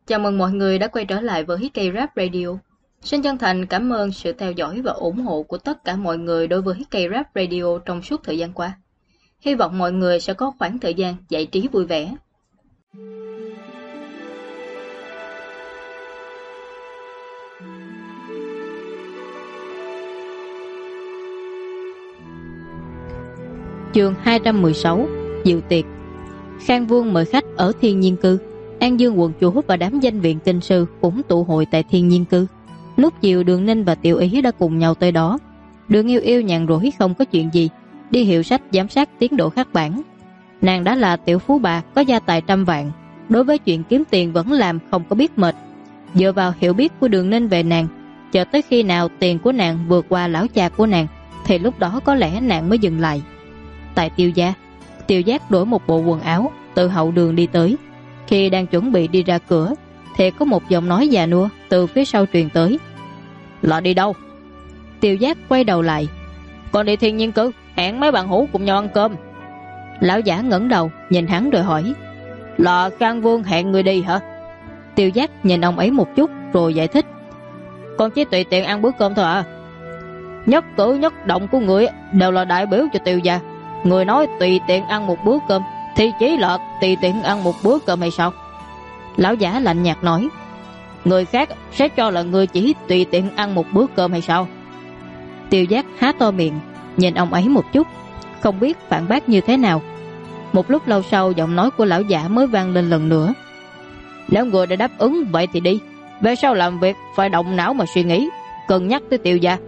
Chào mừng mọi người đã quay trở lại với K-Rap Radio. Xin chân thành cảm ơn sự theo dõi và ủng hộ của tất cả mọi người đối với K-Rap Radio trong suốt thời gian qua. Hy vọng mọi người sẽ có khoảng thời gian giải trí vui vẻ. Chương 216: Diệu tiệc. Khang Vương mời khách ở Thiên Nhiên Cư. An Dương quận chúa và đám danh viện kinh sư cũng tụ hội tại Thiên Nhiên Cư. Lúc chiều Đường Ninh và Tiểu Ý đã cùng nhau tới đó. Đường Yêu Yêu nhàn rỗi không có chuyện gì, đi hiệu sách giám sát tiến độ khắc bản. Nàng đã là tiểu phú bà có gia tài trăm vạn, đối với chuyện kiếm tiền vẫn làm không có biết mệt. Dựa vào hiểu biết của Đường Ninh về nàng, chờ tới khi nào tiền của nàng vượt qua lão cha của nàng thì lúc đó có lẽ nàng mới dừng lại. Tại Tiêu gia, Tiêu Giác đổi một bộ quần áo từ hậu đường đi tới. Khi đang chuẩn bị đi ra cửa thì có một giọng nói già nua từ phía sau truyền tới. Là đi đâu? Tiêu Giác quay đầu lại. Con đi Thiên Nhiên Cư, hẹn mấy bạn hữu cùng nhau ăn cơm. Lão giả ngẩng đầu nhìn hắn rồi hỏi. Là Khang Vương hẹn người đi hả? Tiêu Giác nhìn ông ấy một chút rồi giải thích. Con chỉ tùy tiện ăn bữa cơm thôi à. Nhất cử nhất động của người đều là đại biểu cho Tiêu gia. Người nói tùy tiện ăn một bữa cơm thì chỉ là tùy tiện ăn một bữa cơm hay sao? Lão giả lạnh nhạt nói. Người khác sẽ cho là người chỉ tùy tiện ăn một bữa cơm hay sao? Tiêu Giác há to miệng nhìn ông ấy một chút, không biết phản bác như thế nào. Một lúc lâu sau, giọng nói của lão giả mới vang lên lần nữa. Nếu người đã đáp ứng vậy thì đi. Về sau làm việc phải động não mà suy nghĩ, cân nhắc tới Tiêu gia.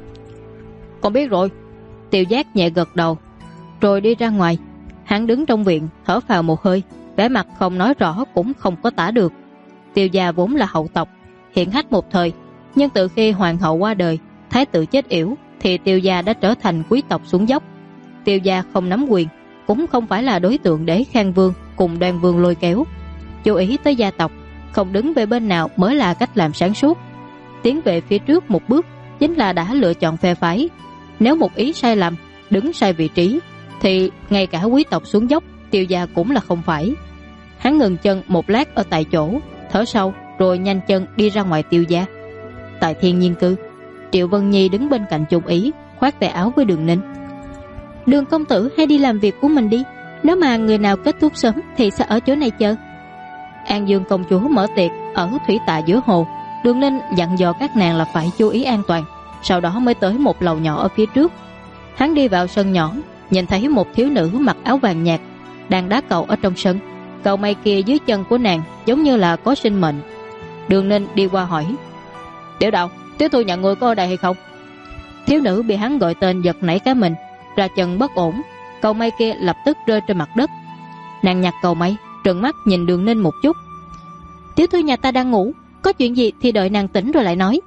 Con biết rồi. Tiêu Giác nhẹ gật đầu rồi đi ra ngoài. Hắn đứng trong viện thở phào một hơi, vẻ mặt không nói rõ cũng không có tả được. Tiêu gia vốn là hậu tộc hiển hách một thời, nhưng từ khi hoàng hậu qua đời, thái tử chết yểu thì Tiêu gia đã trở thành quý tộc xuống dốc. Tiêu gia không nắm quyền, cũng không phải là đối tượng để Khang Vương cùng Đoan Vương lôi kéo. Chú ý tới gia tộc, không đứng về bên nào mới là cách làm sáng suốt. Tiến về phía trước một bước chính là đã lựa chọn phe phái. Nếu một ý sai lầm, đứng sai vị trí thì ngay cả quý tộc xuống dốc, Tiêu gia cũng là không phải. Hắn ngừng chân một lát ở tại chỗ, thở sâu rồi nhanh chân đi ra ngoài Tiêu gia. Tại Thiên Nhiên Cư, Triệu Vân Nhi đứng bên cạnh Trung Ý, khoác tay áo với Đường Ninh. Đường công tử hãy đi làm việc của mình đi, nếu mà người nào kết thúc sớm thì sẽ ở chỗ này chờ. An Dương công chúa mở tiệc ở thủy tạ giữa hồ. Đường Ninh dặn dò các nàng là phải chú ý an toàn, sau đó mới tới một lầu nhỏ ở phía trước. Hắn đi vào sân nhỏ, nhìn thấy một thiếu nữ mặc áo vàng nhạt đang đá cầu ở trong sân. Cầu mây kia dưới chân của nàng giống như là có sinh mệnh. Đường Ninh đi qua hỏi. Tiểu Đạo, Tiểu Thư nhà người có ở đây hay không? Thiếu nữ bị hắn gọi tên giật nảy cả mình, ra chân bất ổn. Cầu mây kia lập tức rơi trên mặt đất. Nàng nhặt cầu mây, trừng mắt nhìn Đường Ninh một chút. Tiểu thư nhà ta đang ngủ, có chuyện gì thì đợi nàng tỉnh rồi lại nói.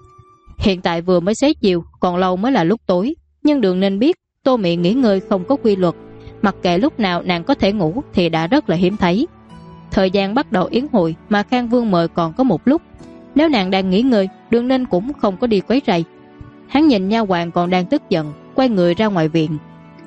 Hiện tại vừa mới xế chiều, còn lâu mới là lúc tối. Nhưng Đường Ninh biết Tô Mị nghỉ ngơi không có quy luật, mặc kệ lúc nào nàng có thể ngủ thì đã rất là hiếm thấy. Thời gian bắt đầu yến hội mà Khang Vương mời còn có một lúc. Nếu nàng đang nghỉ ngơi, Đường Ninh cũng không có đi quấy rầy. Hắn nhìn nha hoàn còn đang tức giận, quay người ra ngoài viện.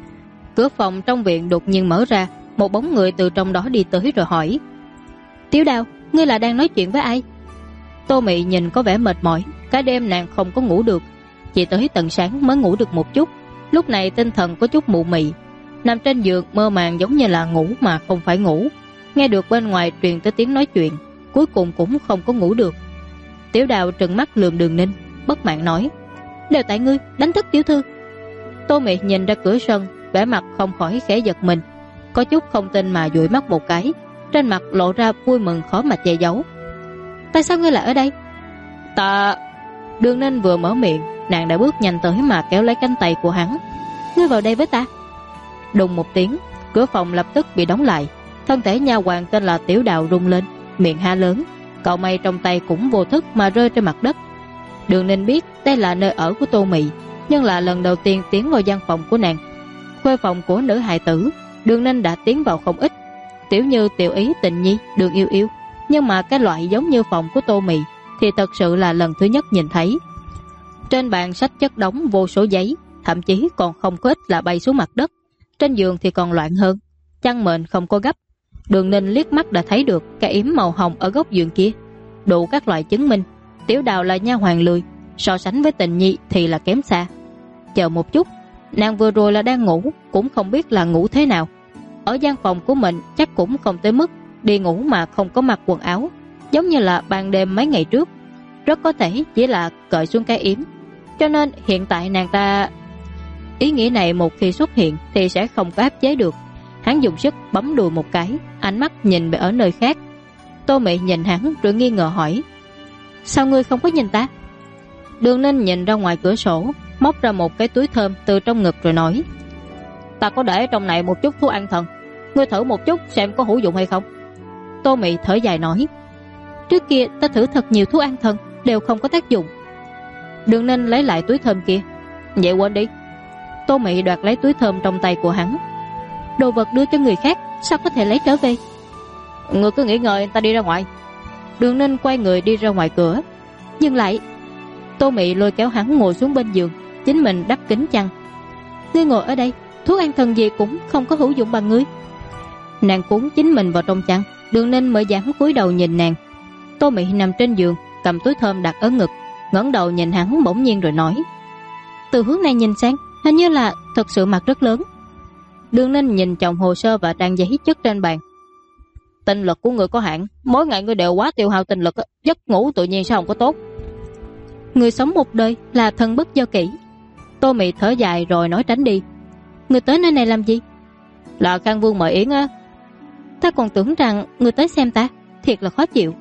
Cửa phòng trong viện đột nhiên mở ra, một bóng người từ trong đó đi tới rồi hỏi. Tiểu Đào, ngươi là đang nói chuyện với ai? Tô Mị nhìn có vẻ mệt mỏi, cả đêm nàng không có ngủ được, chỉ tới tận sáng mới ngủ được một chút. Lúc này tinh thần có chút mụ mị, nằm trên giường mơ màng giống như là ngủ mà không phải ngủ. Nghe được bên ngoài truyền tới tiếng nói chuyện, cuối cùng cũng không có ngủ được. Tiểu Đào trừng mắt lườm Đường Ninh, bất mãn nói. Đều tại ngươi đánh thức tiểu thư. Tô Mị nhìn ra cửa sân, vẻ mặt không khỏi khẽ giật mình, có chút không tin mà dụi mắt một cái, trên mặt lộ ra vui mừng khó mà che giấu. Tại sao ngươi lại ở đây? Ta... Đường Ninh vừa mở miệng, nàng đã bước nhanh tới mà kéo lấy cánh tay của hắn. Ngươi vào đây với ta. Đùng một tiếng, cửa phòng lập tức bị đóng lại. Thân thể nha hoàn tên là Tiểu Đào rung lên, miệng há lớn, cậu mây trong tay cũng vô thức mà rơi trên mặt đất. Đường Ninh biết đây là nơi ở của Tô Mị, nhưng là lần đầu tiên tiến vào gian phòng của nàng. Khuê phòng của nữ hài tử, Đường Ninh đã tiến vào không ít, tiểu như Tiểu Ý, Tình Nhi, Đường Yêu Yêu, nhưng mà cái loại giống như phòng của Tô Mị thì thật sự là lần thứ nhất nhìn thấy. Trên bàn sách chất đống vô số giấy, thậm chí còn không có ít là bay xuống mặt đất. Trên giường thì còn loạn hơn, chăn mền không có gấp. Đường Ninh liếc mắt đã thấy được cái yếm màu hồng ở góc giường kia, đủ các loại chứng minh Tiểu Đào là nha hoàn lười, so sánh với Tình Nhi thì là kém xa. Chờ một chút, nàng vừa rồi là đang ngủ, cũng không biết là ngủ thế nào. Ở gian phòng của mình chắc cũng không tới mức đi ngủ mà không có mặc quần áo, giống như là ban đêm mấy ngày trước. Rất có thể chỉ là cởi xuống cái yếm, cho nên hiện tại nàng ta... Ý nghĩ này một khi xuất hiện thì sẽ không có áp chế được. Hắn dùng sức bấm đùi một cái, ánh mắt nhìn về ở nơi khác. Tô Mị nhìn hắn rồi nghi ngờ hỏi: sao ngươi không có nhìn ta? Đường Ninh nhìn ra ngoài cửa sổ, móc ra một cái túi thơm từ trong ngực rồi nói: ta có để trong này một chút thuốc an thần, ngươi thử một chút xem có hữu dụng hay không. Tô Mị thở dài nói: trước kia ta thử thật nhiều thuốc an thần đều không có tác dụng. Đường Ninh lấy lại túi thơm kia: vậy quên đi. Tô Mị đoạt lấy túi thơm trong tay của hắn: đồ vật đưa cho người khác sao có thể lấy trở về? Ngươi cứ nghỉ ngơi, ta đi ra ngoài. Đường Ninh quay người đi ra ngoài cửa. Dừng lại. Tô Mị lôi kéo hắn ngồi xuống bên giường, chính mình đắp kính chăn. Ngươi ngồi ở đây, thuốc an thần gì cũng không có hữu dụng bằng ngươi. Nàng cuốn chính mình vào trong chăn, Đường Ninh mới dám cúi đầu nhìn nàng. Tô Mị nằm trên giường, cầm túi thơm đặt ở ngực, ngẩng đầu nhìn hắn bỗng nhiên rồi nói: từ hướng này nhìn sang, hình như là thật sự mặt rất lớn. Đường Ninh nhìn chồng hồ sơ và trang giấy chất trên bàn: tinh lực của người có hạn, mỗi ngày ngươi đều quá tiêu hao tinh lực, giấc ngủ tự nhiên sao không có tốt. Người sống một đời là thân bất do kỷ. Tô Mị thở dài rồi nói tránh đi: người tới nơi này làm gì? Là Khang Vương mời yến á. Ta còn tưởng rằng người tới xem ta, thiệt là khó chịu.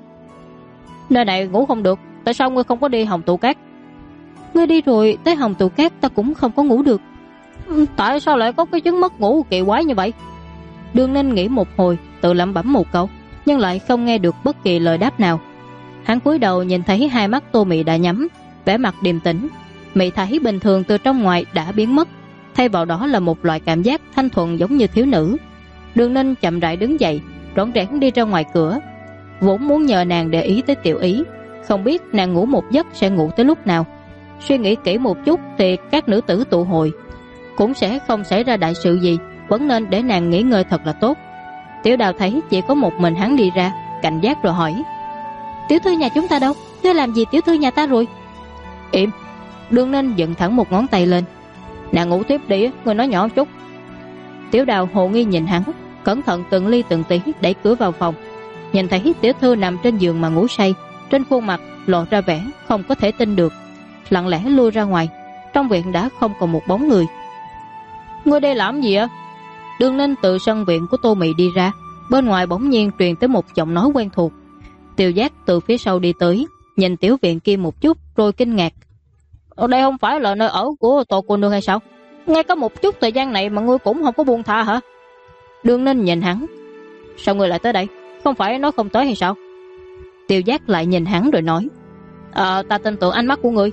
Nơi này ngủ không được, tại sao ngươi không có đi Hồng Tụ Cát? Ngươi đi rồi tới Hồng Tụ Cát ta cũng không có ngủ được. Tại sao lại có cái chứng mất ngủ kỳ quái như vậy? Đường Ninh nghĩ một hồi, tự lẩm bẩm một câu, nhưng lại không nghe được bất kỳ lời đáp nào. Hắn cúi đầu nhìn thấy hai mắt Tô Mị đã nhắm, vẻ mặt điềm tĩnh. Mị thấy bình thường từ trong ngoài đã biến mất, thay vào đó là một loại cảm giác thanh thuần giống như thiếu nữ. Đường Ninh chậm rãi đứng dậy, rón rén đi ra ngoài cửa. Vốn muốn nhờ nàng để ý tới Tiểu Ý, không biết nàng ngủ một giấc sẽ ngủ tới lúc nào. Suy nghĩ kỹ một chút thì các nữ tử tụ hội cũng sẽ không xảy ra đại sự gì, vẫn nên để nàng nghỉ ngơi thật là tốt. Tiểu Đào thấy chỉ có một mình hắn đi ra, cảnh giác rồi hỏi: tiểu thư nhà chúng ta đâu? Ngươi làm gì tiểu thư nhà ta rồi? Im. Đường Ninh dựng thẳng một ngón tay lên: nàng ngủ tiếp đi, ngươi nói nhỏ chút. Tiểu Đào hồ nghi nhìn hắn, cẩn thận từng ly từng tí đẩy cửa vào phòng. Nhìn thấy tiểu thư nằm trên giường mà ngủ say, trên khuôn mặt lộ ra vẻ không có thể tin được, lặng lẽ lui ra ngoài. Trong viện đã không còn một bóng người. Ngươi đây làm gì ạ? Đường Ninh từ sân viện của Tô Mị đi ra, bên ngoài bỗng nhiên truyền tới một giọng nói quen thuộc. Tiêu Giác từ phía sau đi tới, nhìn tiểu viện kia một chút rồi kinh ngạc: ở đây không phải là nơi ở của Tô cô nương hay sao? Ngay có một chút thời gian này mà ngươi cũng không có buông tha hả? Đường Ninh nhìn hắn: sao ngươi lại tới đây? Không phải nói không tới hay sao? Tiêu Giác lại nhìn hắn rồi nói: ta tin tưởng ánh mắt của ngươi.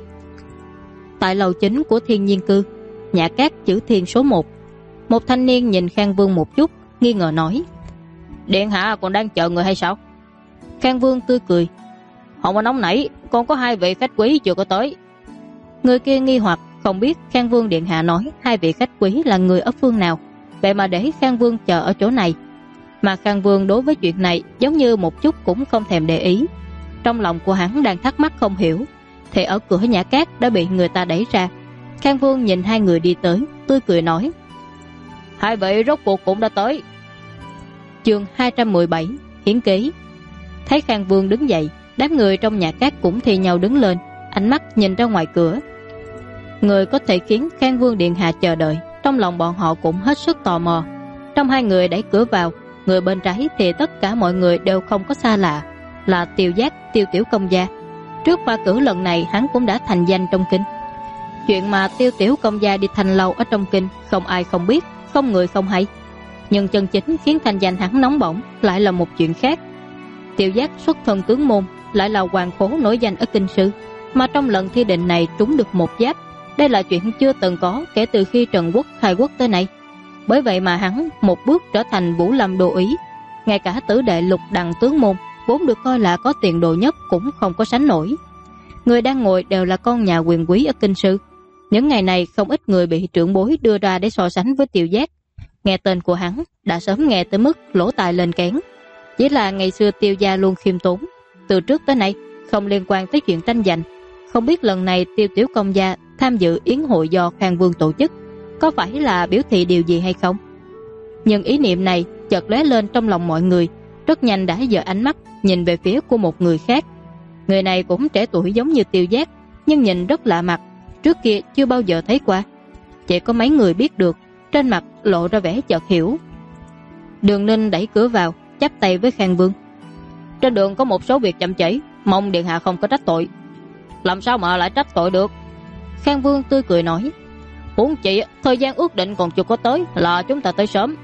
Tại lầu chính của Thiên Nhiên Cư, nhà cát chữ Thiên số 1, một thanh niên nhìn Khang Vương một chút, nghi ngờ nói: điện hạ còn đang chờ người hay sao? Khang Vương tươi cười: không có nóng nảy, còn có hai vị khách quý chưa có tới. Người kia nghi hoặc không biết Khang Vương điện hạ nói hai vị khách quý là người ở phương nào, vậy mà để Khang Vương chờ ở chỗ này. Mà Khang Vương đối với chuyện này giống như một chút cũng không thèm để ý. Trong lòng của hắn đang thắc mắc không hiểu, thì ở cửa nhà cát đã bị người ta đẩy ra. Khang Vương nhìn hai người đi tới, tươi cười nói: hai vị rốt cuộc cũng đã tới. Chương 217 hiển ký. Thấy Khang Vương đứng dậy, đám người trong nhà cát cũng thi nhau đứng lên, ánh mắt nhìn ra ngoài cửa. Người có thể khiến Khang Vương điện hạ chờ đợi, trong lòng bọn họ cũng hết sức tò mò. Trong hai người đẩy cửa vào, người bên trái thì tất cả mọi người đều không có xa lạ, là Tiêu Giác, Tiêu Tiểu Công gia. Trước khoa cử lần này hắn cũng đã thành danh trong kinh. Chuyện mà Tiêu Tiểu Công gia đi thành lâu ở trong kinh không ai không biết, không người không hay. Nhưng chân chính khiến thành danh hắn nóng bỏng lại là một chuyện khác. Tiêu Giác xuất thân tướng môn, lại là hoàng phố nổi danh ở kinh sư, mà trong lần thi định này trúng được một giáp. Đây là chuyện chưa từng có kể từ khi Trần Quốc khai quốc tới nay. Bởi vậy mà hắn một bước trở thành Vũ Lâm đô ý. Ngay cả tử đệ Lục Đằng tướng môn vốn được coi là có tiền đồ nhất cũng không có sánh nổi. Người đang ngồi đều là con nhà quyền quý ở kinh sư. Những ngày này không ít người bị trưởng bối đưa ra để so sánh với Tiêu Giác. nghe tên của hắn đã sớm nghe tới mức lỗ tai lên kén. Chỉ là ngày xưa Tiêu gia luôn khiêm tốn, từ trước tới nay không liên quan tới chuyện tranh giành. Không biết lần này Tiêu tiểu công gia tham dự yến hội do Khang Vương tổ chức có phải là biểu thị điều gì hay không. Nhưng ý niệm này chợt lóe lên trong lòng mọi người, rất nhanh đã dời ánh mắt nhìn về phía của một người khác. Người này cũng trẻ tuổi giống như Tiêu Giác, nhưng nhìn rất lạ mặt, trước kia chưa bao giờ thấy qua. Chỉ có mấy người biết được, trên mặt lộ ra vẻ chợt hiểu. Đường Ninh đẩy cửa vào, chắp tay với Khang Vương. Trên đường có một số việc chậm trễ, mong điện hạ không có trách tội. Làm sao mà lại trách tội được? Khang Vương tươi cười nói. Huống chị, thời gian ước định còn chưa có tới, là chúng ta tới sớm.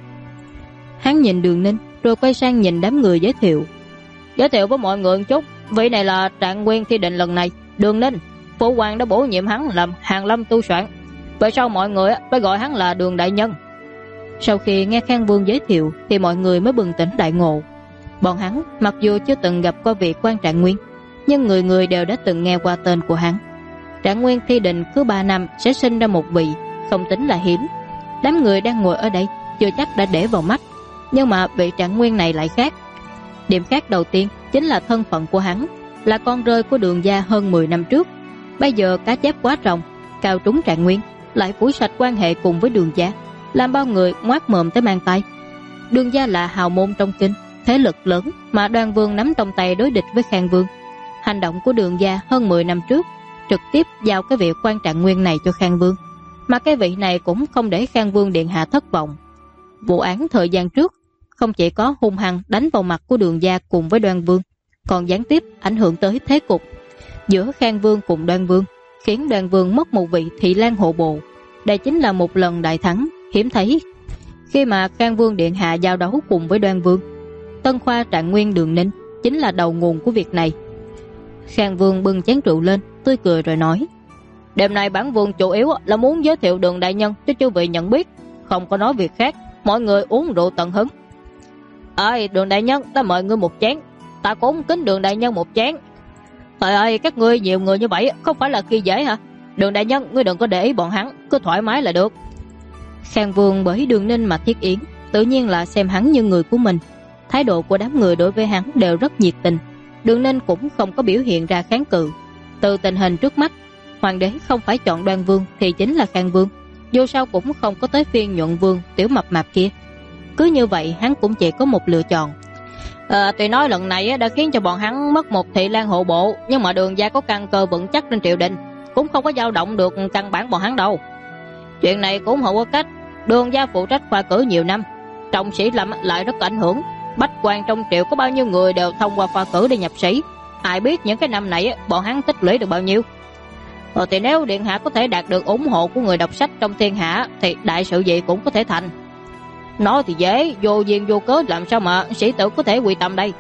Hắn nhìn Đường Ninh rồi quay sang nhìn đám người giới thiệu. Giới thiệu với mọi người một chút, vị này là Trạng Nguyên thi định lần này, Đường Ninh. Phụ hoàng đã bổ nhiệm hắn làm Hàn Lâm tu soạn, vậy sau mọi người phải gọi hắn là Đường đại nhân. Sau khi nghe Khang Vương giới thiệu thì mọi người mới bừng tỉnh đại ngộ. Bọn hắn mặc dù chưa từng gặp qua vị quan Trạng Nguyên, nhưng người người đều đã từng nghe qua tên của hắn. Trạng Nguyên thi định cứ 3 năm sẽ sinh ra một vị, không tính là hiếm. Đám người đang ngồi ở đây chưa chắc đã để vào mắt, nhưng mà vị Trạng Nguyên này lại khác. Điểm khác đầu tiên chính là thân phận của hắn, là con rơi của Đường gia hơn 10 năm trước. Bây giờ cá chép quá rồng, cao trúng Trạng Nguyên, lại phủi sạch quan hệ cùng với Đường gia, làm bao người ngoác mồm tới mang tay. Đường gia là hào môn trong kinh, thế lực lớn mà Đoan Vương nắm trong tay đối địch với Khang Vương. Hành động của Đường gia hơn 10 năm trước trực tiếp giao cái vị quan Trạng Nguyên này cho Khang Vương, mà cái vị này cũng không để Khang Vương điện hạ thất vọng. Vụ án thời gian trước không chỉ có hung hăng đánh vào mặt của Đường gia cùng với Đoan Vương, còn gián tiếp ảnh hưởng tới thế cục giữa Khang Vương cùng Đoan Vương, khiến Đoan Vương mất một vị thị lang hộ bộ. Đây chính là một lần đại thắng hiếm thấy khi mà Khang Vương điện hạ giao đấu cùng với Đoan Vương. Tân khoa Trạng Nguyên Đường Ninh chính là đầu nguồn của việc này. Khang Vương bưng chén rượu lên, tươi cười rồi nói. Đêm nay bản vương chủ yếu là muốn giới thiệu Đường đại nhân cho chư vị nhận biết, không có nói việc khác, mọi người uống rượu tận hứng. Ơi, Đường đại nhân, ta mời ngươi một chén. Ta cũng kính Đường đại nhân một chén. Trời ơi, các ngươi nhiều người như vậy không phải là khi dễ hả? Đường đại nhân, ngươi đừng có để ý bọn hắn, cứ thoải mái là được. Khang Vương bởi Đường Ninh mà thiết yến, tự nhiên là xem hắn như người của mình. Thái độ của đám người đối với hắn đều rất nhiệt tình. Đường Ninh cũng không có biểu hiện ra kháng cự. Từ tình hình trước mắt, hoàng đế không phải chọn Đoan Vương thì chính là Khang Vương, dù sao cũng không có tới phiên Nhuận Vương tiểu mập mạp kia. Cứ như vậy hắn cũng chỉ có một lựa chọn. Tuy nói lần này đã khiến cho bọn hắn mất một thị lang hộ bộ, nhưng mà Đường gia có căn cơ vững chắc trên triều đình, cũng không có dao động được căn bản bọn hắn đâu. Chuyện này cũng không có cách. Đường gia phụ trách khoa cử nhiều năm, trọng sĩ Lâm lại rất ảnh hưởng. Bách quan trong triều có bao nhiêu người đều thông qua khoa cử để nhập sĩ, ai biết những cái năm này bọn hắn tích lũy được bao nhiêu. Thì nếu điện hạ có thể đạt được ủng hộ của người đọc sách trong thiên hạ thì đại sự gì cũng có thể thành. Nói thì dễ, vô duyên vô cớ làm sao mà sĩ tử có thể quy tâm đây.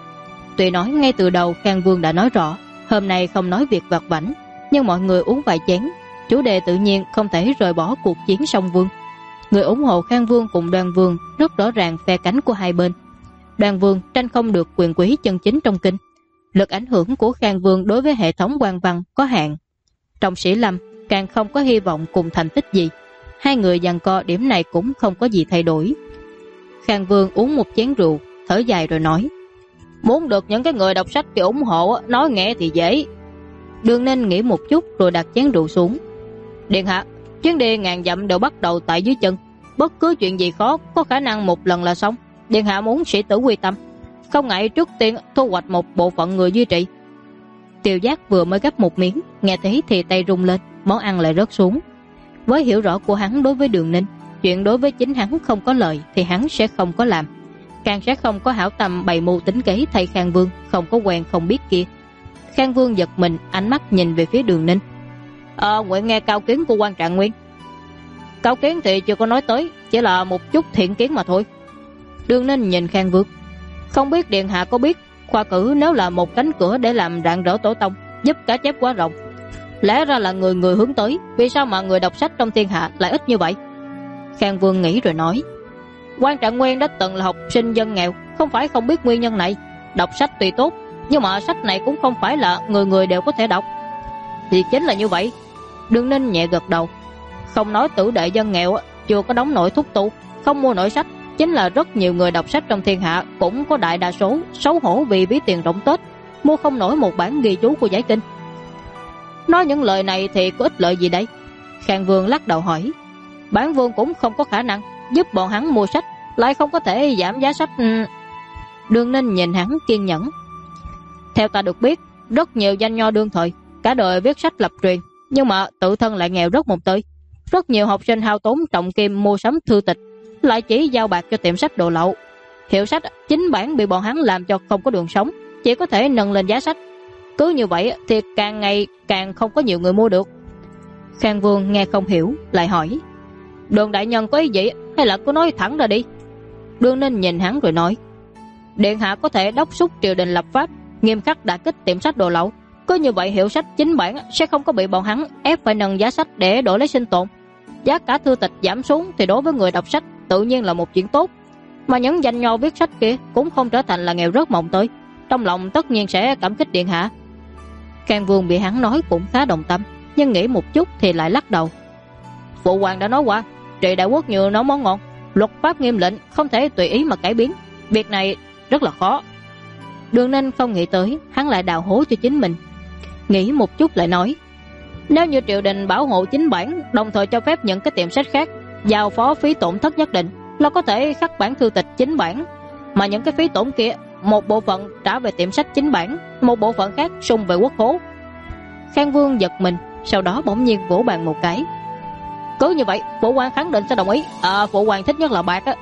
Tuy nói ngay từ đầu Khang Vương đã nói rõ hôm nay không nói việc vặt vãnh, nhưng mọi người uống vài chén, chủ đề tự nhiên không thể rời bỏ cuộc chiến song vương. Người ủng hộ Khang Vương cùng Đoan Vương rất rõ ràng phe cánh của hai bên. Đoan Vương tranh không được quyền quý chân chính trong kinh, lực ảnh hưởng của Khang Vương đối với hệ thống quan văn có hạn. Trọng sĩ Lâm càng không có hy vọng cùng thành tích gì. Hai người giằng co điểm này cũng không có gì thay đổi. Khang Vương uống một chén rượu, thở dài rồi nói. Muốn được những cái người đọc sách thì ủng hộ, nói nghe thì dễ. Đường Ninh nghĩ một chút rồi đặt chén rượu xuống. Điện hạ, chuyến đi ngàn dặm đều bắt đầu tại dưới chân, bất cứ chuyện gì khó có khả năng một lần là xong. Điện hạ muốn sĩ tử quy tâm, không ngại trước tiên thu hoạch một bộ phận người duy trì. Tiêu Giác vừa mới gắp một miếng, nghe thấy thì tay rung lên, món ăn lại rớt xuống. Với hiểu rõ của hắn đối với Đường Ninh, chuyện đối với chính hắn không có lợi thì hắn sẽ không có làm, càng sẽ không có hảo tâm bày mưu tính kế thay Khang Vương không có quen không biết kia. Khang Vương giật mình, ánh mắt nhìn về phía Đường Ninh. Nguyện nghe cao kiến của quan Trạng Nguyên. Cao kiến thì chưa có nói tới, chỉ là một chút thiện kiến mà thôi. Đường Ninh nhìn Khang Vương. Không biết điện hạ có biết khoa cử nếu là một cánh cửa để làm rạng rỡ tổ tông, giúp cá chép quá rộng, lẽ ra là người người hướng tới, vì sao mà người đọc sách trong thiên hạ lại ít như vậy? Khang Vương nghĩ rồi nói. Quan Trạng Nguyên đã từng là học sinh dân nghèo, không phải không biết nguyên nhân này. Đọc sách tuy tốt, nhưng mà sách này cũng không phải là người người đều có thể đọc. Thì chính là như vậy. Đường Ninh nhẹ gật đầu. Không nói tử đệ dân nghèo chưa có đóng nổi thúc tu, không mua nổi sách, chính là rất nhiều người đọc sách trong thiên hạ cũng có đại đa số xấu hổ vì ví tiền rỗng tuếch, mua không nổi một bản ghi chú của Giải Kinh. Nói những lời này thì có ích lợi gì đây? Khang Vương lắc đầu hỏi. Bản Vương cũng không có khả năng giúp bọn hắn mua sách, lại không có thể giảm giá sách. Đường Ninh nhìn hắn kiên nhẫn. Theo ta được biết, rất nhiều danh nho đương thời cả đời viết sách lập truyền, nhưng mà tự thân lại nghèo rất mồng tơi. Rất nhiều học sinh hao tốn trọng kim mua sắm thư tịch, lại chỉ giao bạc cho tiệm sách đồ lậu. Hiệu sách chính bản bị bọn hắn làm cho không có đường sống, chỉ có thể nâng lên giá sách. Cứ như vậy thì càng ngày càng không có nhiều người mua được. Khang Vương nghe không hiểu, lại hỏi. Đường đại nhân có ý gì, hay là cứ nói thẳng ra đi? Đường Ninh nhìn hắn rồi nói. Điện hạ có thể đốc thúc triều đình lập pháp, nghiêm khắc đả kích tiệm sách đồ lậu. Cứ như vậy hiệu sách chính bản sẽ không có bị bọn hắn ép phải nâng giá sách để đổi lấy sinh tồn. Giá cả thư tịch giảm xuống thì đối với người đọc sách tự nhiên là một chuyện tốt. Mà những danh nho viết sách kia cũng không trở thành là nghèo rớt mồng tơi, trong lòng tất nhiên sẽ cảm kích điện hạ. Khang Vương bị hắn nói cũng khá đồng tâm, nhưng nghĩ một chút thì lại lắc đầu. Phụ hoàng đã nói qua, trị đại quốc như nấu món ngon, luật pháp nghiêm lệnh, không thể tùy ý mà cải biến. Việc này rất là khó. Đường Ninh không nghĩ tới hắn lại đào hố cho chính mình. Nghĩ một chút lại nói. Nếu như triều đình bảo hộ chính bản, đồng thời cho phép những cái tiệm sách khác giao phó phí tổn thất nhất định, là có thể khắc bản thư tịch chính bản. Mà những cái phí tổn kia, một bộ phận trả về tiệm sách chính bản, một bộ phận khác sung về quốc khố. Khang Vương giật mình, sau đó bỗng nhiên vỗ bàn một cái. Cứ như vậy, phụ hoàng khẳng định sẽ đồng ý. Phụ hoàng thích nhất là bạc á.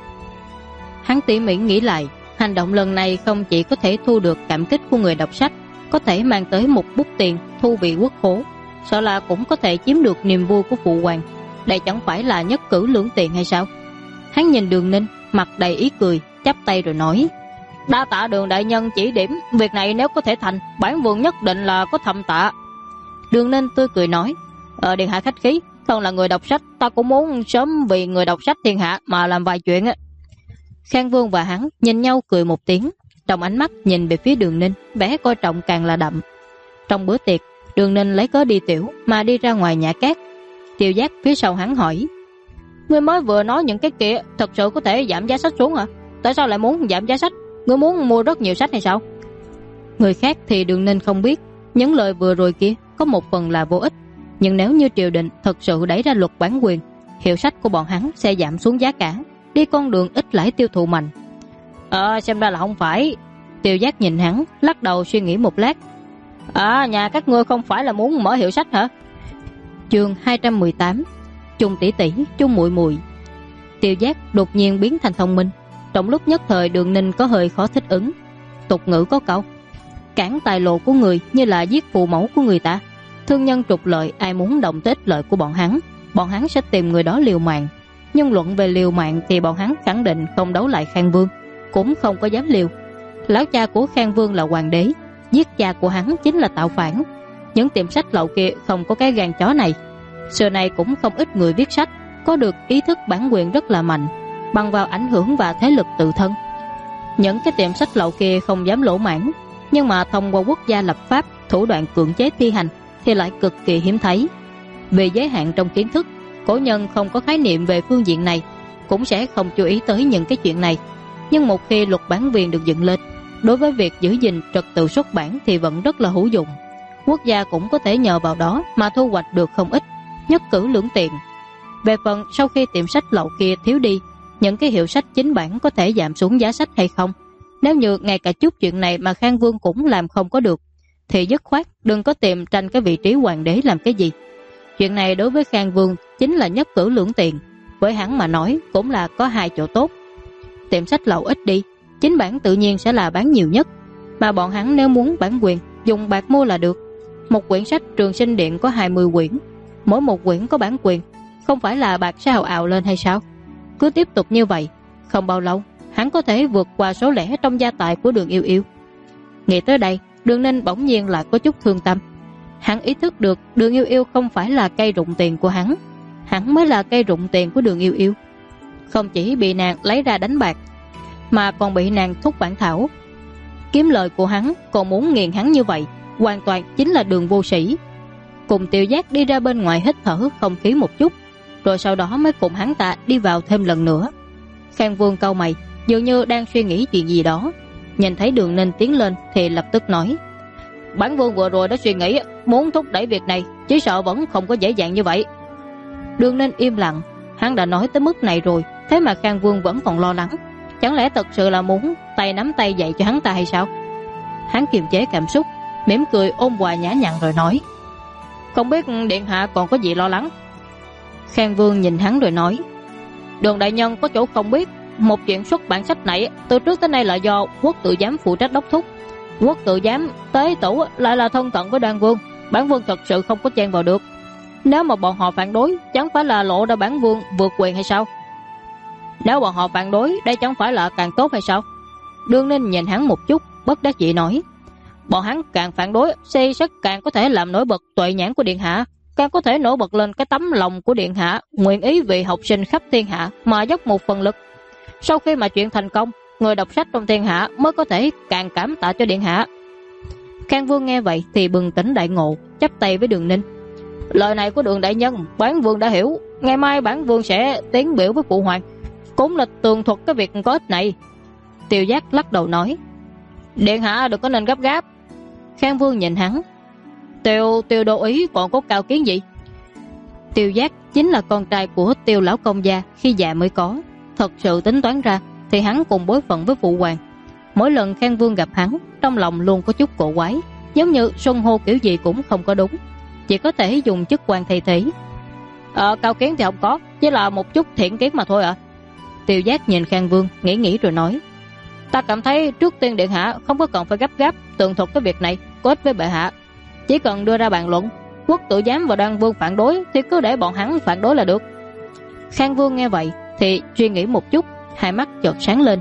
Hắn tỉ mỉ nghĩ lại, hành động lần này không chỉ có thể thu được cảm kích của người đọc sách, có thể mang tới một bút tiền thu vị quốc khố, sợ là cũng có thể chiếm được niềm vui của phụ hoàng. Đây chẳng phải là nhất cử lưỡng tiện hay sao? Hắn nhìn Đường Ninh, mặt đầy ý cười, chắp tay rồi nói. Đa tạ Đường đại nhân chỉ điểm, việc này nếu có thể thành, bản vương nhất định là có thầm tạ. Đường Ninh tươi cười nói. Điện hạ khách khí, thân là người đọc sách, ta cũng muốn sớm vì người đọc sách thiên hạ mà làm vài chuyện á. Khang Vương và hắn nhìn nhau cười một tiếng, trong ánh mắt nhìn về phía Đường Ninh, vẻ coi trọng càng là đậm. Trong bữa tiệc, Đường Ninh lấy cớ đi tiểu mà đi ra ngoài Nhã Cát. Tiêu Giác phía sau hắn hỏi. Ngươi mới vừa nói những cái kia thật sự có thể giảm giá sách xuống hả? Tại sao lại muốn giảm giá sách? Ngươi muốn mua rất nhiều sách hay sao? Người khác thì Đường Ninh không biết, những lời vừa rồi kia có một phần là vô ích. Nhưng nếu như triều đình thật sự đẩy ra luật bản quyền, hiệu sách của bọn hắn sẽ giảm xuống giá cả, đi con đường ít lãi tiêu thụ mạnh. Xem ra là không phải. Tiêu Giác nhìn hắn, lắc đầu suy nghĩ một lát. Nhà các ngươi không phải là muốn mở hiệu sách hả? Chương 218. Chung tỷ tỷ, chung muội muội. Tiêu Giác đột nhiên biến thành thông minh. Trong lúc nhất thời Đường Ninh có hơi khó thích ứng. Tục ngữ có câu, cản tài lộ của người như là giết phụ mẫu của người ta. Thương nhân trục lợi, ai muốn động tới ích lợi của bọn hắn sẽ tìm người đó liều mạng. Nhưng luận về liều mạng thì bọn hắn khẳng định không đấu lại Khang Vương, cũng không có dám liều. Lão cha của Khang Vương là hoàng đế, giết cha của hắn chính là tạo phản. Những tiệm sách lậu kia không có cái gan chó này. Xưa này cũng không ít người viết sách có được ý thức bản quyền rất là mạnh, bằng vào ảnh hưởng và thế lực tự thân. Những cái tiệm sách lậu kia không dám lỗ mãn, nhưng mà thông qua quốc gia lập pháp, thủ đoạn cưỡng chế thi hành thì lại cực kỳ hiếm thấy. Về giới hạn trong kiến thức, cổ nhân không có khái niệm về phương diện này, cũng sẽ không chú ý tới những cái chuyện này. Nhưng một khi luật bản quyền được dựng lên, đối với việc giữ gìn trật tự xuất bản thì vẫn rất là hữu dụng. Quốc gia cũng có thể nhờ vào đó mà thu hoạch được không ít, nhất cử lưỡng tiện. Về phần sau khi tiệm sách lậu kia thiếu đi, những cái hiệu sách chính bản có thể giảm xuống giá sách hay không? Nếu như ngay cả chút chuyện này mà Khang Vương cũng làm không có được, thì dứt khoát đừng có tìm tranh cái vị trí hoàng đế làm cái gì. Chuyện này đối với Khang Vương chính là nhất cử lưỡng tiện, với hắn mà nói cũng là có hai chỗ tốt. Tiệm sách lậu ít đi, chính bản tự nhiên sẽ là bán nhiều nhất, mà bọn hắn nếu muốn bản quyền, dùng bạc mua là được. Một quyển sách Trường Sinh Điện có 20 quyển, mỗi một quyển có bản quyền, không phải là bạc sẽ ào ào lên hay sao? Cứ tiếp tục như vậy, không bao lâu hắn có thể vượt qua số lẻ trong gia tài của Đường Yêu Yêu. Nghĩ tới đây, Đường Ninh bỗng nhiên lại có chút thương tâm. Hắn ý thức được Đường Yêu Yêu không phải là cây rụng tiền của hắn, hắn mới là cây rụng tiền của Đường Yêu Yêu. Không chỉ bị nàng lấy ra đánh bạc, mà còn bị nàng thúc bản thảo. Kiếm lời của hắn còn muốn nghiền hắn như vậy, hoàn toàn chính là đường vô sĩ. Cùng Tiêu Giác đi ra bên ngoài hít thở không khí một chút, rồi sau đó mới cùng hắn ta đi vào thêm lần nữa. Khang Vương cau mày, dường như đang suy nghĩ chuyện gì đó. Nhìn thấy Đường Ninh tiến lên thì lập tức nói: Bản Vương vừa rồi đã suy nghĩ, muốn thúc đẩy việc này, chỉ sợ vẫn không có dễ dàng như vậy. Đường Ninh im lặng. Hắn đã nói tới mức này rồi, thế mà Khang Vương vẫn còn lo lắng. Chẳng lẽ thật sự là muốn tay nắm tay dạy cho hắn ta hay sao? Hắn kiềm chế cảm xúc, mỉm cười ôn hòa nhã nhặn rồi nói: Không biết điện hạ còn có gì lo lắng? Khang Vương nhìn hắn rồi nói: Đường đại nhân có chỗ không biết, một chuyện xuất bản sách này từ trước tới nay là do Quốc tự giám phụ trách đốc thúc. Quốc tự giám tế tủ lại là thân cận với Đoan Vương, bản Vương thật sự không có chen vào được. Nếu mà bọn họ phản đối, chẳng phải là lộ ra bản Vương vượt quyền hay sao? Nếu bọn họ phản đối, đây chẳng phải là càng tốt hay sao? Đường Ninh nhìn hắn một chút, bất đắc dĩ nói: Bọn hắn càng phản đối, xây sức càng có thể làm nổi bật tuệ nhãn của điện hạ, càng có thể nổi bật lên cái tấm lòng của điện hạ, nguyện ý vì học sinh khắp thiên hạ mà dốc một phần lực. Sau khi mà chuyện thành công, người đọc sách trong thiên hạ mới có thể càng cảm tạ cho điện hạ. Khang Vương nghe vậy thì bừng tỉnh đại ngộ, chắp tay với Đường Ninh: Lời này của Đường đại nhân, bản Vương đã hiểu. Ngày mai bản Vương sẽ tiến biểu với phụ hoàng, cũng là tường thuật cái việc có ích này. Tiêu Giác lắc đầu nói: Điện hạ đừng có nên gấp gáp. Khang Vương nhìn hắn: Tiêu đô ý còn có cao kiến gì? Tiêu Giác chính là con trai của Tiêu lão công gia khi già mới có. Thật sự tính toán ra thì hắn cùng bối phận với phụ hoàng. Mỗi lần Khang Vương gặp hắn, trong lòng luôn có chút cổ quái, giống như xưng hô kiểu gì cũng không có đúng, chỉ có thể dùng chức quan thay thế. Cao kiến thì không có, chỉ là một chút thiện kiến mà thôi ạ. Tiêu Giác nhìn Khang Vương nghĩ rồi nói: Ta cảm thấy trước tiên điện hạ không có cần phải gấp gáp tường thuật cái việc này, có ích với bệ hạ. Chỉ cần đưa ra bàn luận, Quốc tự giám và Đoan Vương phản đối thì cứ để bọn hắn phản đối là được. Khang Vương nghe vậy thì suy nghĩ một chút, hai mắt chợt sáng lên: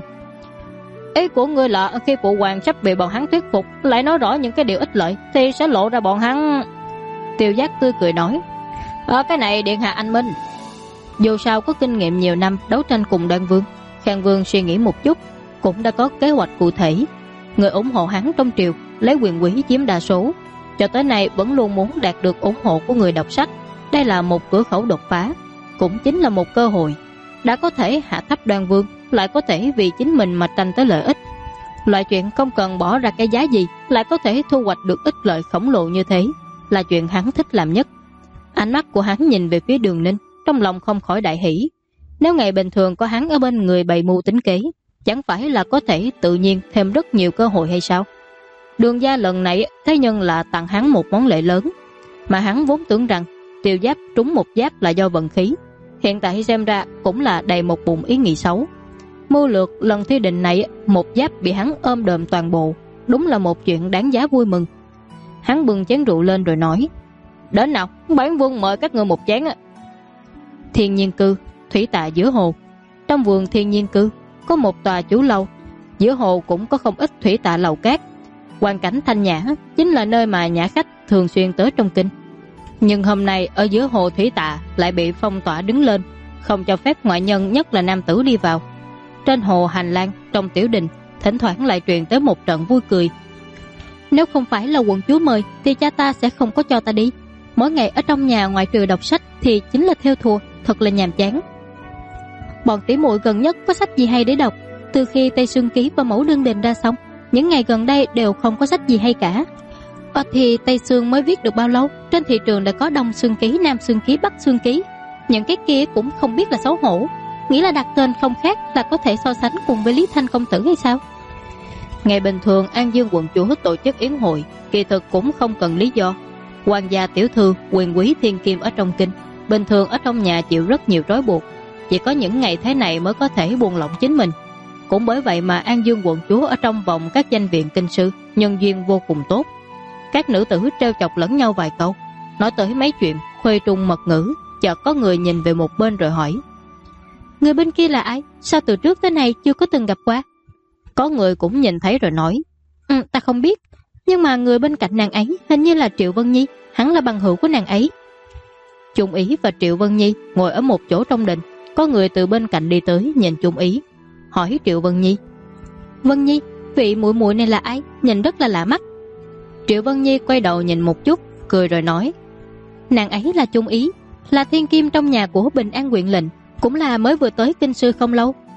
Ý của ngươi là khi phụ hoàng sắp bị bọn hắn thuyết phục, lại nói rõ những cái điều ích lợi thì sẽ lộ ra bọn hắn. Tiêu Giác tươi cười nói: Cái này điện hạ anh minh. Dù sao có kinh nghiệm nhiều năm đấu tranh cùng Đoan Vương, Khang Vương suy nghĩ một chút, cũng đã có kế hoạch cụ thể. Người ủng hộ hắn trong triều lấy quyền quý chiếm đa số, cho tới nay vẫn luôn muốn đạt được ủng hộ của người đọc sách. Đây là một cửa khẩu đột phá, cũng chính là một cơ hội. Đã có thể hạ thấp Đoan Vương, lại có thể vì chính mình mà tranh tới lợi ích. Loại chuyện không cần bỏ ra cái giá gì lại có thể thu hoạch được ích lợi khổng lồ như thế, là chuyện hắn thích làm nhất. Ánh mắt của hắn nhìn về phía Đường Ninh, trong lòng không khỏi đại hỷ. Nếu ngày bình thường có hắn ở bên người bày mưu tính kế, chẳng phải là có thể tự nhiên thêm rất nhiều cơ hội hay sao? Đường gia lần này thế nhưng là tặng hắn một món lễ lớn, mà hắn vốn tưởng rằng Tiêu Giáp trúng một giáp là do vận khí, hiện tại xem ra cũng là đầy một bụng ý nghĩ xấu. Mưu lược lần thi định này, một giáp bị hắn ôm đồm toàn bộ, đúng là một chuyện đáng giá vui mừng. Hắn bưng chén rượu lên rồi nói: Đến nào, bản Vương mời các ngươi một chén. Thiên Nhiên Cư, thủy tạ giữa hồ. Trong vườn Thiên Nhiên Cư có một tòa chủ lâu, giữa hồ cũng có không ít thủy tạ lầu cát. Hoàn cảnh thanh nhã, chính là nơi mà nhã khách thường xuyên tới trong kinh. Nhưng hôm nay ở giữa hồ thủy tạ lại bị phong tỏa đứng lên, không cho phép ngoại nhân, nhất là nam tử đi vào. Trên hồ hành lang, trong tiểu đình, thỉnh thoảng lại truyền tới một trận vui cười. Nếu không phải là quận chúa mời thì cha ta sẽ không có cho ta đi. Mỗi ngày ở trong nhà ngoại trừ đọc sách thì chính là theo thùa, thật là nhàm chán. Bọn tỷ muội gần nhất có sách gì hay để đọc? Từ khi Tây Sương Ký và Mẫu Đơn Đình ra xong, những ngày gần đây đều không có sách gì hay cả. Thì Tây Sương mới viết được bao lâu, trên thị trường đã có Đông Sương Ký, Nam Sương Ký, Bắc Sương Ký. Những cái kia cũng không biết là xấu hổ, nghĩ là đặt tên không khác là có thể so sánh cùng với Lý Thanh công tử hay sao? Ngày bình thường An Dương quận chúa tổ chức yến hội, kỳ thực cũng không cần lý do. Hoàng gia tiểu thư, quyền quý thiên kim ở trong kinh, bình thường ở trong nhà chịu rất nhiều trói buộc, chỉ có những ngày thế này mới có thể buông lỏng chính mình. Cũng bởi vậy mà An Dương quận chúa ở trong vòng các danh viện kinh sư nhân duyên vô cùng tốt. Các nữ tử trêu chọc lẫn nhau vài câu, nói tới mấy chuyện khuê trung mật ngữ. Chợt có người nhìn về một bên rồi hỏi: Người bên kia là ai? Sao từ trước tới nay chưa có từng gặp qua? Có người cũng nhìn thấy rồi nói: Ta không biết, nhưng mà người bên cạnh nàng ấy hình như là Triệu Vân Nhi, hắn là bằng hữu của nàng ấy. Trung Ý và Triệu Vân Nhi ngồi ở một chỗ trong đình. Có người từ bên cạnh đi tới nhìn Trung Ý, hỏi Triệu Vân Nhi: Vân Nhi, vị muội muội này là ai? Nhìn rất là lạ mắt. Triệu Vân Nhi quay đầu nhìn một chút, cười rồi nói: Nàng ấy là Trung Ý, là thiên kim trong nhà của Bình An huyện lệnh, cũng là mới vừa tới kinh sư không lâu.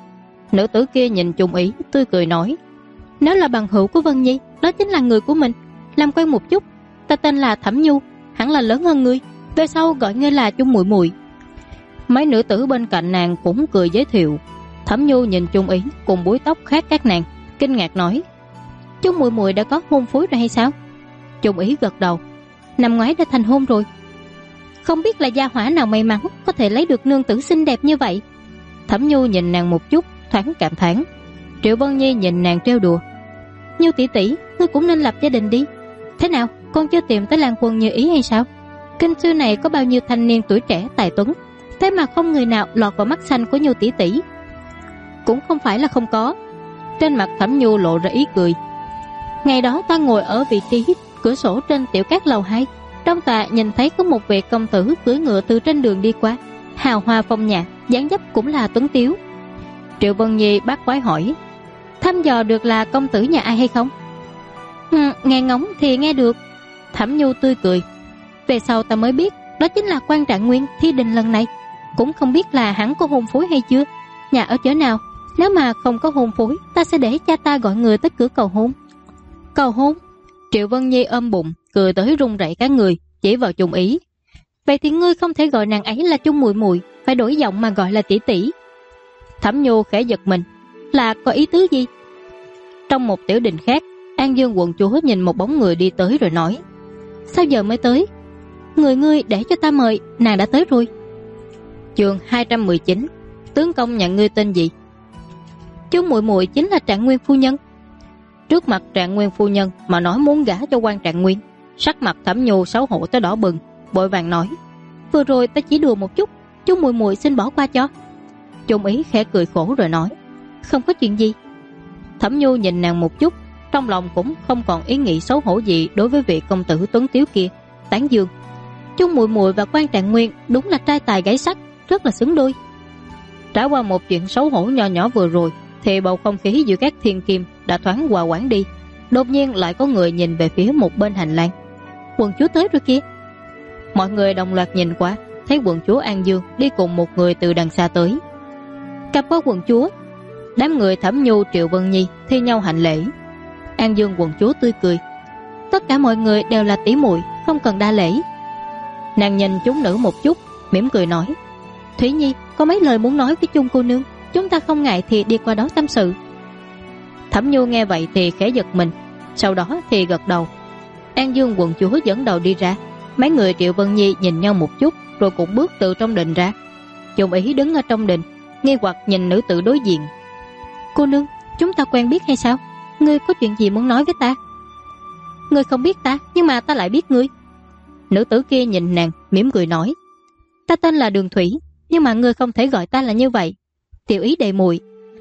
Nữ tử kia nhìn Chung Ý tươi cười nói, nếu là bằng hữu của Vân Nhi, đó chính là người của mình. Làm quen một chút. Ta tên là Thẩm Nhu, hẳn là lớn hơn ngươi, về sau gọi ngươi là Chung muội muội. Mấy nữ tử bên cạnh nàng cũng cười giới thiệu. Thẩm Nhu nhìn Chung Ý cùng búi tóc khác các nàng, kinh ngạc nói, Chung muội muội đã có hôn phối rồi hay sao? Chung Ý gật đầu, năm ngoái đã thành hôn rồi. Không biết là gia hỏa nào may mắn có thể lấy được nương tử xinh đẹp như vậy. Thẩm Nhu nhìn nàng một chút, thoáng cảm thán. Triệu Vân Nhi nhìn nàng trêu đùa, Nhu tỷ tỷ, ngươi cũng nên lập gia đình đi. Thế nào, con chưa tìm tới Lan Quân Như ý hay sao? Kinh sư này có bao nhiêu thanh niên tuổi trẻ tài tuấn, thế mà không người nào lọt vào mắt xanh của Nhu tỷ tỷ. Cũng không phải là không có. Trên mặt Thẩm Nhu lộ ra ý cười. Ngày đó ta ngồi ở vị trí cửa sổ trên tiểu cát lầu 2, trong tòa nhìn thấy có một vị công tử cưỡi ngựa từ trên đường đi qua, hào hoa phong nhã, dáng dấp cũng là tuấn tiếu. Triệu Vân Nhi bác quái hỏi, thăm dò được là công tử nhà ai hay không? Nghe ngóng thì nghe được. Thẩm Nhu tươi cười, về sau ta mới biết đó chính là Quan Trạng Nguyên thi đình lần này. Cũng không biết là hắn có hôn phối hay chưa, nhà ở chỗ nào. Nếu mà không có hôn phối, ta sẽ để cha ta gọi người tới cửa cầu hôn. Cầu hôn? Triệu Vân Nhi ôm bụng cười tới run rẩy cả người, chỉ vào Chung Ý. Vậy thì ngươi không thể gọi nàng ấy là Chung muội muội, phải đổi giọng mà gọi là tỷ tỷ. Thẩm Nhu khẽ giật mình, là có ý tứ gì? Trong một tiểu đình khác, An Dương quận chúa nhìn một bóng người đi tới rồi nói, sao giờ mới tới? Ngươi để cho ta mời, nàng đã tới rồi. Chương 219. Tướng công nhận ngươi tên gì? Chung muội muội chính là Trạng Nguyên phu nhân. Trước mặt Trạng Nguyên phu nhân mà nói muốn gả cho Quan Trạng Nguyên, sắc mặt Thẩm Nhu xấu hổ tới đỏ bừng, vội vàng nói, vừa rồi ta chỉ đùa một chút, Chung muội muội xin bỏ qua cho. Chung Ý khẽ cười khổ rồi nói, không có chuyện gì. Thẩm Nhu nhìn nàng một chút, trong lòng cũng không còn ý nghĩ xấu hổ gì đối với vị công tử tuấn tiếu kia, tán dương, Chung muội muội và Quan Trạng Nguyên đúng là trai tài gái sắc, rất là xứng đôi. Trải qua một chuyện xấu hổ nhỏ nhỏ vừa rồi, thì bầu không khí giữa các thiên kim đã thoáng hòa hoãn đi. Đột nhiên lại có người nhìn về phía một bên hành lang. Quận chúa tới rồi kia. Mọi người đồng loạt nhìn qua, thấy quận chúa An Dương đi cùng một người từ đằng xa tới. Cặp qua quận chúa. Đám người Thẩm Nhu, Triệu Vân Nhi thi nhau hành lễ. An Dương quận chúa tươi cười, tất cả mọi người đều là tỷ muội, không cần đa lễ. Nàng nhìn chúng nữ một chút, mỉm cười nói, Thủy Nhi có mấy lời muốn nói với Chung cô nương, chúng ta không ngại thì đi qua đó tâm sự. Thẩm Nhu nghe vậy thì khẽ giật mình, sau đó thì gật đầu. An Dương quận chúa dẫn đầu đi ra. Mấy người Triệu Vân Nhi nhìn nhau một chút, rồi cũng bước từ trong đình ra. Chung Ý đứng ở trong đình, nghi hoặc nhìn nữ tử đối diện. Cô nương, chúng ta quen biết hay sao? Ngươi có chuyện gì muốn nói với ta? Ngươi không biết ta, nhưng mà ta lại biết ngươi. Nữ tử kia nhìn nàng, mỉm cười nói, ta tên là Đường Thủy, nhưng mà ngươi không thể gọi ta là như vậy. Tiểu Ý đệ muội.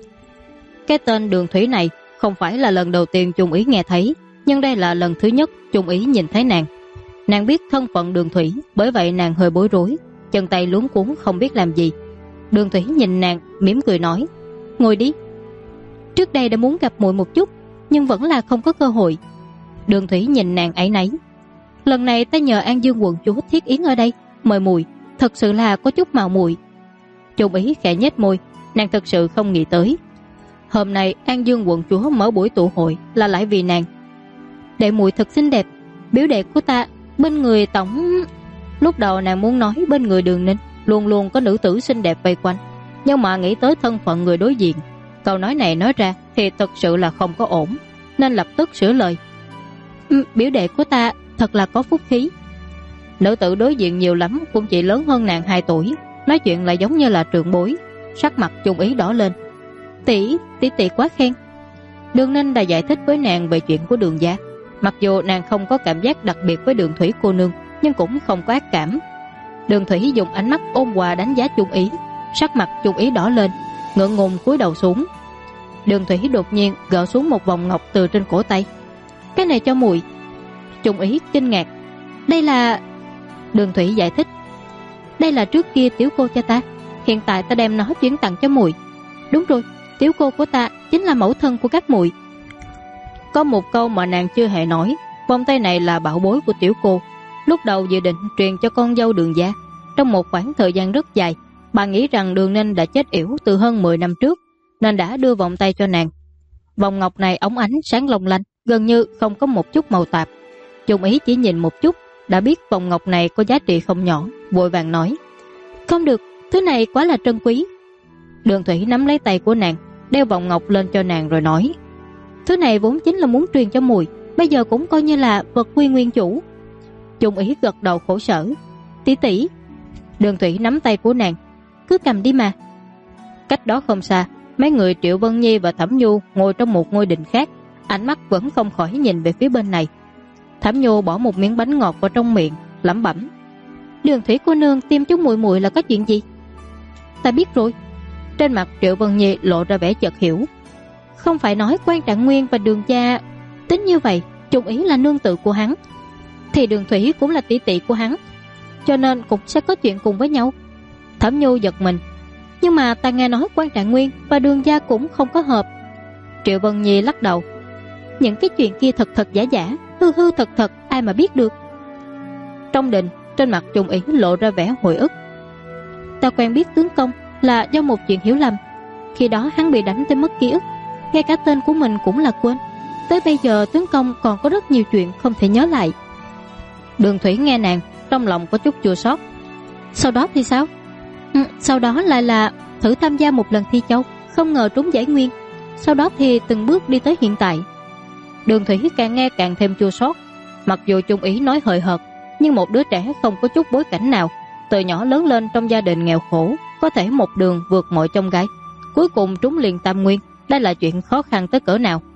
Cái tên Đường Thủy này không phải là lần đầu tiên Chung Ý nghe thấy, nhưng đây là lần thứ nhất Chung Ý nhìn thấy nàng. Nàng biết thân phận Đường Thủy, bởi vậy nàng hơi bối rối, chân tay luống cuống không biết làm gì. Đường Thủy nhìn nàng, mỉm cười nói, ngồi đi. Trước đây đã muốn gặp muội một chút, nhưng vẫn là không có cơ hội. Đường Thủy nhìn nàng ấy nấy. Lần này ta nhờ An Dương quận chúa thiết yến ở đây, mời muội, thật sự là có chút mạo muội. Chung Ý khẽ nhếch môi, nàng thật sự không nghĩ tới hôm nay An Dương quận chúa mở buổi tụ hội là lại vì nàng. Đệ muội thật xinh đẹp, biểu đệ của ta bên người tổng. Lúc đầu nàng muốn nói bên người Đường Ninh luôn luôn có nữ tử xinh đẹp vây quanh, nhưng mà nghĩ tới thân phận người đối diện, câu nói này nói ra thì thật sự là không có ổn, nên lập tức sửa lời. Biểu đệ của ta thật là có phúc khí. Nữ tử đối diện nhiều lắm cũng chỉ lớn hơn nàng 2 tuổi, nói chuyện lại giống như là trưởng bối. Sắc mặt Chung Ý đỏ lên. Tỷ quá khen. Đường Ninh đã giải thích với nàng về chuyện của Đường gia. Mặc dù nàng không có cảm giác đặc biệt với Đường Thủy cô nương, nhưng cũng không có ác cảm. Đường Thủy dùng ánh mắt ôn hòa đánh giá Chung Ý. Sắc mặt Chung Ý đỏ lên, ngượng ngùng cúi đầu xuống. Đường Thủy đột nhiên gỡ xuống một vòng ngọc từ trên cổ tay. Cái này cho muội. Chung Ý kinh ngạc. Đây là... Đường Thủy giải thích, đây là trước kia tiểu cô cho ta, hiện tại ta đem nó chuyển tặng cho muội. Đúng rồi, tiểu cô của ta chính là mẫu thân của các muội. Có một câu mà nàng chưa hề nói, vòng tay này là bảo bối của tiểu cô. Lúc đầu dự định truyền cho con dâu Đường gia. Trong một khoảng thời gian rất dài, bà nghĩ rằng Đường Ninh đã chết yểu từ hơn 10 năm trước, nên đã đưa vòng tay cho nàng. Vòng ngọc này óng ánh sáng long lanh, gần như không có một chút màu tạp. Trung Ý chỉ nhìn một chút đã biết vòng ngọc này có giá trị không nhỏ, vội vàng nói: "Không được, thứ này quá là trân quý." Đường Thủy nắm lấy tay của nàng, đeo vòng ngọc lên cho nàng rồi nói: "Thứ này vốn chính là muốn truyền cho Mùi, bây giờ cũng coi như là vật quy nguyên chủ." Trung Ý gật đầu khổ sở: "Tỷ tỷ." Đường Thủy nắm tay của nàng: "Cứ cầm đi mà." Cách đó không xa, mấy người Triệu Vân Nhi và Thẩm Nhu ngồi trong một ngôi đình khác, ánh mắt vẫn không khỏi nhìn về phía bên này. Thẩm Nhu bỏ một miếng bánh ngọt vào trong miệng, lẩm bẩm: "Đường Thủy cô nương tìm chúng muội muội là có chuyện gì?" "Ta biết rồi." Trên mặt Triệu Vân Nhi lộ ra vẻ chợt hiểu. Không phải nói Quan Trạng Nguyên và Đường gia tính như vậy, Trung Ý là nương tự của hắn, thì Đường Thủy cũng là tỷ tỷ của hắn, cho nên cũng sẽ có chuyện cùng với nhau. Thẩm Nhu giật mình: "Nhưng mà ta nghe nói Quan Trạng Nguyên và Đường gia cũng không có hợp." Triệu Vân Nhi lắc đầu: "Những cái chuyện kia thật thật giả giả, hư hư thật thật, ai mà biết được." Trong đình, trên mặt Trung Ý lộ ra vẻ hồi ức: "Ta quen biết tướng công là do một chuyện hiểu lầm. Khi đó hắn bị đánh tới mất ký ức, ngay cả tên của mình cũng là quên. Tới bây giờ tướng công còn có rất nhiều chuyện không thể nhớ lại." Đường Thủy nghe nàng, trong lòng có chút chua xót. "Sau đó thì sao?" Sau đó lại là thử tham gia một lần thi châu, không ngờ trúng giải nguyên. Sau đó thì từng bước đi tới hiện tại." Đường Thủy càng nghe càng thêm chua xót. Mặc dù Trung Ý nói hời hợt, nhưng một đứa trẻ không có chút bối cảnh nào, từ nhỏ lớn lên trong gia đình nghèo khổ, có thể một đường vượt mọi chông gai, cuối cùng trúng liền tam nguyên, đây là chuyện khó khăn tới cỡ nào.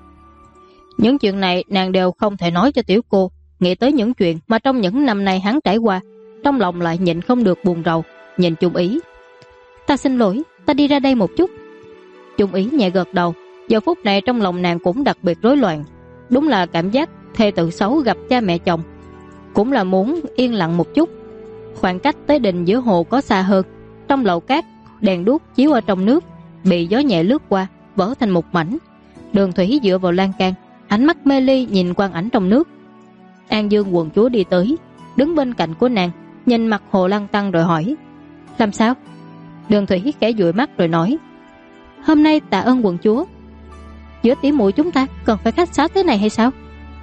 Những chuyện này nàng đều không thể nói cho tiểu cô. Nghĩ tới những chuyện mà trong những năm nay hắn trải qua, trong lòng lại nhịn không được buồn rầu, nhìn Trung Ý: "Ta xin lỗi, ta đi ra đây một chút." Trung Ý nhẹ gật đầu. Giờ phút này trong lòng nàng cũng đặc biệt rối loạn. Đúng là cảm giác thê tử xấu gặp cha mẹ chồng, cũng là muốn yên lặng một chút. Khoảng cách tới đình giữa hồ có xa hơn. Trong lầu cát, đèn đuốc chiếu ở trong nước, bị gió nhẹ lướt qua, vỡ thành một mảnh. Đường Thủy dựa vào lan can, ánh mắt mê ly nhìn quang ảnh trong nước. An Dương quận chúa đi tới, đứng bên cạnh của nàng, nhìn mặt hồ lăn tăn rồi hỏi: "Làm sao?" Đường Thủy khẽ dụi mắt rồi nói: "Hôm nay tạ ơn quận chúa." "Giữa tỷ muội chúng ta cần phải khách sáo thế này hay sao?"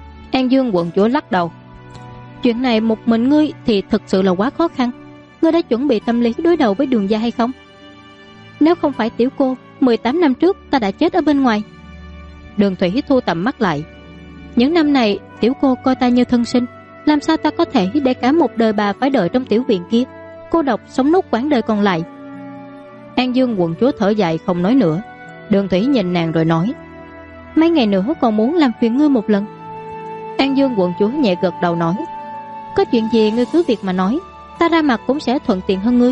An Dương quận chúa lắc đầu: "Chuyện này một mình ngươi thì thực sự là quá khó khăn. Ngươi đã chuẩn bị tâm lý đối đầu với Đường gia hay không? Nếu không phải tiểu cô, 18 năm trước ta đã chết ở bên ngoài." Đường Thủy thu tầm mắt lại: "Những năm này tiểu cô coi ta như thân sinh, làm sao ta có thể để cả một đời bà phải đợi trong tiểu viện kia, cô độc sống nốt quãng đời còn lại." An Dương quận chúa thở dài không nói nữa. Đường Thủy nhìn nàng rồi nói: "Mấy ngày nữa còn muốn làm phiền ngươi một lần." An Dương quận chúa nhẹ gật đầu nói: "Có chuyện gì ngươi cứ việc mà nói, ta ra mặt cũng sẽ thuận tiện hơn ngươi."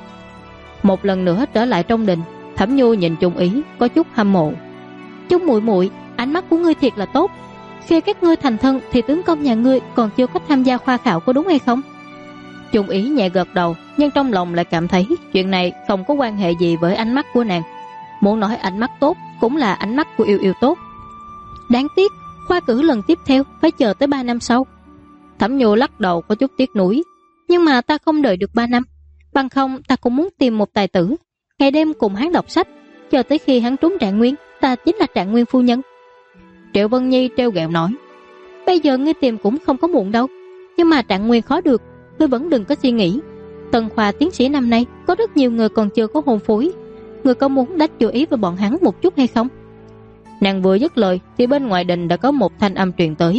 Một lần nữa trở lại trong đình, Thẩm Nhu nhìn Trung Ý có chút hâm mộ: "Trung muội muội, ánh mắt của ngươi thiệt là tốt. Khi các ngươi thành thân thì tướng công nhà ngươi còn chưa có tham gia khoa khảo, có đúng hay không?" Trung Ý nhẹ gật đầu, nhưng trong lòng lại cảm thấy chuyện này không có quan hệ gì với ánh mắt của nàng. Muốn nói ánh mắt tốt cũng là ánh mắt của yêu yêu tốt. Đáng tiếc khoa cử lần tiếp theo phải chờ tới 3 năm sau. Thẩm Nhu lắc đầu có chút tiếc nuối: "Nhưng mà ta không đợi được 3 năm, bằng không ta cũng muốn tìm một tài tử, ngày đêm cùng hắn đọc sách, chờ tới khi hắn trúng trạng nguyên, ta chính là trạng nguyên phu nhân." Triệu Vân Nhi trêu ghẹo nói: "Bây giờ ngươi tìm cũng không có muộn đâu, nhưng mà trạng nguyên khó được, ngươi vẫn đừng có suy nghĩ. Tân khoa tiến sĩ năm nay có rất nhiều người còn chưa có hôn phối, ngươi có muốn đánh chú ý vào bọn hắn một chút hay không?" Nàng vừa dứt lời thì bên ngoài đình đã có một thanh âm truyền tới: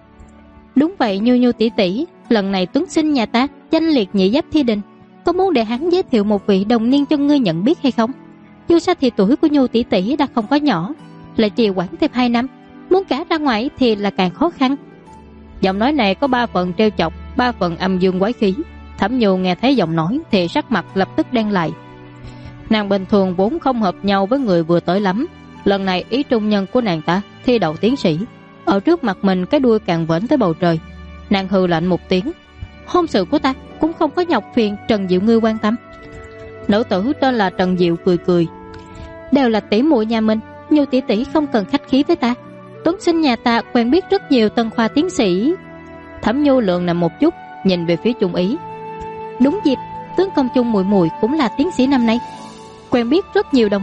"Đúng vậy Nhu Nhu tỷ tỷ, lần này Tuấn sinh nhà ta danh liệt nhị giáp thi đình, có muốn để hắn giới thiệu một vị đồng niên cho ngươi nhận biết hay không? Dù sao thì tuổi của Nhu tỷ tỷ đã không có nhỏ, lại trì hoãn thêm 2 năm, muốn cả ra ngoài thì là càng khó khăn." Giọng nói này có 3 phần trêu chọc, 3 phần âm dương quái khí. Thẩm Nhu nghe thấy giọng nói thì sắc mặt lập tức đen lại. Nàng bình thường vốn không hợp nhau với người vừa tới lắm, lần này ý trung nhân của nàng ta thi đậu tiến sĩ, ở trước mặt mình cái đuôi càng vểnh tới bầu trời. Nàng hừ lạnh một tiếng: "Hôn sự của ta cũng không có nhọc phiền Trần Diệu ngươi quan tâm." Nữ tử tên là Trần Diệu cười cười: "Đều là tỷ muội nhà mình, Nhu tỷ tỷ không cần khách khí với ta. Tuấn sinh nhà ta quen biết rất nhiều tân khoa tiến sĩ." Thẩm Nhu lượng nằm một chút, nhìn về phía Trung Ý: "Đúng dịp, tướng công Trung muội muội cũng là tiến sĩ năm nay, quen biết rất nhiều đồng niên,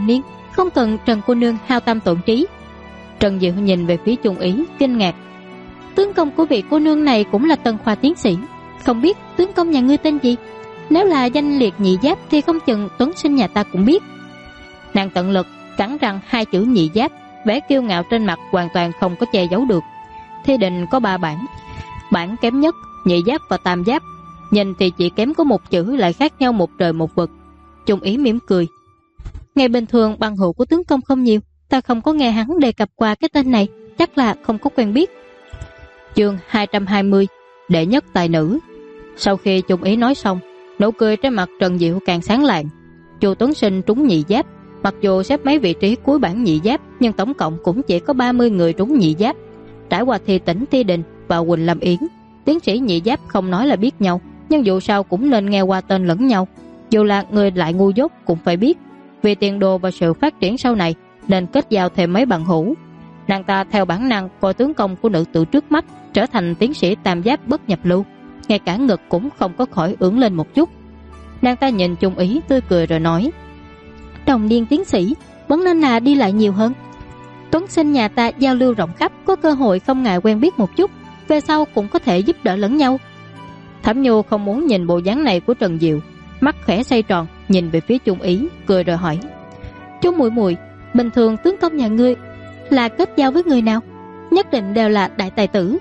không cần Trần cô nương hao tâm tổn trí. Trần Diệu nhìn về phía Chung Ý kinh ngạc. Tướng công của vị cô nương này cũng là tân khoa tiến sĩ, không biết tướng công nhà ngươi tên gì? Nếu là danh liệt nhị giáp thì không chừng Tuấn Sinh nhà ta cũng biết. Nàng tận lực cắn răng hai chữ nhị giáp, vẻ kiêu ngạo trên mặt hoàn toàn không có che giấu được. Thi đình có 3 bản, bản kém nhất, nhị giáp và tam giáp, nhìn thì chỉ kém có một chữ lại khác nhau một trời một vực. Chung Ý mỉm cười. Ngày bình thường bằng hữu của tướng công không nhiều, ta không có nghe hắn đề cập qua cái tên này, chắc là không có quen biết. Chương 220, đệ nhất tài nữ. Sau khi Chung Ý nói xong, nụ cười trên mặt Trần Diệu càng sáng lạng. Chu Tuấn Sinh trúng nhị giáp, mặc dù xếp mấy vị trí cuối bảng nhị giáp, nhưng tổng cộng cũng chỉ có 30 người trúng nhị giáp. Trải qua Thi Tĩnh, Thi Đình và Quỳnh Lâm Yến, tiến sĩ nhị giáp không nói là biết nhau, nhưng dù sao cũng nên nghe qua tên lẫn nhau. Dù là người lại ngu dốt cũng phải biết, vì tiền đồ và sự phát triển sau này nên kết giao thêm mấy bằng hữu. Nàng ta theo bản năng coi tướng công của nữ tử trước mắt trở thành tiến sĩ tam giáp bất nhập lưu, ngay cả ngực cũng không có khỏi ưỡn lên một chút. Nàng ta nhìn Chung Ý tươi cười rồi nói: Đồng niên tiến sĩ vẫn nên là đi lại nhiều hơn. Tuấn Sinh nhà ta giao lưu rộng khắp, có cơ hội không ngại quen biết một chút, về sau cũng có thể giúp đỡ lẫn nhau. Thẩm Nhu không muốn nhìn bộ dáng này của Trần Diệu, mắt khẽ xoay tròn nhìn về phía Chung Ý, cười rồi hỏi: Chú muội muội, bình thường tướng công nhà ngươi là kết giao với người nào? Nhất định đều là đại tài tử.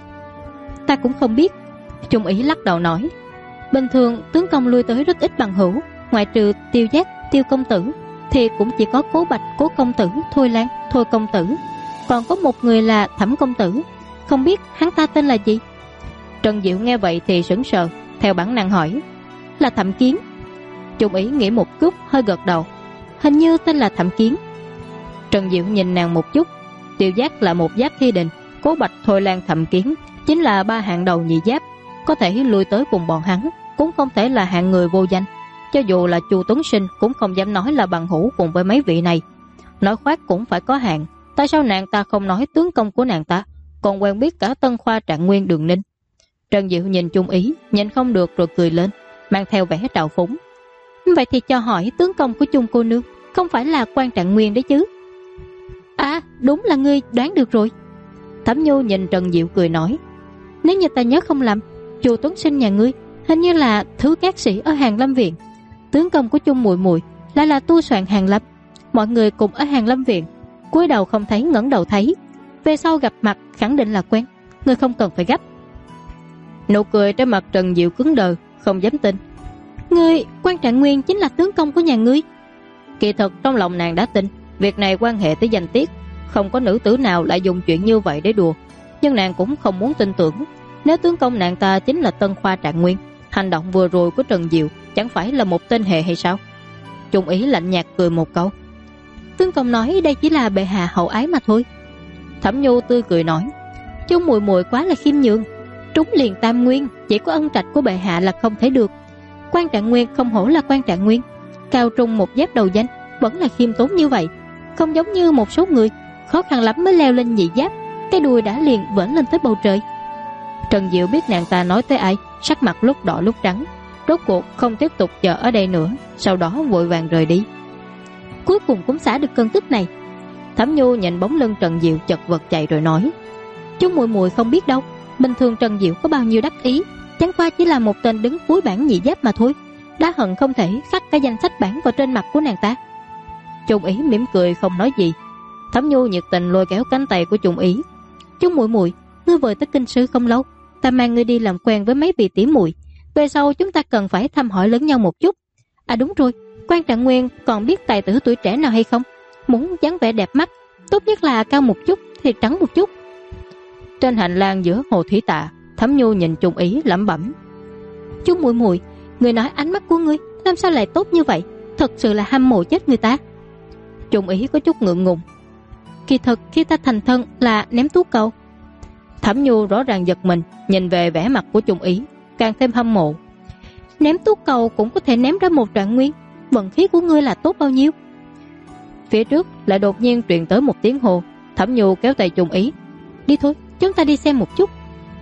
Ta cũng không biết. Chung Ý lắc đầu nói: Bình thường tướng công lui tới rất ít bằng hữu, ngoại trừ Tiêu Giác, Tiêu công tử thì cũng chỉ có Cố Bạch, Cố công tử, Thôi Lan, Thôi công tử, còn có một người là Thẩm công tử, không biết hắn ta tên là gì. Trần Diệu nghe vậy thì sững sờ, theo bản năng hỏi: Là Thẩm Kiến. Chung Ý nghĩ một chút hơi gật đầu: Hình như tên là Thẩm Kiến. Trần Diệu nhìn nàng một chút. Tiêu Giác là một giáp Thi Đình, Cố Bạch, Thôi Lan, Thẩm Kiến chính là 3 hạng đầu nhị giáp, có thể lui tới cùng bọn hắn cũng không thể là hạng người vô danh. Cho dù là Chu Tuấn Sinh cũng không dám nói là bằng hữu cùng với mấy vị này. Nói khoác cũng phải có hạn. Tại sao nàng ta không nói tướng công của nàng ta còn quen biết cả Tân Khoa Trạng Nguyên Đường Ninh? Trần Diệu nhìn Chung Ý, nhìn không được rồi cười lên, mang theo vẻ trào phúng: Vậy thì cho hỏi tướng công của Chung cô nương không phải là Quan Trạng Nguyên đấy chứ? À, đúng là ngươi đoán được rồi. Thẩm Nhu nhìn Trần Diệu cười nói: Nếu như ta nhớ không lầm, Chu Tuấn Sinh nhà ngươi hình như là thứ các sĩ ở Hàn Lâm Viện. Tướng công của Chung muội muội lại là tu soạn Hàn Lâm. Mọi người cùng ở Hàn Lâm Viện, cúi đầu không thấy ngẩng đầu thấy, về sau gặp mặt khẳng định là quen. Ngươi không cần phải gấp. Nụ cười trên mặt Trần Diệu cứng đờ, không dám tin. Ngươi, Quan Trạng Nguyên chính là tướng công của nhà ngươi? Kỳ thực trong lòng nàng đã tin, việc này quan hệ tới danh tiết, không có nữ tử nào lại dùng chuyện như vậy để đùa. Nhưng nàng cũng không muốn tin tưởng. Nếu tướng công nàng ta chính là Tân Khoa Trạng Nguyên, hành động vừa rồi của Trần Diệu chẳng phải là một tên hề hay sao? Chung Ý lạnh nhạt cười một câu: Tướng công nói đây chỉ là bệ hạ hậu ái mà thôi. Thẩm Nhu tươi cười nói: Chung muội muội quá là khiêm nhường, trúng liền tam nguyên, chỉ có ân trạch của bệ hạ là không thể được. Quan Trạng Nguyên không hổ là Quan Trạng Nguyên, cao trung một giáp đầu danh, vẫn là khiêm tốn như vậy, không giống như một số người khó khăn lắm mới leo lên nhị giáp, cái đuôi đã liền vểnh lên tới bầu trời. Trần Diệu biết nàng ta nói tới ai, sắc mặt lúc đỏ lúc trắng, rốt cuộc không tiếp tục chờ ở đây nữa, sau đó vội vàng rời đi. Cuối cùng cũng xả được cơn tức này. Thẩm Nhu nhìn bóng lưng Trần Diệu chật vật chạy rồi nói: Chúng muội muội không biết đâu, bình thường Trần Diệu có bao nhiêu đắc ý, chẳng qua chỉ là một tên đứng cuối bảng nhị giáp mà thôi, đã hận không thể khắc cả danh sách bảng vào trên mặt của nàng ta. Chung Ý mỉm cười không nói gì. Thẩm Nhu nhiệt tình lôi kéo cánh tay của Chung Ý: Chung muội muội, ngươi vừa tới kinh sư không lâu, ta mang ngươi đi làm quen với mấy vị tỷ muội, về sau chúng ta cần phải thăm hỏi lẫn nhau một chút. À đúng rồi, Quan Trạng Nguyên còn biết tài tử tuổi trẻ nào hay không? Muốn dáng vẻ đẹp mắt, tốt nhất là cao một chút thì trắng một chút. Trên hành lang giữa hồ thủy tạ, Thẩm Nhu nhìn Chung Ý lẩm bẩm: Chung muội muội, người nói ánh mắt của ngươi làm sao lại tốt như vậy, thật sự là hâm mộ chết người ta. Chung Ý có chút ngượng ngùng: Kỳ thực khi ta thành thân là ném tú cầu. Thẩm Nhu rõ ràng giật mình, nhìn về vẻ mặt của Chung Ý, càng thêm hâm mộ. Ném tú cầu cũng có thể ném ra một Trạng Nguyên, vận khí của ngươi là tốt bao nhiêu. Phía trước lại đột nhiên truyền tới một tiếng hô. Thẩm Nhu kéo tay Chung Ý: Đi thôi, chúng ta đi xem một chút.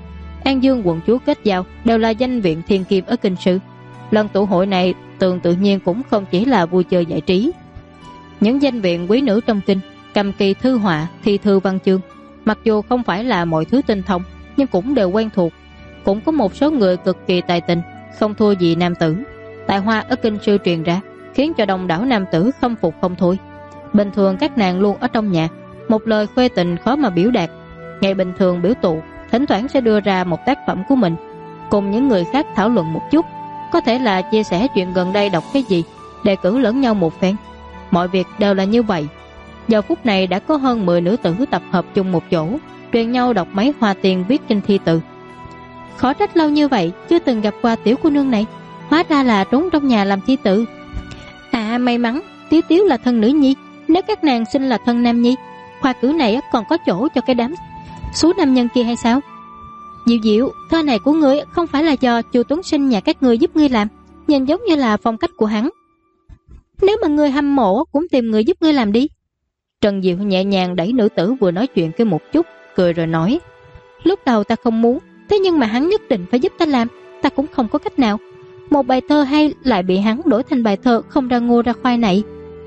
An Dương quận chúa kết giao đều là danh viện thiên kim ở kinh sư. Lần tụ hội này tự nhiên cũng không chỉ là vui chơi giải trí. Những danh viện quý nữ trong kinh, cầm kỳ thư họa, thi thư văn chương, mặc dù không phải là mọi thứ tinh thông, nhưng cũng đều quen thuộc. Cũng có một số người cực kỳ tài tình, không thua gì nam tử. Tài hoa ở kinh sư truyền ra, khiến cho đông đảo nam tử khâm phục không thôi. Bình thường các nàng luôn ở trong nhà, một lời khuê tình khó mà biểu đạt. Ngày bình thường biểu tụ, thỉnh thoảng sẽ đưa ra một tác phẩm của mình, cùng những người khác thảo luận một chút, có thể là chia sẻ chuyện gần đây đọc cái gì, đề cử lẫn nhau một phen. Mọi việc đều là như vậy. Giờ phút này đã có hơn 10 nữ tử tập hợp chung một chỗ, truyền nhau đọc mấy hoa tiền viết kinh thi từ. Khó trách lâu như vậy chưa từng gặp qua tiểu cô nương này, hóa ra là trốn trong nhà làm thi tử. À, may mắn Tiếu Tiếu là thân nữ nhi, nếu các nàng sinh là thân nam nhi, khoa cử này còn có chỗ cho cái đám số nam nhân kia hay sao? Diệu Diệu, thơ này của ngươi không phải là do Chu Tuấn Sinh nhà các ngươi giúp ngươi làm, nhìn giống như là phong cách của hắn. Nếu mà ngươi hâm mộ cũng tìm người giúp ngươi làm đi. Trần Diệu nhẹ nhàng đẩy nữ tử vừa nói chuyện kia một chút, cười rồi nói: Lúc đầu ta không muốn, thế nhưng mà hắn nhất định phải giúp ta làm, ta cũng không có cách nào. Một bài thơ hay lại bị hắn đổi thành bài thơ không ra ngô ra khoai này.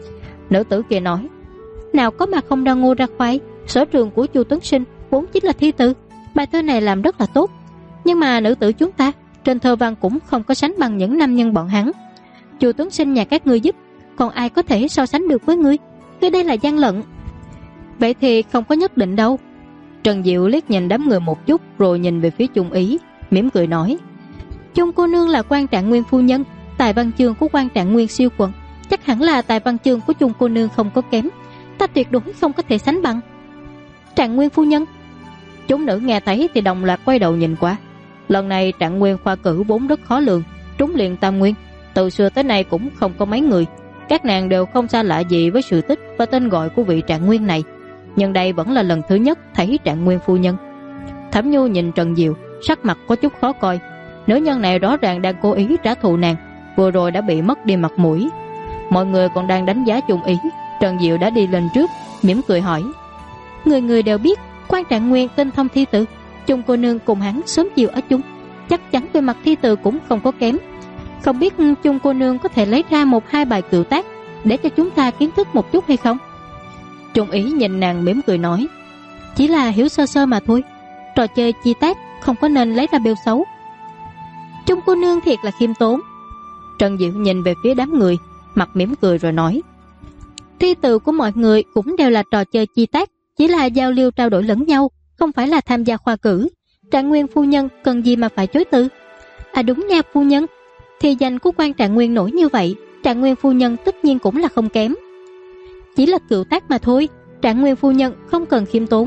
Nữ tử kia nói: Nào có mà không ra ngô ra khoai, sở trường của Chu Tuấn Sinh vốn chính là thi từ. Bài thơ này làm rất là tốt, nhưng mà nữ tử chúng ta trên thơ văn cũng không có sánh bằng những nam nhân bọn hắn. Chu Tuấn Sinh nhà các ngươi giúp, còn ai có thể so sánh được với ngươi? Ngươi đây là gian lận. Vậy thì không có nhất định đâu. Trần Diệu liếc nhìn đám người một chút, rồi nhìn về phía Chung Ý, mỉm cười nói: Chung cô nương là Quan Trạng Nguyên phu nhân, tài văn chương của Quan Trạng Nguyên siêu quần, chắc hẳn là tài văn chương của Chung cô nương không có kém, ta tuyệt đối không có thể sánh bằng. Trạng Nguyên phu nhân. Chúng nữ nghe thấy thì đồng loạt quay đầu nhìn qua. Lần này Trạng Nguyên khoa cử vốn rất khó lường, trúng liền tam nguyên, từ xưa tới nay cũng không có mấy người. Các nàng đều không xa lạ gì với sự tích và tên gọi của vị Trạng Nguyên này, nhưng đây vẫn là lần thứ nhất thấy Trạng Nguyên phu nhân. Thẩm Nhu nhìn Trần Diệu, sắc mặt có chút khó coi. Nữ nhân này rõ ràng đang cố ý trả thù nàng, vừa rồi đã bị mất đi mặt mũi. Mọi người còn đang đánh giá Chung Ý, Trần Diệu đã đi lên trước, mỉm cười hỏi: Người người đều biết Quan Trạng Nguyên tinh thông thi từ, Chung cô nương cùng hắn sớm chiều ở chung, chắc chắn về mặt thi từ cũng không có kém. Không biết Chung cô nương có thể lấy ra một hai bài cựu tác để cho chúng ta kiến thức một chút hay không? Chung Ý nhìn nàng mỉm cười nói: Chỉ là hiểu sơ sơ mà thôi, trò chơi chi tác không có nên lấy ra bêu xấu. Chung cô nương thiệt là khiêm tốn. Trần Diệu nhìn về phía đám người, mặt mỉm cười rồi nói: Thi từ của mọi người cũng đều là trò chơi chi tác, chỉ là giao lưu trao đổi lẫn nhau, không phải là tham gia khoa cử. Trạng Nguyên phu nhân cần gì mà phải chối từ? À đúng nha phu nhân, thì danh của Quan Trạng Nguyên nổi như vậy, Trạng Nguyên phu nhân tất nhiên cũng là không kém. Chỉ là cựu tác mà thôi, Trạng Nguyên phu nhân không cần khiêm tốn.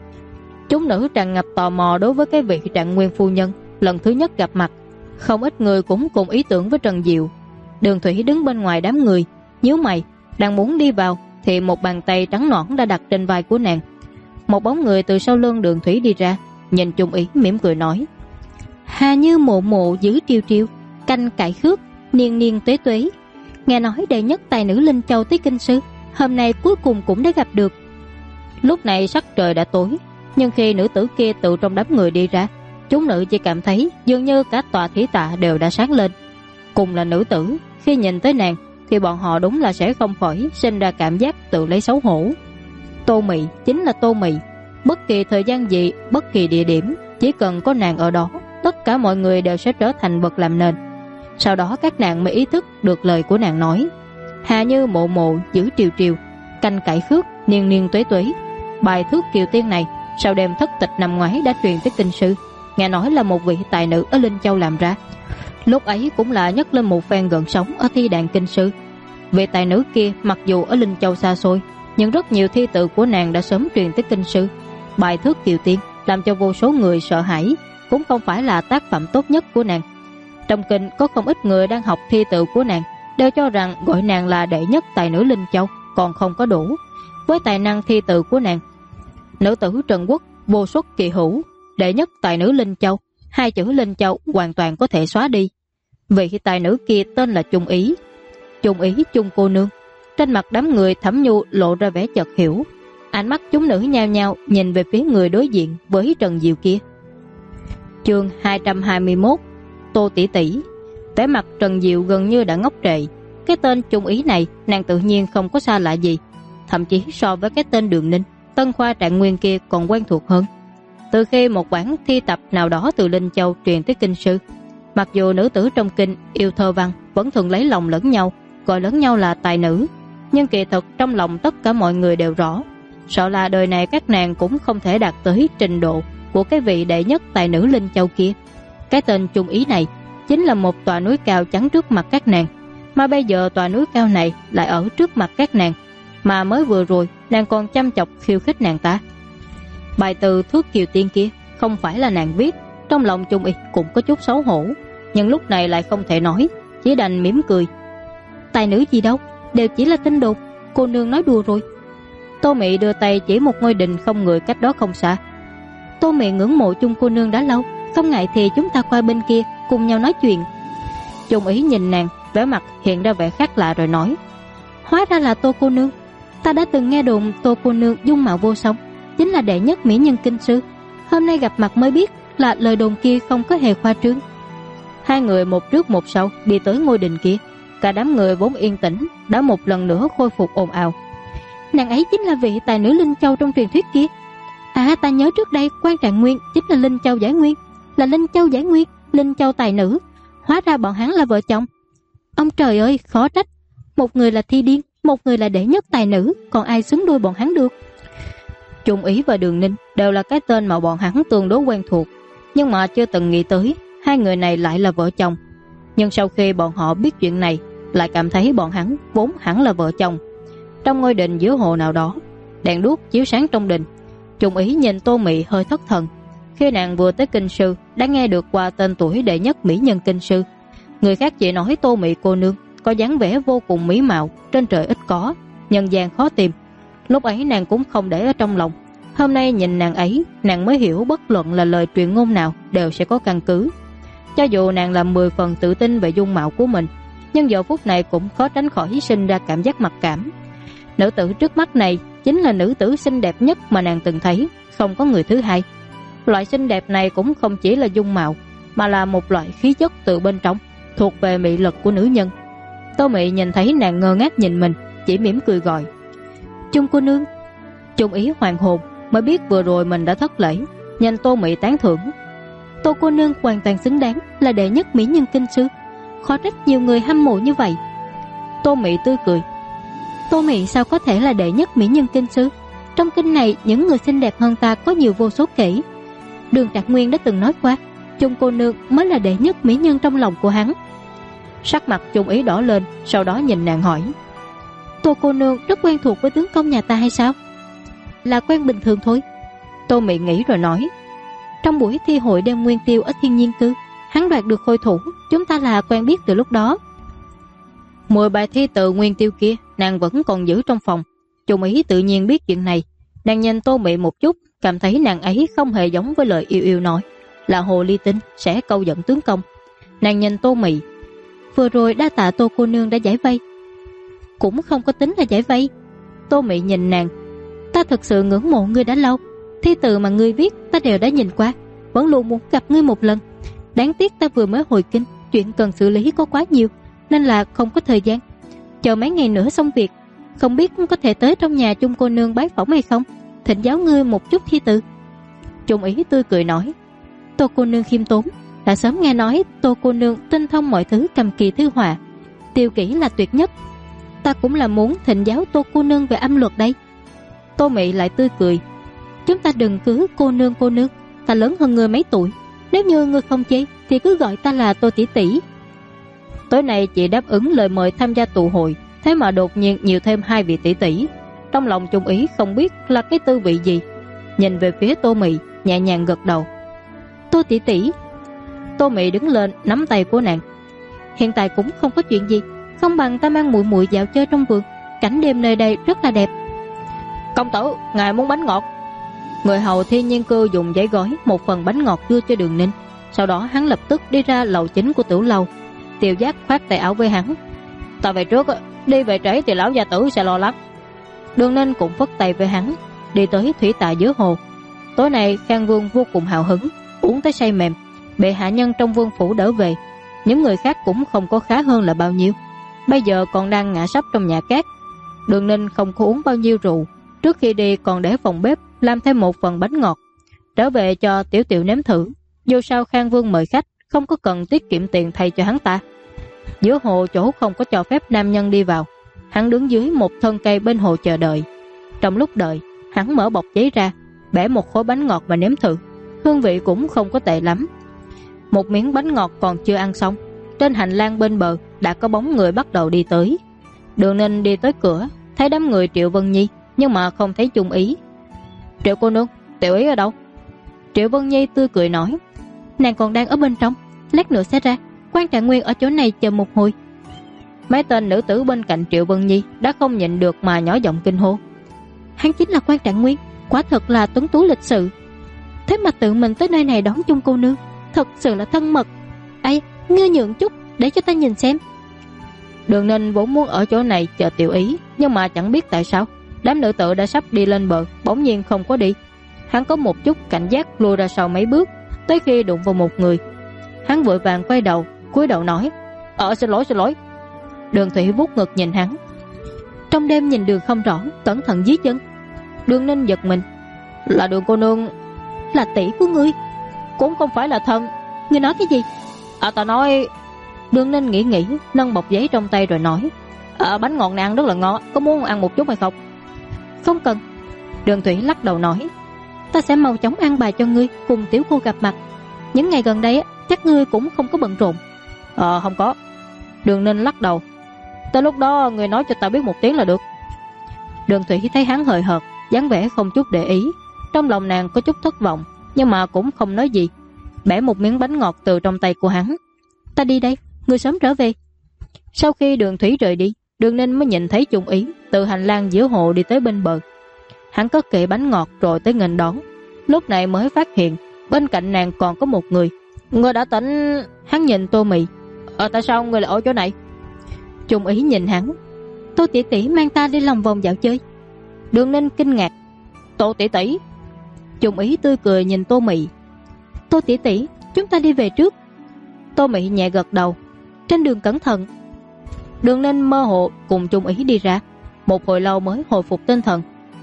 Chúng nữ tràn ngập tò mò đối với cái vị Trạng Nguyên phu nhân lần thứ nhất gặp mặt. Không ít người cũng cùng ý tưởng với Trần Diệu. Đường Thủy đứng bên ngoài đám người, nhíu mày, đang muốn đi vào thì một bàn tay trắng nõn đã đặt trên vai của nàng. Một bóng người từ sau lưng Đường Thủy đi ra, nhìn Chung Ý mỉm cười nói: Hà như mộ mộ giữ triều triều, canh cải khước, niên niên tuế tuế. Nghe nói đệ nhất tài nữ Linh Châu tới kinh sư, hôm nay cuối cùng cũng đã gặp được. Lúc này sắc trời đã tối, nhưng khi nữ tử kia từ trong đám người đi ra, chúng nữ chỉ cảm thấy dường như cả tòa thí tạ đều đã sáng lên. Cùng là nữ tử, khi nhìn tới nàng thì bọn họ đúng là sẽ không khỏi sinh ra cảm giác tự lấy xấu hổ. Tô Mị chính là Tô Mị, bất kỳ thời gian gì, bất kỳ địa điểm, chỉ cần có nàng ở đó, tất cả mọi người đều sẽ trở thành vật làm nền. Sau đó các nàng mới ý thức được lời của nàng nói: Hà như mộ mộ giữ triều triều, canh cải khước, niên niên tuế tuế. Bài thước kiều tiên này sau đêm thất tịch năm ngoái đã truyền tới kinh sư, nghe nói là một vị tài nữ ở Linh Châu làm ra. Lúc ấy cũng là nhấc lên một phen gần sóng ở thi đàn kinh sư. Vị tài nữ kia mặc dù ở Linh Châu xa xôi, nhưng rất nhiều thi tự của nàng đã sớm truyền tới kinh sư. Bài thước kiều tiên làm cho vô số người sợ hãi, cũng không phải là tác phẩm tốt nhất của nàng. Trong kinh có không ít người đang học thi tự của nàng, đều cho rằng gọi nàng là đệ nhất tài nữ Linh Châu còn không có đủ. Với tài năng thi tự của nàng, nữ tử Trần Quốc vô xuất kỳ hữu, đệ nhất tài nữ Linh Châu, hai chữ Linh Châu hoàn toàn có thể xóa đi. Vị tài nữ kia tên là Chung Ý. Chung Ý, Chung cô nương. Trên mặt đám người Thẩm Nhu lộ ra vẻ chợt hiểu. Ánh mắt chúng nữ nhao nhao nhìn về phía người đối diện với Trần Diệu kia. Chương 221. Tô tỷ tỷ. Vẻ mặt Trần Diệu gần như đã ngốc trệ. Cái tên Trung Ý này nàng tự nhiên không có xa lạ gì, thậm chí so với cái tên Đường Ninh, Tân Khoa Trạng Nguyên kia còn quen thuộc hơn. Từ khi một bản thi tập nào đó từ Linh Châu truyền tới kinh sư, mặc dù nữ tử trong kinh yêu thơ văn vẫn thường lấy lòng lẫn nhau, gọi lẫn nhau là tài nữ, nhưng kỳ thực trong lòng tất cả mọi người đều rõ, sợ là đời này các nàng cũng không thể đạt tới trình độ của cái vị đệ nhất tài nữ Linh Châu kia. Cái tên Trung Ý này chính là một tòa núi cao chắn trước mặt các nàng, mà bây giờ tòa núi cao này lại ở trước mặt các nàng, mà mới vừa rồi nàng còn chăm chọc khiêu khích nàng ta. Bài từ Thước Kiều Tiên kia không phải là nàng viết, trong lòng Trung Ý cũng có chút xấu hổ, nhưng lúc này lại không thể nói, chỉ đành mỉm cười. Tài nữ gì đâu, đều chỉ là tin đồn, cô nương nói đùa rồi. Tô Mị đưa tay chỉ một ngôi đình không người cách đó không xa. Tô Mị ngưỡng mộ Chung cô nương đã lâu, không ngại thì chúng ta qua bên kia cùng nhau nói chuyện. Trung Ý nhìn nàng, vẻ mặt hiện ra vẻ khác lạ rồi nói: Hóa ra là Tô cô nương, ta đã từng nghe đồn Tô cô nương dung mạo vô song, chính là đệ nhất mỹ nhân kinh sư. Hôm nay gặp mặt mới biết là lời đồn kia không có hề khoa trương. Hai người một trước một sau đi tới ngôi đình kia, cả đám người vốn yên tĩnh đã một lần nữa khôi phục ồn ào. Nàng ấy chính là vị tài nữ Linh Châu trong truyền thuyết kia. À, ta nhớ trước đây Quan Trạng Nguyên chính là Linh Châu Giải Nguyên, là Linh Châu Giải Nguyên, Linh Châu tài nữ. Hóa ra bọn hắn là vợ chồng. Ông trời ơi, khó trách, một người là thi điên, một người là đệ nhất tài nữ, còn ai xứng đôi bọn hắn được. Trung Ý và Đường Ninh đều là cái tên mà bọn hắn tương đối quen thuộc, nhưng mà chưa từng nghĩ tới hai người này lại là vợ chồng. Nhưng sau khi bọn họ biết chuyện này, lại cảm thấy bọn hắn vốn hẳn là vợ chồng. Trong ngôi đình giữa hồ nào đó, đèn đuốc chiếu sáng trong đình. Trung Ý nhìn Tô Mị hơi thất thần. Khi nàng vừa tới kinh sư đã nghe được qua tên tuổi đệ nhất mỹ nhân kinh sư. Người khác chỉ nói Tô Mị cô nương có dáng vẻ vô cùng mỹ mạo, trên trời ít có, nhân gian khó tìm. Lúc ấy nàng cũng không để ở trong lòng. Hôm nay nhìn nàng ấy, nàng mới hiểu bất luận là lời truyền ngôn nào đều sẽ có căn cứ. Cho dù nàng là 10 phần tự tin về dung mạo của mình, nhưng giờ phút này cũng khó tránh khỏi sinh ra cảm giác mặc cảm. Nữ tử trước mắt này chính là nữ tử xinh đẹp nhất mà nàng từng thấy, không có người thứ hai. Loại xinh đẹp này cũng không chỉ là dung mạo, mà là một loại khí chất từ bên trong, thuộc về mị lực của nữ nhân. Tô Mị nhìn thấy nàng ngơ ngác nhìn mình, chỉ mỉm cười gọi: Chung cô nương. Trung Ý hoàng hồn, mới biết vừa rồi mình đã thất lễ, nhìn Tô Mị tán thưởng: Tô cô nương hoàn toàn xứng đáng là đệ nhất mỹ nhân kinh sư, khó trách nhiều người hâm mộ như vậy. Tô Mị tươi cười: Tô Mị sao có thể là đệ nhất mỹ nhân kinh sư? Trong kinh này những người xinh đẹp hơn ta có nhiều vô số kể. Đường Trạc Nguyên đã từng nói qua, Chung cô nương mới là đệ nhất mỹ nhân trong lòng của hắn. Sắc mặt Trung Ý đỏ lên, sau đó nhìn nàng hỏi: Tô cô nương rất quen thuộc với tướng công nhà ta hay sao? Là quen bình thường thôi. Tô Mị nghĩ rồi nói: Trong buổi thi hội đêm nguyên tiêu ở Thiên Nhiên Cư, hắn đoạt được khôi thủ, chúng ta là quen biết từ lúc đó. 10 bài thi từ nguyên tiêu kia nàng vẫn còn giữ trong phòng. Trung Ý tự nhiên biết chuyện này. Nàng nhìn Tô Mị một chút, cảm thấy nàng ấy không hề giống với lời yêu yêu nói, là hồ ly tinh sẽ câu dẫn tướng công. Nàng nhìn Tô Mị: Vừa rồi đa tạ Tô cô nương đã giải vây. Cũng không có tính là giải vây. Tô Mị nhìn nàng: Ta thật sự ngưỡng mộ ngươi đã lâu, thi từ mà ngươi viết ta đều đã nhìn qua, vẫn luôn muốn gặp ngươi một lần. Đáng tiếc ta vừa mới hồi kinh, chuyện cần xử lý có quá nhiều, nên là không có thời gian. Chờ mấy ngày nữa xong việc, không biết có thể tới trong nhà Chung cô nương bái phỏng hay không, thỉnh giáo ngươi một chút thi từ. Trung Ý tươi cười nói: Tô cô nương khiêm tốn, đã sớm nghe nói Tô cô nương tinh thông mọi thứ cầm kỳ thư họa, tiêu kỹ là tuyệt nhất. Ta cũng là muốn thỉnh giáo Tô cô nương về âm luật đây. Tô Mị lại tươi cười: Chúng ta đừng cứ cô nương, ta lớn hơn ngươi mấy tuổi, nếu như ngươi không chê thì cứ gọi ta là Tô tỷ tỷ. Tối nay chị đáp ứng lời mời tham gia tụ hội, thế mà đột nhiên nhiều thêm 2 vị tỷ tỷ. Trong lòng Trung Ý không biết là cái tư vị gì, nhìn về phía Tô Mị nhẹ nhàng gật đầu: Tô tỷ tỷ. Tô Mị đứng lên nắm tay của nàng: Hiện tại cũng không có chuyện gì, không bằng ta mang muội muội dạo chơi trong vườn, cảnh đêm nơi đây rất là đẹp. Công tử, ngài muốn bánh ngọt? Người hầu Thiên Nhiên Cư dùng giấy gói một phần bánh ngọt đưa cho Đường Ninh. Sau đó hắn lập tức đi ra lầu chính của tiểu lầu. Tiêu Giác khoát tay áo với hắn: Ta về trước, đi về trễ thì lão gia tử sẽ lo lắng. Đường Ninh cũng phất tay với hắn, đi tới thủy tạ giữa hồ. Tối nay Khang Vương vô cùng hào hứng, uống tới say mềm. Bệ hạ nhân trong vương phủ đỡ về, những người khác cũng không có khá hơn là bao nhiêu. bây giờ còn đang ngã sấp trong nhà cát. Đường Ninh không có uống bao nhiêu rượu, trước khi đi còn để phòng bếp làm thêm một phần bánh ngọt trở về cho Tiểu Tiểu nếm thử. Dù sao Khang Vương mời khách, không có cần tiết kiệm tiền thay cho hắn ta. Giữa hồ chỗ không có cho phép nam nhân đi vào, hắn đứng dưới một thân cây bên hồ chờ đợi. Trong lúc đợi, hắn mở bọc giấy ra, bẻ một khối bánh ngọt và nếm thử. Hương vị cũng không có tệ lắm. Một miếng bánh ngọt còn chưa ăn xong, trên hành lang bên bờ đã có bóng người bắt đầu đi tới. Đường Ninh đi tới cửa, thấy đám người Triệu Vân Nhi, nhưng mà không thấy Chung Ý. Triệu cô nương, Tiểu Ý ở đâu? Triệu Vân Nhi tươi cười nói, nàng còn đang ở bên trong, lát nữa sẽ ra. Quan Trạng Nguyên ở chỗ này chờ một hồi. Mấy tên nữ tử bên cạnh Triệu Vân Nhi đã không nhịn được mà nhỏ giọng kinh hô. Hắn chính là Quan Trạng Nguyên, quả thật là tuấn tú lịch sự. Thế mà tự mình tới nơi này đón Chung cô nương, thật sự là thân mật. Ai, ngươi nhượng chút để cho ta nhìn xem. Đường Ninh vốn muốn ở chỗ này chờ Tiểu Ý, nhưng mà chẳng biết tại sao đám nữ tử đã sắp đi lên bờ bỗng nhiên không có đi. Hắn có một chút cảnh giác lùi ra sau mấy bước, tới khi đụng vào một người, hắn vội vàng quay đầu, cúi đầu nói, xin lỗi. Đường Thủy vuốt ngực nhìn hắn. Trong đêm nhìn đường không rõ, cẩn thận dưới chân. Đường Ninh giật mình. Là Đường cô nương? Là tỷ của ngươi? Cũng không phải là thân. Ngươi nói cái gì? Ta nói... Đường Ninh nghĩ, nâng bọc giấy trong tay rồi nói, bánh ngọt này ăn rất là ngon, có muốn ăn một chút hay không? Không cần. Đường Thủy lắc đầu nói, ta sẽ mau chóng ăn bài cho ngươi cùng tiểu cô gặp mặt. Những ngày gần đây chắc ngươi cũng không có bận rộn. Không có. Đường Ninh lắc đầu, tới lúc đó ngươi nói cho ta biết một tiếng là được. Đường Thủy thấy hắn hời hợt, dáng vẻ không chút để ý, trong lòng nàng có chút thất vọng, nhưng mà cũng không nói gì, bẻ một miếng bánh ngọt từ trong tay của hắn. Ta đi đây, ngươi sớm trở về. Sau khi Đường Thủy rời đi, Đường Ninh mới nhìn thấy Chung Ý từ hành lang giữa hồ đi tới bên bờ. Hắn cất kệ bánh ngọt rồi tới nghênh đón, lúc này mới phát hiện bên cạnh nàng còn có một người. Ngươi đã tỉnh? Hắn nhìn Tô Mị. Tại sao ngươi lại ở chỗ này? Chung Ý nhìn hắn. Tô tỷ tỷ mang ta đi lòng vòng dạo chơi. Đường Ninh kinh ngạc. Tô tỷ tỷ? Chung Ý tươi cười nhìn Tô Mị. Tô tỷ tỷ, chúng ta đi về trước. Tô Mị nhẹ gật đầu. Trên đường cẩn thận. Đường Ninh mơ hồ cùng Chung Ý đi ra, một hồi lâu mới hồi phục tinh thần.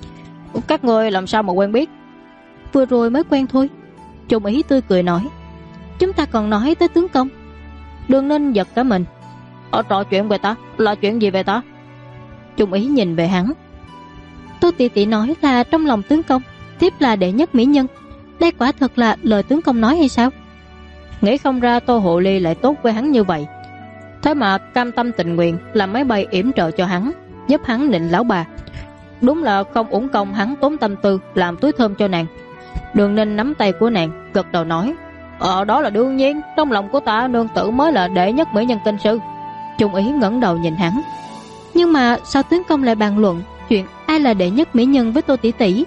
Các ngươi làm sao mà quen biết? Vừa rồi mới quen thôi. Chung Ý tươi cười nói. Chúng ta còn nói tới tướng công. Đường Ninh giật cả mình. Trò chuyện về ta? Là chuyện gì về ta? Chung Ý nhìn về hắn. Tô tỷ tỷ nói là trong lòng tướng công tiếp là đệ nhất mỹ nhân. Đây quả thật là lời tướng công nói hay sao? Nghĩ không ra Tô Hộ Ly lại tốt với hắn như vậy, thế mà cam tâm tình nguyện làm máy bay yểm trợ cho hắn, giúp hắn nịnh lão bà. Đúng là không uổng công hắn tốn tâm tư làm túi thơm cho nàng. Đường Ninh nắm tay của nàng, gật đầu nói, đó là đương nhiên, trong lòng của ta nương tử mới là đệ nhất mỹ nhân kinh sư. Chung Ý ngẩng đầu nhìn hắn. Nhưng mà sao tướng công lại bàn luận chuyện ai là đệ nhất mỹ nhân với Tô tỷ tỷ?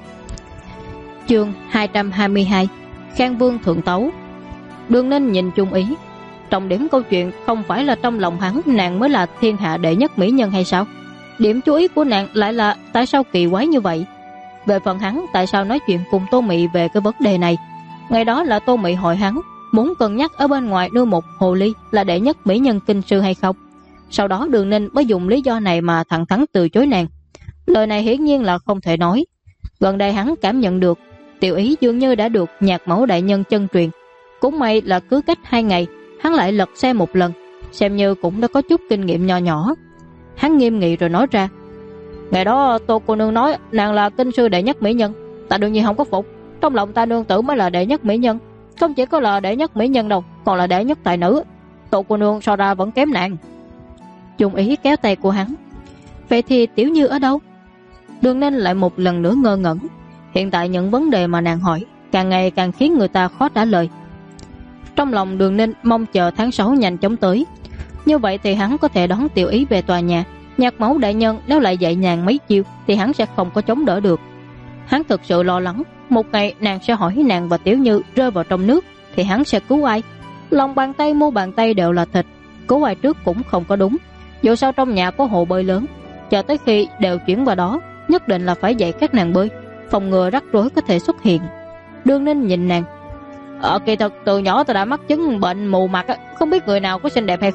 Chương 222, Khang Vương thượng tấu. Đường Ninh nhìn Chung Ý. Trọng điểm câu chuyện không phải là trong lòng hắn nàng mới là thiên hạ đệ nhất mỹ nhân hay sao? Điểm chú ý của nàng lại là tại sao kỳ quái như vậy. Về phần hắn tại sao nói chuyện cùng Tô Mị về cái vấn đề này, ngày đó là Tô Mị hỏi hắn muốn cân nhắc ở bên ngoài nuôi một hồ ly là đệ nhất mỹ nhân kinh sư hay không. Sau đó Đường Ninh mới dùng lý do này mà thẳng thắn từ chối nàng. Lời này hiển nhiên là không thể nói. Gần đây hắn cảm nhận được Tiểu Ý dường như đã được nhạc mẫu đại nhân chân truyền. Cũng may là cứ cách 2 ngày hắn lại lật xem một lần, xem như cũng đã có chút kinh nghiệm nho nhỏ. Hắn nghiêm nghị rồi nói ra, ngày đó Tô cô nương nói nàng là kinh sư đệ nhất mỹ nhân, ta đương nhiên không có phục. Trong lòng ta nương tử mới là đệ nhất mỹ nhân, không chỉ có là đệ nhất mỹ nhân đâu, còn là đệ nhất tài nữ. Tô cô nương so ra vẫn kém nàng. Chung Ý kéo tay của hắn. Vậy thì Tiểu Như ở đâu? Đường Ninh lại một lần nữa ngơ ngẩn. Hiện tại những vấn đề mà nàng hỏi càng ngày càng khiến người ta khó trả lời. Trong lòng Đường Ninh mong chờ tháng 6 nhanh chóng tới. Như vậy thì hắn có thể đón Tiểu Ý về tòa nhà. Nhạc mẫu đại nhân nếu lại dạy nàng mấy chiêu thì hắn sẽ không có chống đỡ được. Hắn thực sự lo lắng một ngày nàng sẽ hỏi nàng và Tiểu Như rơi vào trong nước thì hắn sẽ cứu ai? Lòng bàn tay mu bàn tay đều là thịt, cứu ai trước cũng không có đúng. Dù sao trong nhà có hồ bơi lớn, chờ tới khi đều chuyển vào đó nhất định là phải dạy các nàng bơi, phòng ngừa rắc rối có thể xuất hiện. Đường Ninh nhìn nàng. Kỳ thật từ nhỏ ta đã mắc chứng bệnh mù mặt, không biết người nào có xinh đẹp hay không.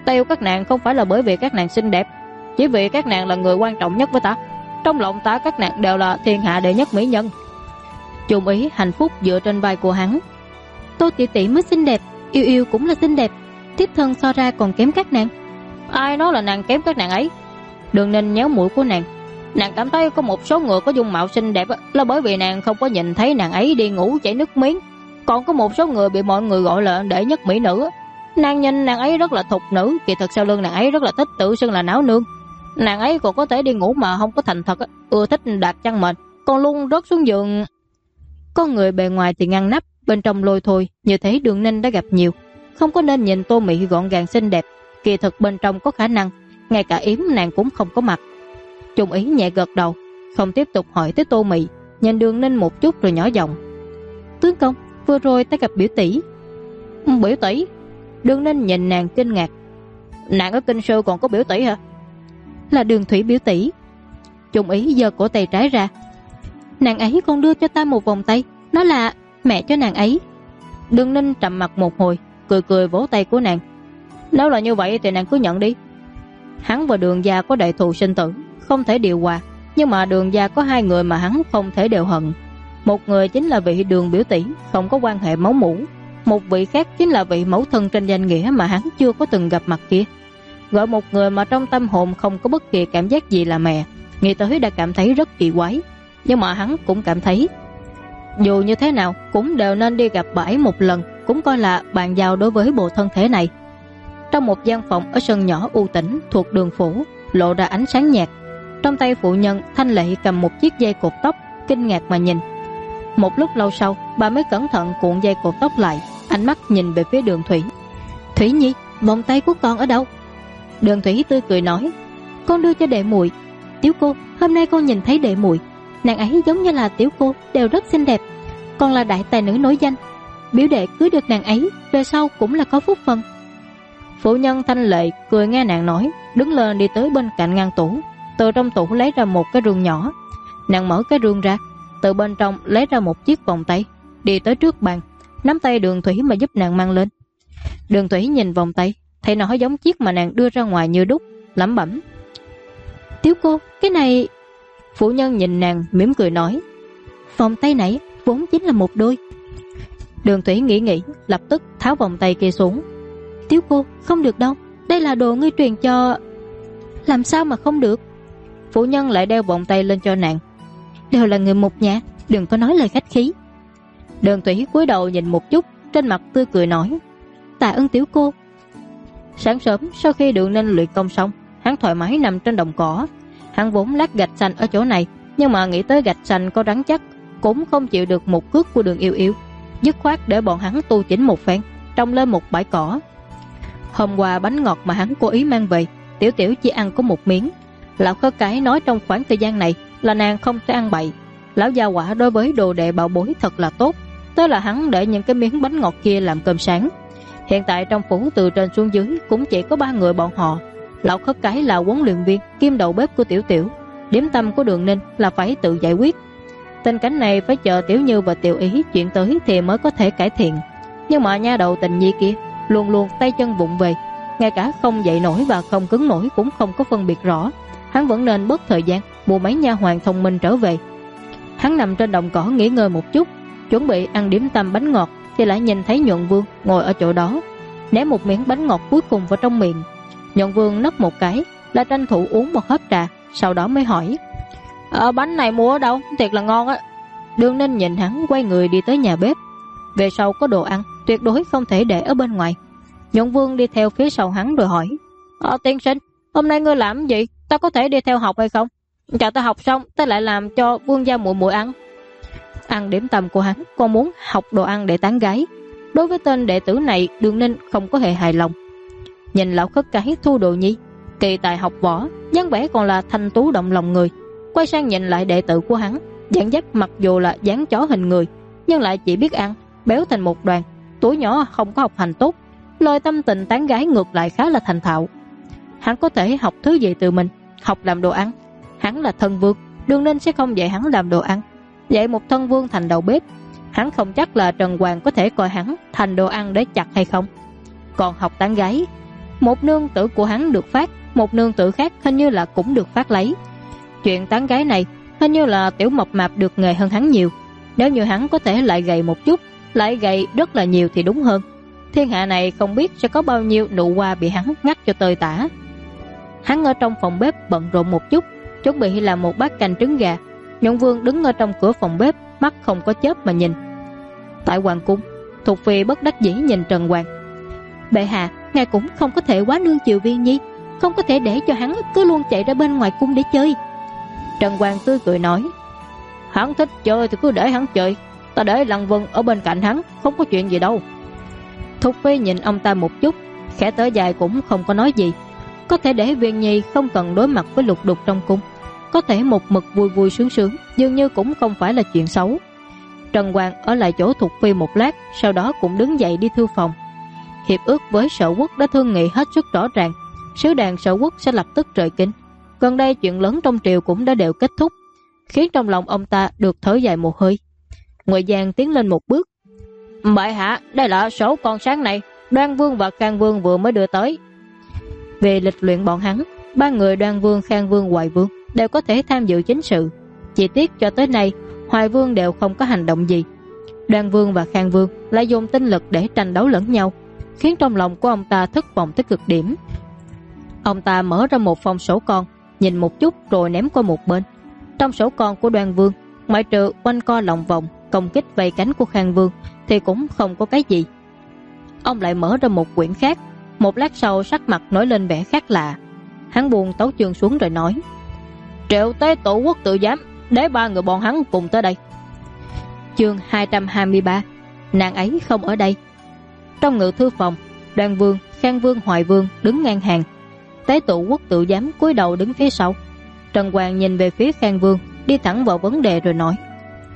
Ta yêu các nàng không phải là bởi vì các nàng xinh đẹp, chỉ vì các nàng là người quan trọng nhất với ta. Trong lòng ta các nàng đều là thiên hạ đệ nhất mỹ nhân. Trung Ý hạnh phúc dựa trên vai của hắn. Tô tỷ tỷ mới xinh đẹp, yêu yêu cũng là xinh đẹp, thiếp thân so ra còn kém các nàng. Ai nói là nàng kém các nàng ấy? Đường Ninh nhéo mũi của nàng. Nàng cảm thấy có một số người có dung mạo xinh đẹp là bởi vì nàng không có nhìn thấy nàng ấy đi ngủ chảy nước miếng. Còn có một số người bị mọi người gọi là đệ nhất mỹ nữ. Nàng nhìn nàng ấy rất là thục nữ, kỳ thực sau lưng nàng ấy rất là thích tự xưng là náo nương. Nàng ấy còn có thể đi ngủ mà không có thành thật, ưa thích đạt chăn mền, còn luôn rớt xuống giường. Con người bề ngoài thì ngăn nắp, bên trong lôi thôi, như thế Đường Ninh đã gặp nhiều. Không có nên nhìn Tô Mị gọn gàng xinh đẹp, kỳ thực bên trong có khả năng ngay cả yếm nàng cũng không có mặt. Trung Ý nhẹ gật đầu, không tiếp tục hỏi tới Tô Mị, nhìn Đường Ninh một chút rồi nhỏ giọng: tướng công, vừa rồi ta gặp biểu tỷ. Biểu tỷ? Đường Ninh nhìn nàng kinh ngạc. Nàng ở Kinh Sư còn có biểu tỷ hả? Là Đường Thủy biểu tỷ. Trung Ý giơ cổ tay trái ra. Nàng ấy còn đưa cho ta một vòng tay, nó là mẹ cho nàng ấy. Đường Ninh trầm mặt một hồi, cười cười vỗ tay của nàng. Nếu là như vậy thì nàng cứ nhận đi. Hắn và Đường gia có đại thù sinh tử, không thể điều hòa, nhưng mà Đường gia có hai người mà hắn không thể đều hận. Một người chính là vị Đường biểu tỷ không có quan hệ máu mủ, một vị khác chính là vị mẫu thân trên danh nghĩa mà hắn chưa có từng gặp mặt kia. Gọi một người mà trong tâm hồn không có bất kỳ cảm giác gì là mẹ, nghĩ tới đã cảm thấy rất kỳ quái. Nhưng mà hắn cũng cảm thấy dù như thế nào cũng đều nên đi gặp bà ấy một lần, cũng coi là bàn giao đối với bộ thân thể này. Trong một gian phòng ở sân nhỏ u tĩnh thuộc đường phủ, lộ ra ánh sáng nhạt. Trong tay phụ nhân Thanh Lệ cầm một chiếc dây cột tóc, kinh ngạc mà nhìn. Một lúc lâu sau, bà mới cẩn thận cuộn dây cột tóc lại, ánh mắt nhìn về phía Đường Thủy. Thủy Nhi, vòng tay của con ở đâu? Đường Thủy tươi cười nói: con đưa cho đệ muội. Tiểu cô, hôm nay con nhìn thấy đệ muội, nàng ấy giống như là tiểu cô, đều rất xinh đẹp, còn là đại tài nữ nổi danh. Biểu đệ cưới được nàng ấy, về sau cũng là có phúc phần. Phụ nhân Thanh Lệ cười nghe nàng nói, đứng lên đi tới bên cạnh ngăn tủ, từ trong tủ lấy ra một cái rương nhỏ. Nàng mở cái rương ra, từ bên trong lấy ra một chiếc vòng tay, đi tới trước bàn, nắm tay Đường Thủy mà giúp nàng mang lên. Đường Thủy nhìn vòng tay, thấy nó giống chiếc mà nàng đưa ra ngoài như đúc, lẩm bẩm: tiểu cô, cái này... Phụ nhân nhìn nàng mỉm cười nói: vòng tay này vốn chính là một đôi. Đường Thủy nghĩ, lập tức tháo vòng tay kia xuống. Tiểu cô, không được đâu, đây là đồ ngươi truyền cho... Làm sao mà không được? Phụ nhân lại đeo vòng tay lên cho nàng. Đều là người một nhà, đừng có nói lời khách khí. Đường Thủy cúi đầu nhìn một chút, trên mặt tươi cười nói: tạ ơn tiểu cô. Sáng sớm sau khi Đường Ninh luyện công xong, hắn thoải mái nằm trên đồng cỏ. Hắn vốn lát gạch xanh ở chỗ này, nhưng mà nghĩ tới gạch xanh có rắn chắc, cũng không chịu được một cước của Đường Yêu Yêu, dứt khoát để bọn hắn tu chỉnh một phen, trồng lên một bãi cỏ. Hôm qua bánh ngọt mà hắn cố ý mang về, Tiểu Tiểu chỉ ăn có một miếng. Lão Khất Cái nói trong khoảng thời gian này là nàng không thể ăn bậy. Lão gia quả đối với đồ đệ bảo bối thật là tốt, tức là hắn để những cái miếng bánh ngọt kia làm cơm sáng. Hiện tại trong phủ từ trên xuống dưới cũng chỉ có 3 người bọn họ. Lão Khất Cái là huấn luyện viên kiêm đầu bếp của Tiểu Tiểu, điểm tâm của Đường Ninh là phải tự giải quyết. Tình cảnh này phải chờ Tiểu Như và Tiểu Ý chuyển tới thì mới có thể cải thiện. Nhưng mà nha đầu Tình Nhi kia luôn luôn tay chân vụng về, ngay cả không dậy nổi và không cứng nổi cũng không có phân biệt rõ. Hắn vẫn nên bớt thời gian mua mấy nha hoàn thông minh trở về. Hắn nằm trên đồng cỏ nghỉ ngơi một chút, chuẩn bị ăn điểm tâm bánh ngọt thì lại nhìn thấy Nhuận Vương ngồi ở chỗ đó, ném một miếng bánh ngọt cuối cùng vào trong miệng. Nhuận Vương nấp một cái, là tranh thủ uống một hớp trà, sau đó mới hỏi: bánh này mua ở đâu? Thiệt là ngon á. Đường Ninh nhìn hắn quay người đi tới nhà bếp. Về sau có đồ ăn tuyệt đối không thể để ở bên ngoài. Nhuận Vương đi theo phía sau hắn rồi hỏi: tiên sinh, hôm nay ngươi làm gì? Ta có thể đi theo học hay không? Chờ ta học xong ta lại làm cho Vương gia muội muội ăn. Ăn điểm tâm của hắn còn muốn học đồ ăn để tán gái. Đối với tên đệ tử này, Đường Ninh không có hề hài lòng. Nhìn Lão Khất Cái Thu Đồ Nhi kỳ tài học võ, dáng vẻ còn là thanh tú động lòng người. Quay sang nhìn lại đệ tử của hắn, dáng dấp mặc dù là dáng chó hình người, nhưng lại chỉ biết ăn, béo thành một đoàn. Tuổi nhỏ không có học hành tốt, lời tâm tình tán gái ngược lại khá là thành thạo. Hắn có thể học thứ gì từ mình? Học làm đồ ăn. Hắn là thân vương, Đường Ninh sẽ không dạy hắn làm đồ ăn. Dạy một thân vương thành đầu bếp, hắn không chắc là Trần Hoàng có thể coi hắn thành đồ ăn để chặt hay không. Còn học tán gái, Một nương tử của hắn được phát, một nương tử khác hình như là cũng được phát lấy. Chuyện tán gái này hình như là Tiểu Mập Mạp được nghề hơn hắn nhiều. Nếu như hắn có thể lại gầy một chút, lại gầy rất là nhiều thì đúng hơn. Thiên hạ này không biết sẽ có bao nhiêu nụ hoa bị hắn ngắt cho tơi tả. Hắn ở trong phòng bếp bận rộn một chút, chuẩn bị làm một bát canh trứng gà. Nhuận Vương đứng ở trong cửa phòng bếp, mắt không có chớp mà nhìn. Tại hoàng cung, Thục Phi bất đắc dĩ nhìn Trần Hoàng. Bệ hạ, ngài cũng không có thể quá nương chiều Viên Nhi, không có thể để cho hắn cứ luôn chạy ra bên ngoài cung để chơi. Trần Hoàng tươi cười nói, hắn thích chơi thì cứ để hắn chơi, ta để Lăng Vân ở bên cạnh hắn, không có chuyện gì đâu. Thục Phi nhìn ông ta một chút, khẽ thở dài cũng không có nói gì. Có thể để Viên Nhi không cần đối mặt với lục đục trong cung, có thể một mực vui vui sướng sướng, dường như cũng không phải là chuyện xấu. Trần Hoàng ở lại chỗ Thục Phi một lát, sau đó cũng đứng dậy đi thư phòng. Hiệp ước với Sở Quốc đã thương nghị hết sức rõ ràng, sứ đoàn Sở Quốc sẽ lập tức rời kinh. Gần đây chuyện lớn trong triều cũng đã đều kết thúc, khiến trong lòng ông ta được thở dài một hơi. Ngoại Giang tiến lên một bước. Bệ hạ, đây là sổ con sáng này, Đoan Vương và Khang Vương vừa mới đưa tới. Về lịch luyện bọn hắn, ba người Đoan Vương, Khang Vương, Hoài Vương đều có thể tham dự chính sự. Chỉ tiếc cho tới nay Hoài Vương đều không có hành động gì. Đoan Vương và Khang Vương lại dùng tinh lực để tranh đấu lẫn nhau, khiến trong lòng của ông ta thất vọng tới cực điểm. Ông ta mở ra một phong sổ con, nhìn một chút rồi ném qua một bên. Trong sổ con của Đoan Vương, ngoại trừ quanh co lòng vòng công kích vây cánh của Khang Vương thì cũng không có cái gì. Ông lại mở ra một quyển khác. Một lát sau sắc mặt nổi lên vẻ khác lạ. Hắn buông tấu chương xuống rồi nói, Triệu Tế Tổ Quốc tự giám, để ba người bọn hắn cùng tới đây. Chương 223. Nàng ấy không ở đây. Trong ngự thư phòng, Đoan Vương, Khang Vương, Hoài Vương đứng ngang hàng. Tế Tổ Quốc tự giám cúi đầu đứng phía sau. Trần Hoàng nhìn về phía Khang Vương, đi thẳng vào vấn đề rồi nói,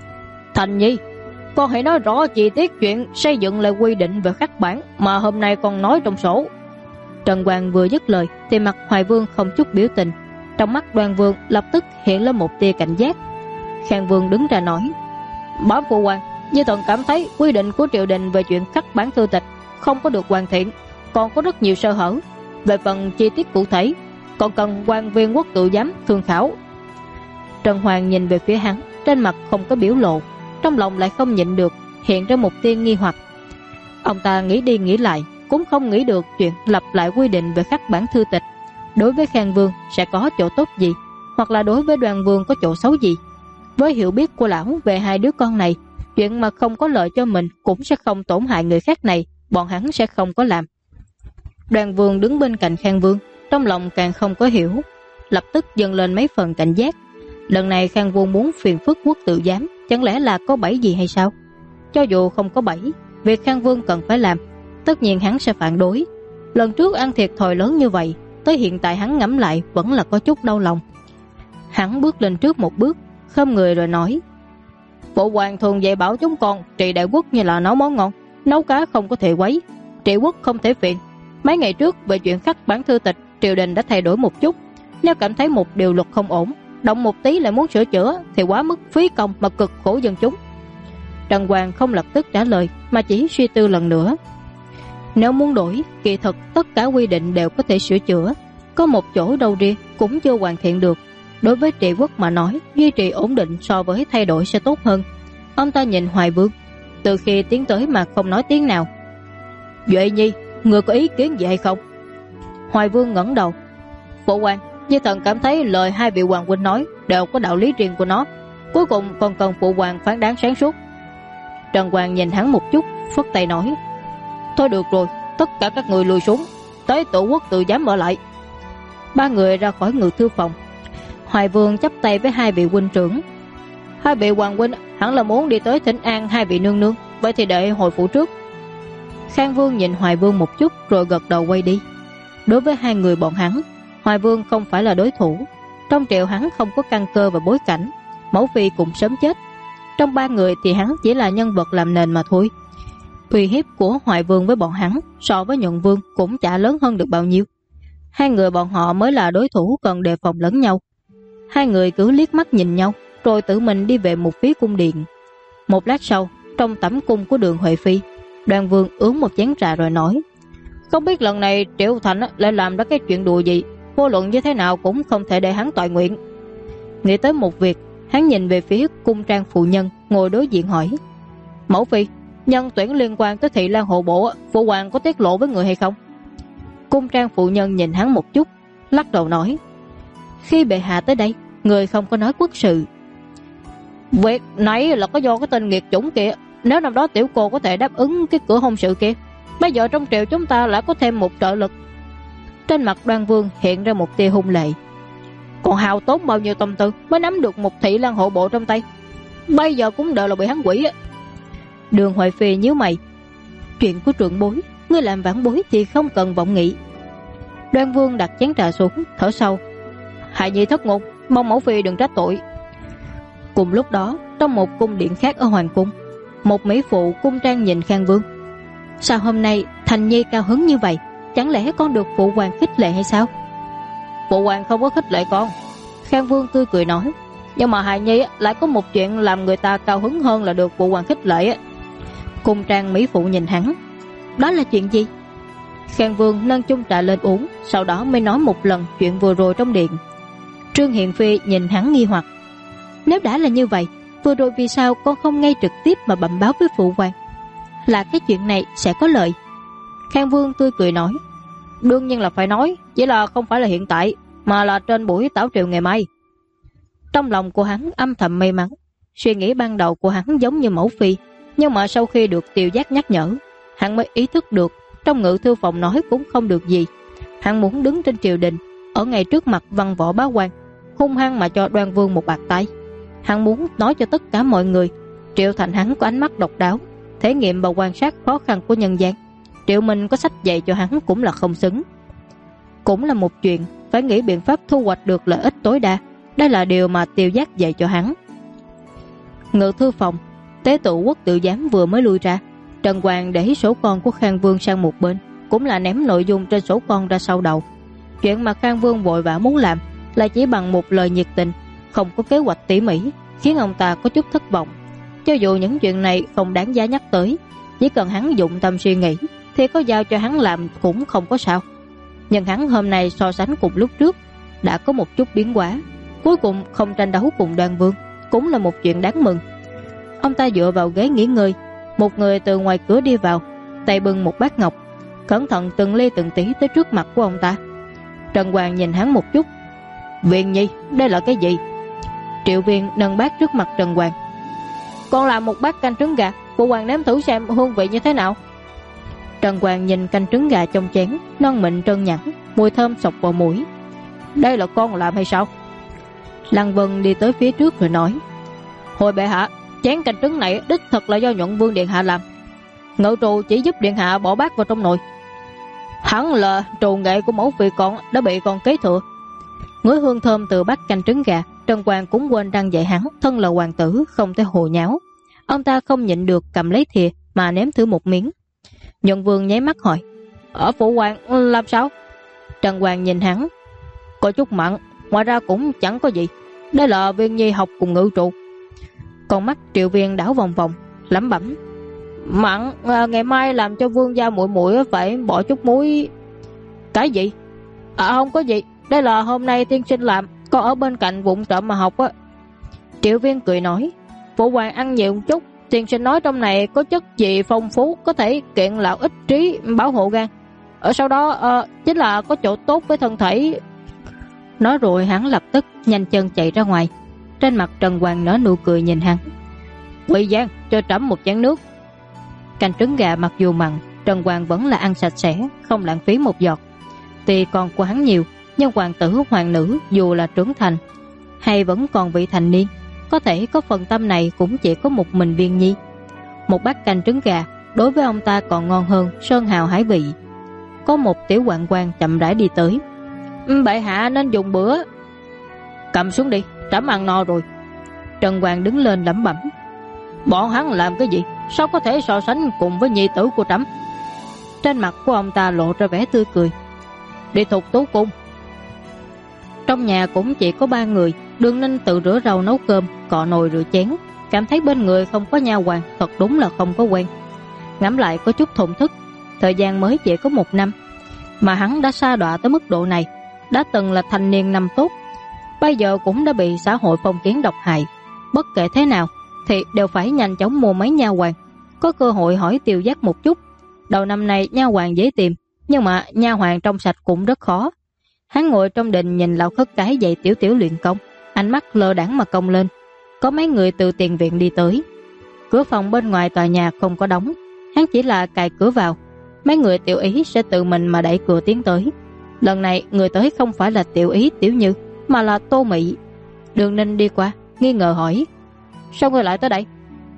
Thành Nhi, con hãy nói rõ chi tiết chuyện xây dựng lại quy định về khắc bản mà hôm nay con nói trong sổ. Trần Hoàng vừa dứt lời thì mặt Hoài Vương không chút biểu tình, trong mắt Đoan Vương lập tức hiện lên một tia cảnh giác. Khang Vương đứng ra nói, Bám phụ hoàng, Di Thần cảm thấy quy định của triều đình về chuyện khắc bản thư tịch không có được hoàn thiện, còn có rất nhiều sơ hở. Về phần chi tiết cụ thể, còn cần quan viên quốc tự giám thương khảo. Trần Hoàng nhìn về phía hắn, trên mặt không có biểu lộ, trong lòng lại không nhịn được hiện ra một tia nghi hoặc. Ông ta nghĩ đi nghĩ lại cũng không nghĩ được chuyện lập lại quy định về khắc bản thư tịch đối với Khang Vương sẽ có chỗ tốt gì, hoặc là đối với Đoan Vương có chỗ xấu gì. Với hiểu biết của lão về hai đứa con này, chuyện mà không có lợi cho mình cũng sẽ không tổn hại người khác này, bọn hắn sẽ không có làm. Đoan Vương đứng bên cạnh Khang Vương, trong lòng càng không có hiểu, lập tức dâng lên mấy phần cảnh giác. Lần này Khang Vương muốn phiền phức quốc tự giám, chẳng lẽ là có bẫy gì hay sao? Cho dù không có bẫy, việc Khang Vương cần phải làm, tất nhiên hắn sẽ phản đối. Lần trước ăn thiệt thòi lớn như vậy, tới hiện tại hắn ngẫm lại vẫn là có chút đau lòng. Hắn bước lên trước một bước, khom người rồi nói, Phụ hoàng thường dạy bảo chúng con trị đại quốc như là nấu món ngon, nấu cá không có thể quấy, trị quốc không thể phiền. Mấy ngày trước về chuyện khắc bản thư tịch, triều đình đã thay đổi một chút. Nếu cảm thấy một điều luật không ổn, động một tí lại muốn sửa chữa thì quá mức phí công mà cực khổ dân chúng. Trần Hoàng không lập tức trả lời mà chỉ suy tư lần nữa. Nếu muốn đổi, kỳ thực tất cả quy định đều có thể sửa chữa, có một chỗ đâu riêng cũng chưa hoàn thiện được. Đối với trị quốc mà nói, duy trì ổn định so với thay đổi sẽ tốt hơn. Ông ta nhìn Hoài Vương, từ khi tiến tới mà không nói tiếng nào. Duệ Nhi, người có ý kiến gì hay không? Hoài Vương ngẩng đầu. Phụ hoàng, Di Thần cảm thấy lời hai vị hoàng huynh nói đều có đạo lý riêng của nó, cuối cùng còn cần phụ hoàng phán đoán sáng suốt. Trần Hoàng nhìn hắn một chút, phất tay nói, Thôi được rồi, tất cả các người lùi xuống, tới Tổ Quốc tự giám ở lại. Ba người ra khỏi ngự thư phòng. Hoài Vương chắp tay với hai vị huynh trưởng. Hai vị hoàng huynh hẳn là muốn đi tới thỉnh an hai vị nương nương, vậy thì đợi hồi phủ trước. Khang Vương nhìn Hoài Vương một chút rồi gật đầu quay đi. Đối với hai người bọn hắn, Hoài Vương không phải là đối thủ. Trong triều hắn không có căn cơ và bối cảnh, mẫu phi cũng sớm chết. Trong ba người thì hắn chỉ là nhân vật làm nền mà thôi. Uy hiếp của Hoài Vương với bọn hắn so với Nhuận Vương cũng chả lớn hơn được bao nhiêu. Hai người bọn họ mới là đối thủ cần đề phòng lẫn nhau. Hai người cứ liếc mắt nhìn nhau rồi tự mình đi về một phía cung điện. Một lát sau, trong tẩm cung của Đường Huệ Phi, Đoan Vương uống một chén trà rồi nói, Không biết lần này Triệu Thành lại làm ra cái chuyện đùa gì, vô luận như thế nào cũng không thể để hắn toại nguyện. Nghĩ tới một việc, hắn nhìn về phía cung trang phụ nhân ngồi đối diện hỏi: Mẫu phi, nhân tuyển liên quan tới Thị Lan hộ bộ, phụ hoàng có tiết lộ với người hay không? Cung trang phụ nhân nhìn hắn một chút, lắc đầu nói: Khi bệ hạ tới đây, người không có nói quốc sự. Việc nãy là có do cái tên nghiệt chủng kia. Nếu năm đó tiểu cô có thể đáp ứng cái cửa hôn sự kia, bây giờ trong triều chúng ta lại có thêm một trợ lực. Trên mặt Đoan Vương hiện ra một tia hung lệ. Còn hao tốn bao nhiêu tâm tư mới nắm được một Thị Lan hộ bộ trong tay, bây giờ cũng đều là bị hắn quỷ. Đường Hoài Phi nhíu mày: Chuyện của trưởng bối, ngươi làm vãn bối thì không cần vọng nghị. Đoan Vương đặt chén trà xuống, thở sâu: Hài nhi thất ngôn, mong mẫu phi đừng trách tội. Cùng lúc đó, trong một cung điện khác ở hoàng cung, một mỹ phụ cung trang nhìn Khang Vương: Sao hôm nay Thành nhi cao hứng như vậy? Chẳng lẽ con được phụ hoàng khích lệ hay sao? Phụ hoàng không có khích lệ con, Khang Vương tươi cười nói, nhưng mà hài nhi lại có một chuyện làm người ta cao hứng hơn là được phụ hoàng khích lệ. Cung trang mỹ phụ nhìn hắn: Đó là chuyện gì? Khang Vương nâng chung trà lên uống, sau đó mới nói một lần chuyện vừa rồi trong điện. Trương Hiền Phi nhìn hắn nghi hoặc: Nếu đã là như vậy, vừa rồi vì sao con không ngay trực tiếp mà bẩm báo với phụ hoàng? Là cái chuyện này sẽ có lợi. Khang Vương tươi cười nói: Đương nhiên là phải nói, chỉ là không phải là hiện tại, mà là trên buổi tảo triều ngày mai. Trong lòng của hắn âm thầm may mắn. Suy nghĩ ban đầu của hắn giống như mẫu phi, nhưng mà sau khi được Tiêu Giác nhắc nhở, hắn mới ý thức được trong ngự thư phòng nói cũng không được gì. Hắn muốn đứng trên triều đình, ở ngay trước mặt văn võ bá quan, hung hăng mà cho Đoan Vương một bạt tay. Hắn muốn nói cho tất cả mọi người Triệu Thành hắn có ánh mắt độc đáo, thể nghiệm và quan sát khó khăn của nhân gian. Triệu Minh có sách dạy cho hắn cũng là không xứng. Cũng là một chuyện, phải nghĩ biện pháp thu hoạch được lợi ích tối đa. Đây là điều mà Tiêu Giác dạy cho hắn. Ngự thư phòng, tế tự quốc tự giám vừa mới lui ra. Trần Hoàng để sổ con của Khang Vương sang một bên, cũng là ném nội dung trên sổ con ra sau đầu. Chuyện mà Khang Vương vội vã muốn làm là chỉ bằng một lời nhiệt tình, không có kế hoạch tỉ mỉ, khiến ông ta có chút thất vọng. Cho dù những chuyện này không đáng giá nhắc tới, chỉ cần hắn dụng tâm suy nghĩ thì có giao cho hắn làm cũng không có sao. Nhưng hắn hôm nay so sánh cùng lúc trước đã có một chút biến hóa, cuối cùng không tranh đấu cùng Đoan Vương, cũng là một chuyện đáng mừng. Ông ta dựa vào ghế nghỉ ngơi, một người từ ngoài cửa đi vào, tay bưng một bát ngọc, cẩn thận từng ly từng tí tới trước mặt của ông ta. Trần Hoàng nhìn hắn một chút: Viên nhi, đây là cái gì? Triệu Viên nâng bát trước mặt Trần Hoàng: Con làm một bát canh trứng gà, phụ hoàng nếm thử xem hương vị như thế nào. Trần Hoàng nhìn canh trứng gà trong chén, non mịn trơn nhẵn, mùi thơm sộc vào mũi. Đây là con làm hay sao? Lăng Vân đi tới phía trước rồi nói: Hồi bệ hạ, chén canh trứng này đích thật là do Nhuận Vương điện hạ làm. Ngự trù chỉ giúp điện hạ bỏ bát vào trong nồi. Hẳn là trù nghệ của mẫu phi con đã bị con kế thừa. Ngửi hương thơm từ bát canh trứng gà, Trần Hoàng cũng quên đang dạy hắn thân là hoàng tử không thể hồ nháo. Ông ta không nhịn được cầm lấy thìa mà nếm thử một miếng. Nhuận Vương nháy mắt hỏi: Ở phụ hoàng làm sao? Trần Hoàng nhìn hắn: Có chút mặn, ngoài ra cũng chẳng có gì. Đây là Viên nhi học cùng ngự trụ. Con mắt Triệu Viên đảo vòng vòng, lẩm bẩm: Mặn, ngày mai làm cho Vương gia muội muội phải bỏ chút muối. Cái gì? Không có gì, đây là hôm nay tiên sinh làm, con ở bên cạnh vụng trộm mà học á. Triệu Viên cười nói: Phụ hoàng ăn nhiều một chút, tiên sinh nói trong này có chất gì phong phú, có thể kiện lão ích trí, bảo hộ gan. Ở sau đó chính là có chỗ tốt với thân thể. Nói rồi hắn lập tức nhanh chân chạy ra ngoài. Trên mặt Trần Hoàng nở nụ cười nhìn hắn: Quỷ Giang, cho trẫm một chén nước. Canh trứng gà mặc dù mặn, Trần Hoàng vẫn là ăn sạch sẽ, không lãng phí một giọt. Tuy còn của hắn nhiều, nhưng hoàng tử hoàng nữ dù là trưởng thành hay vẫn còn vị thành niên, có thể có phần tâm này cũng chỉ có một mình Viên nhi. Một bát canh trứng gà đối với ông ta còn ngon hơn sơn hào hải vị. Có một tiểu hoạn quan chậm rãi đi tới: Bệ hạ nên dùng bữa. Cầm xuống đi, trẫm ăn no rồi. Trần Hoàng đứng lên lẩm bẩm: Bọn hắn làm cái gì, sao có thể so sánh cùng với nhi tử của trẫm? Trên mặt của ông ta lộ ra vẻ tươi cười: Đi Thục Tú cung. Trong nhà cũng chỉ có 3 người, Đường Ninh tự rửa rau nấu cơm, cọ nồi rửa chén. Cảm thấy bên người không có nha hoàn, thật đúng là không có quen. Ngẫm lại có chút thổn thức. thời gian mới chỉ có 1 năm, mà hắn đã sa đọa tới mức độ này. Đã từng là thanh niên năm tốt, bây giờ cũng đã bị xã hội phong kiến độc hại. Bất kể thế nào thì đều phải nhanh chóng mua mấy nha hoàn, có cơ hội hỏi Tiêu Giác một chút. Đầu năm nay nha hoàn dễ tìm, nhưng mà nha hoàn trong sạch cũng rất khó. Hắn ngồi trong đình nhìn lão khất cái dạy tiểu tiểu luyện công, ánh mắt lơ đãng mà cong lên. Có mấy người từ tiền viện đi tới. Cửa phòng bên ngoài tòa nhà không có đóng, hắn chỉ là cài cửa vào. Mấy người Tiểu Ý sẽ tự mình mà đẩy cửa tiến tới. Lần này người tới không phải là Tiểu Ý Tiểu Như, mà là Tô Mị. Đường Ninh đi qua, nghi ngờ hỏi: sao ngươi lại tới đây?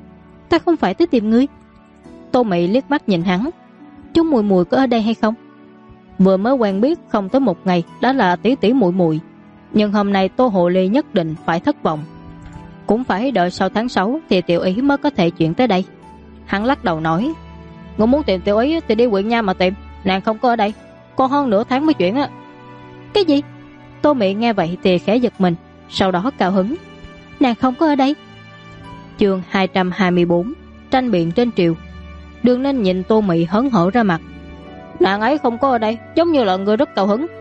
Ta không phải tới tìm ngươi. Tô Mị liếc mắt nhìn hắn: chú Mùi Mùi có ở đây hay không? Vừa mới quen biết không tới 1 ngày đã là tỷ tỷ muội muội, nhưng hôm nay Tô Hồ Ly nhất định phải thất vọng. Cũng phải đợi sau tháng 6 thì Tiểu Ý mới có thể chuyển tới đây. Hắn lắc đầu nói: ngươi muốn tìm Tiểu Ý thì đi huyện nha mà tìm, nàng không có ở đây, còn hơn nửa tháng mới chuyển á. Cái gì? Tô Mị nghe vậy thì khẽ giật mình, sau đó cao hứng: nàng không có ở đây? Chương 224: tranh biện trên triều. Đường Ninh nhìn Tô Mị hớn hở ra mặt: nàng ấy không có ở đây, giống như là người rất cao hứng.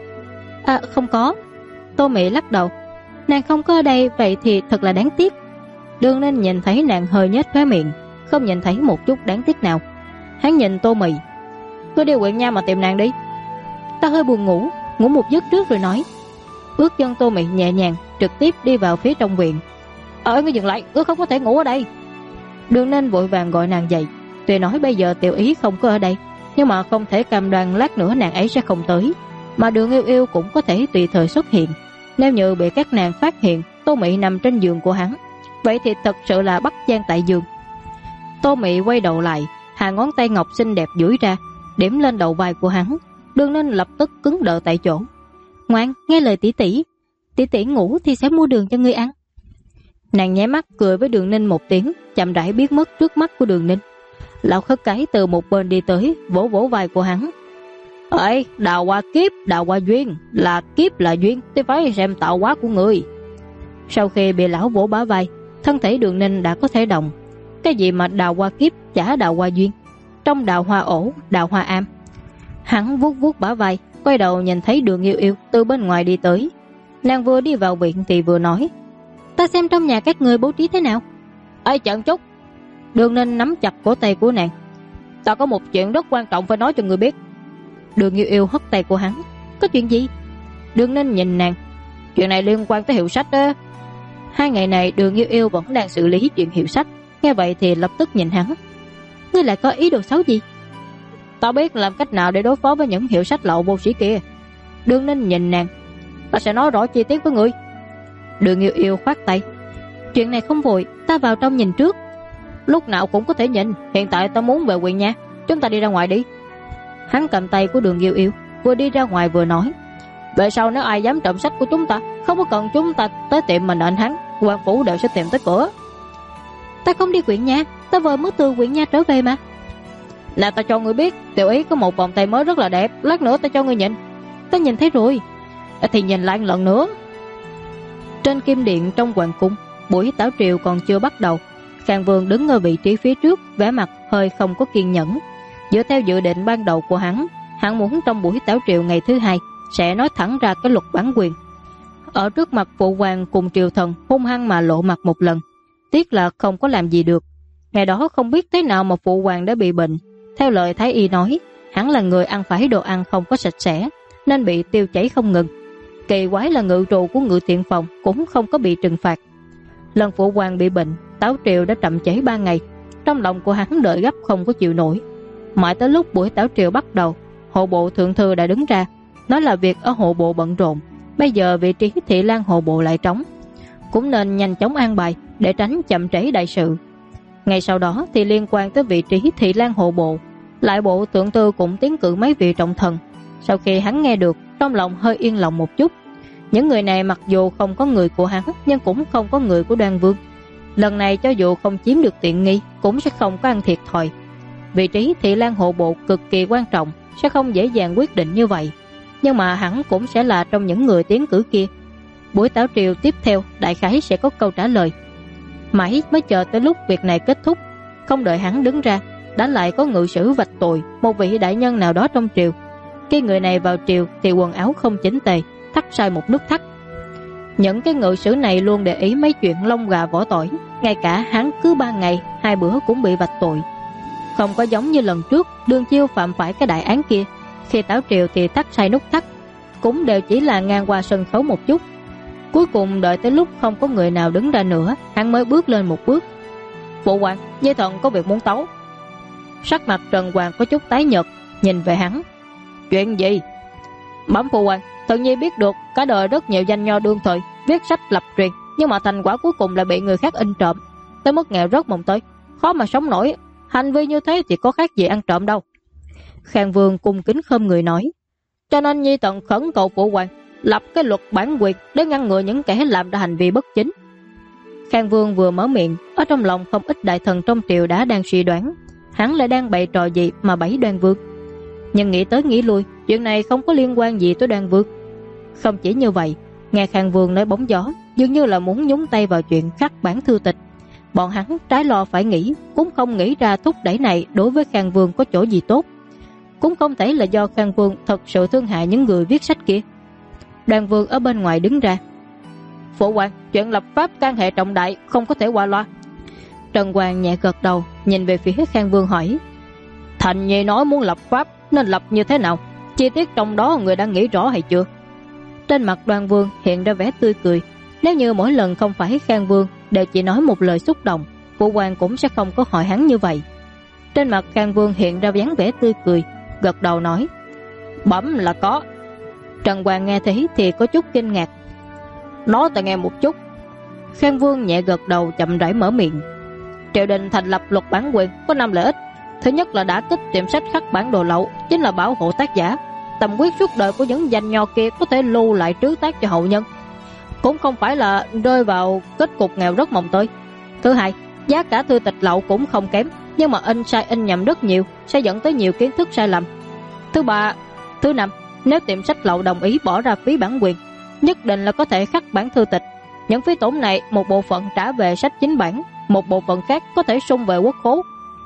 À không có. Tô Mị lắc đầu: nàng không có ở đây, vậy thì thật là đáng tiếc. Đường Ninh nhìn thấy nàng hơi nhếch khóe miệng, không nhìn thấy một chút đáng tiếc nào. Hắn nhìn Tô Mị: cứ đi huyện nha mà tìm nàng đi. Ta hơi buồn ngủ, ngủ một giấc trước rồi nói. Bước chân Tô Mị nhẹ nhàng trực tiếp đi vào phía trong viện. Ngươi dừng lại, ngươi không có thể ngủ ở đây. Đường Ninh vội vàng gọi nàng dậy. Tuy nói bây giờ Tiểu Ý không có ở đây, nhưng mà không thể cam đoan lát nữa nàng ấy sẽ không tới, mà Đường Yêu Yêu cũng có thể tùy thời xuất hiện. Nếu như bị các nàng phát hiện Tô Mị nằm trên giường của hắn, vậy thì thật sự là bắt gian tại giường. Tô Mị quay đầu lại, hạ ngón tay ngọc xinh đẹp duỗi ra, điểm lên đầu vai của hắn. Đường Ninh lập tức cứng đờ tại chỗ. Ngoan, nghe lời tỷ tỷ, tỷ tỷ ngủ thì sẽ mua đường cho ngươi ăn. Nàng nháy mắt cười với Đường Ninh một tiếng, chậm rãi biến mất trước mắt của Đường Ninh. Lão khất cái từ một bên đi tới, vỗ vỗ vai của hắn. Ê, đào hoa kiếp, đào hoa duyên, là kiếp là duyên thì phải xem tạo hóa của người. Sau khi bị lão vỗ bả vai, thân thể Đường Ninh đã có thể động. Cái gì mà đào hoa kiếp chả đào hoa duyên, trong đào hoa ổ, đào hoa am. Hắn vuốt vuốt bả vai, quay đầu nhìn thấy Đường Yêu Yêu từ bên ngoài đi tới. Nàng vừa đi vào viện thì vừa nói: ta xem trong nhà các người bố trí thế nào. Ê chậm chút. Đường Ninh nắm chặt cổ tay của nàng: ta có một chuyện rất quan trọng phải nói cho người biết. Đường Yêu Yêu hất tay của hắn: có chuyện gì? Đường Ninh nhìn nàng: chuyện này liên quan tới hiệu sách đó. 2 ngày này Đường Yêu Yêu vẫn đang xử lý chuyện hiệu sách. Nghe vậy thì lập tức nhìn hắn: ngươi lại có ý đồ xấu gì? Ta biết làm cách nào để đối phó với những hiệu sách lậu vô sĩ kia. Đường Ninh nhìn nàng: ta sẽ nói rõ chi tiết với ngươi. Đường Yêu Yêu khoát tay: chuyện này không vội, ta vào trong nhìn trước. Lúc nào cũng có thể nhìn, hiện tại ta muốn về huyện nha, chúng ta đi ra ngoài đi. Hắn cầm tay của Đường Yêu Yêu, vừa đi ra ngoài vừa nói: về sau nếu ai dám trộm sách của chúng ta, không có cần chúng ta tới tiệm mà nện hắn, quan phủ đều sẽ tìm tới cửa. Ta không đi huyện nha, ta vừa mới từ huyện nha trở về mà. Là ta cho ngươi biết, Tiểu Ý có một vòng tay mới rất là đẹp, lát nữa ta cho ngươi nhìn. Ta nhìn thấy rồi. Thì nhìn lại một lần nữa. Trên kim điện trong hoàng cung, buổi tảo triều còn chưa bắt đầu. Khang Vương đứng ở vị trí phía trước, vẻ mặt hơi không có kiên nhẫn. Dựa theo dự định ban đầu của hắn muốn trong buổi tảo triều ngày thứ 2 sẽ nói thẳng ra cái luật bản quyền. Ở trước mặt phụ hoàng cùng triều thần hung hăng mà lộ mặt một lần. Tiếc là không có làm gì được. Ngày đó không biết thế nào mà phụ hoàng đã bị bệnh. Theo lời thái y nói, hắn là người ăn phải đồ ăn không có sạch sẽ, nên bị tiêu chảy không ngừng. Kỳ quái là ngự trụ của Ngự Tiện Phòng cũng không có bị trừng phạt. Lần phụ hoàng bị bệnh, tảo triều đã chậm trễ 3 ngày. Trong lòng của hắn đợi gấp không có chịu nổi. Mãi tới lúc buổi tảo triều bắt đầu, hộ bộ thượng thư đã đứng ra, nói là việc ở hộ bộ bận rộn, bây giờ vị trí thị lang hộ bộ lại trống, cũng nên nhanh chóng an bài để tránh chậm trễ đại sự. Ngày sau đó thì liên quan tới vị trí thị lang hộ bộ, lại bộ thượng thư cũng tiến cử mấy vị trọng thần. Sau khi hắn nghe được, trong lòng hơi yên lòng một chút. Những người này mặc dù không có người của hắn, nhưng cũng không có người của Đoan Vương. Lần này cho dù không chiếm được tiện nghi, cũng sẽ không có ăn thiệt thòi. Vị trí thị lang hộ bộ cực kỳ quan trọng, sẽ không dễ dàng quyết định như vậy. Nhưng mà hắn cũng sẽ là trong những người tiến cử kia. Buổi tảo triều tiếp theo đại khái sẽ có câu trả lời. Mãi mới chờ tới lúc việc này kết thúc, không đợi hắn đứng ra, đã lại có ngự sử vạch tội một vị đại nhân nào đó trong triều. Khi người này vào triều thì quần áo không chỉnh tề, thắt sai một nút thắt. Những cái ngự sử này luôn để ý mấy chuyện lông gà vỏ tỏi, ngay cả hắn cứ 3 ngày 2 bữa cũng bị vạch tội. Không có giống như lần trước Đường Chiêu phạm phải cái đại án kia, khi tảo triều thì thắt sai nút thắt, cũng đều chỉ là ngang qua sân khấu một chút. Cuối cùng đợi tới lúc không có người nào đứng ra nữa, hắn mới bước lên một bước. Phụ hoàng, Dây Thần có việc muốn tấu. Sắc mặt Trần Hoàng có chút tái nhợt, nhìn về hắn. Chuyện gì? Bẩm phụ hoàng, Thần Nhi biết được cả đời rất nhiều danh nho đương thời viết sách lập truyền, nhưng mà thành quả cuối cùng là bị người khác in trộm, tới mức nghèo rớt mồng tơi, khó mà sống nổi. Hành vi như thế thì có khác gì ăn trộm đâu. Khang Vương cung kính khom người nói. Cho nên Nhi Thần khẩn cầu phụ hoàng lập cái luật bản quyền để ngăn ngừa những kẻ làm ra hành vi bất chính. Khang Vương vừa mở miệng, ở trong lòng không ít đại thần trong triều đã đang suy đoán hắn lại đang bày trò gì mà bẫy Đoan Vương. Nhưng nghĩ tới nghĩ lui, chuyện này không có liên quan gì tới Đoan Vương. Không chỉ như vậy, nghe Khang Vương nói bóng gió, dường như là muốn nhúng tay vào chuyện khắc bản thư tịch. Bọn hắn trái lo phải nghĩ, cũng không nghĩ ra thúc đẩy này đối với Khang Vương có chỗ gì tốt. Cũng không thể là do Khang Vương thật sự thương hại những người viết sách kia. Đoan Vương ở bên ngoài đứng ra. Phụ hoàng, chuyện lập pháp can hệ trọng đại, không có thể qua loa. Trần Hoàng nhẹ gật đầu, nhìn về phía Khang Vương hỏi. Thành Nhi nói muốn lập pháp, nên lập như thế nào? Chi tiết trong đó người đã nghĩ rõ hay chưa? Trên mặt Đoan Vương hiện ra vẻ tươi cười. Nếu như mỗi lần không phải Khang Vương đều chỉ nói một lời xúc động, phụ hoàng cũng sẽ không có hỏi hắn như vậy. Trên mặt Khang Vương hiện ra dáng vẻ tươi cười, gật đầu nói. Bẩm là có. Trần Hoàng nghe thấy thì có chút kinh ngạc. Nói ta nghe một chút. Khang Vương nhẹ gật đầu, chậm rãi mở miệng. Triều đình thành lập luật bản quyền có 5 lợi ích. Thứ nhất là đã kích tiệm sách khắc bản đồ lậu, chính là bảo hộ tác giả. Tầm quyết suốt đời của những danh nho kia có thể lưu lại trứ tác cho hậu nhân, cũng không phải là rơi vào kết cục nghèo rất mồng tơi. Thứ hai, giá cả thư tịch lậu cũng không kém, nhưng mà in sai in nhầm rất nhiều, sẽ dẫn tới nhiều kiến thức sai lầm. Thứ năm, nếu tiệm sách lậu đồng ý bỏ ra phí bản quyền, nhất định là có thể khắc bản thư tịch. Những phí tổn này, một bộ phận trả về sách chính bản, một bộ phận khác có thể sung về quốc khố.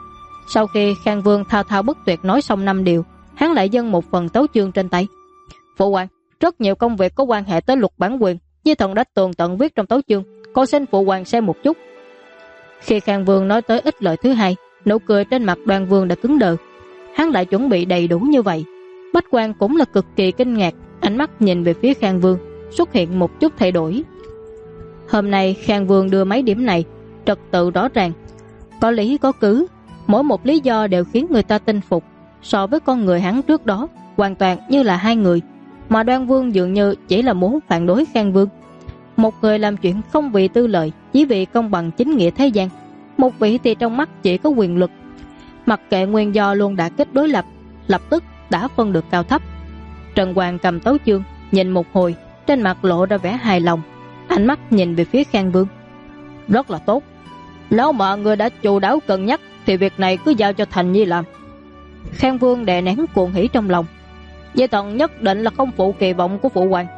Sau khi Khang Vương thao thao bất tuyệt nói xong 5 điều, hắn lại dâng một phần tấu chương trên tay. Phụ hoàng, rất nhiều công việc có quan hệ tới luật bản quyền, Di Thần đã tường tận viết trong tấu chương, con xin phụ hoàng xem một chút. Khi Khang Vương nói tới ích lợi thứ hai, nụ cười trên mặt Đoan Vương đã cứng đờ. Hắn lại chuẩn bị đầy đủ như vậy. Bách Quan cũng là cực kỳ kinh ngạc, ánh mắt nhìn về phía Khang Vương xuất hiện một chút thay đổi. Hôm nay Khang Vương đưa mấy điểm này trật tự rõ ràng, có lý có cứ, mỗi một lý do đều khiến người ta tin phục. So với con người hắn trước đó, hoàn toàn như là hai người, mà Đoan Vương dường như chỉ là muốn phản đối Khang Vương. Một người làm chuyện không vì tư lợi, chỉ vì công bằng chính nghĩa thế gian. Một vị thì trong mắt chỉ có quyền lực. Mặc kệ nguyên do luôn đã kết đối lập, lập tức đã phân được cao thấp. Trần Hoàng cầm tấu chương, nhìn một hồi, trên mặt lộ ra vẻ hài lòng, ánh mắt nhìn về phía Khang Vương. Rất là tốt. Nếu mà người đã chu đáo cân nhắc thì việc này cứ giao cho Thành Nhi làm. Khang Vương đè nén cuồng hỉ trong lòng. Dây Thần nhất định là không phụ kỳ vọng của phụ hoàng.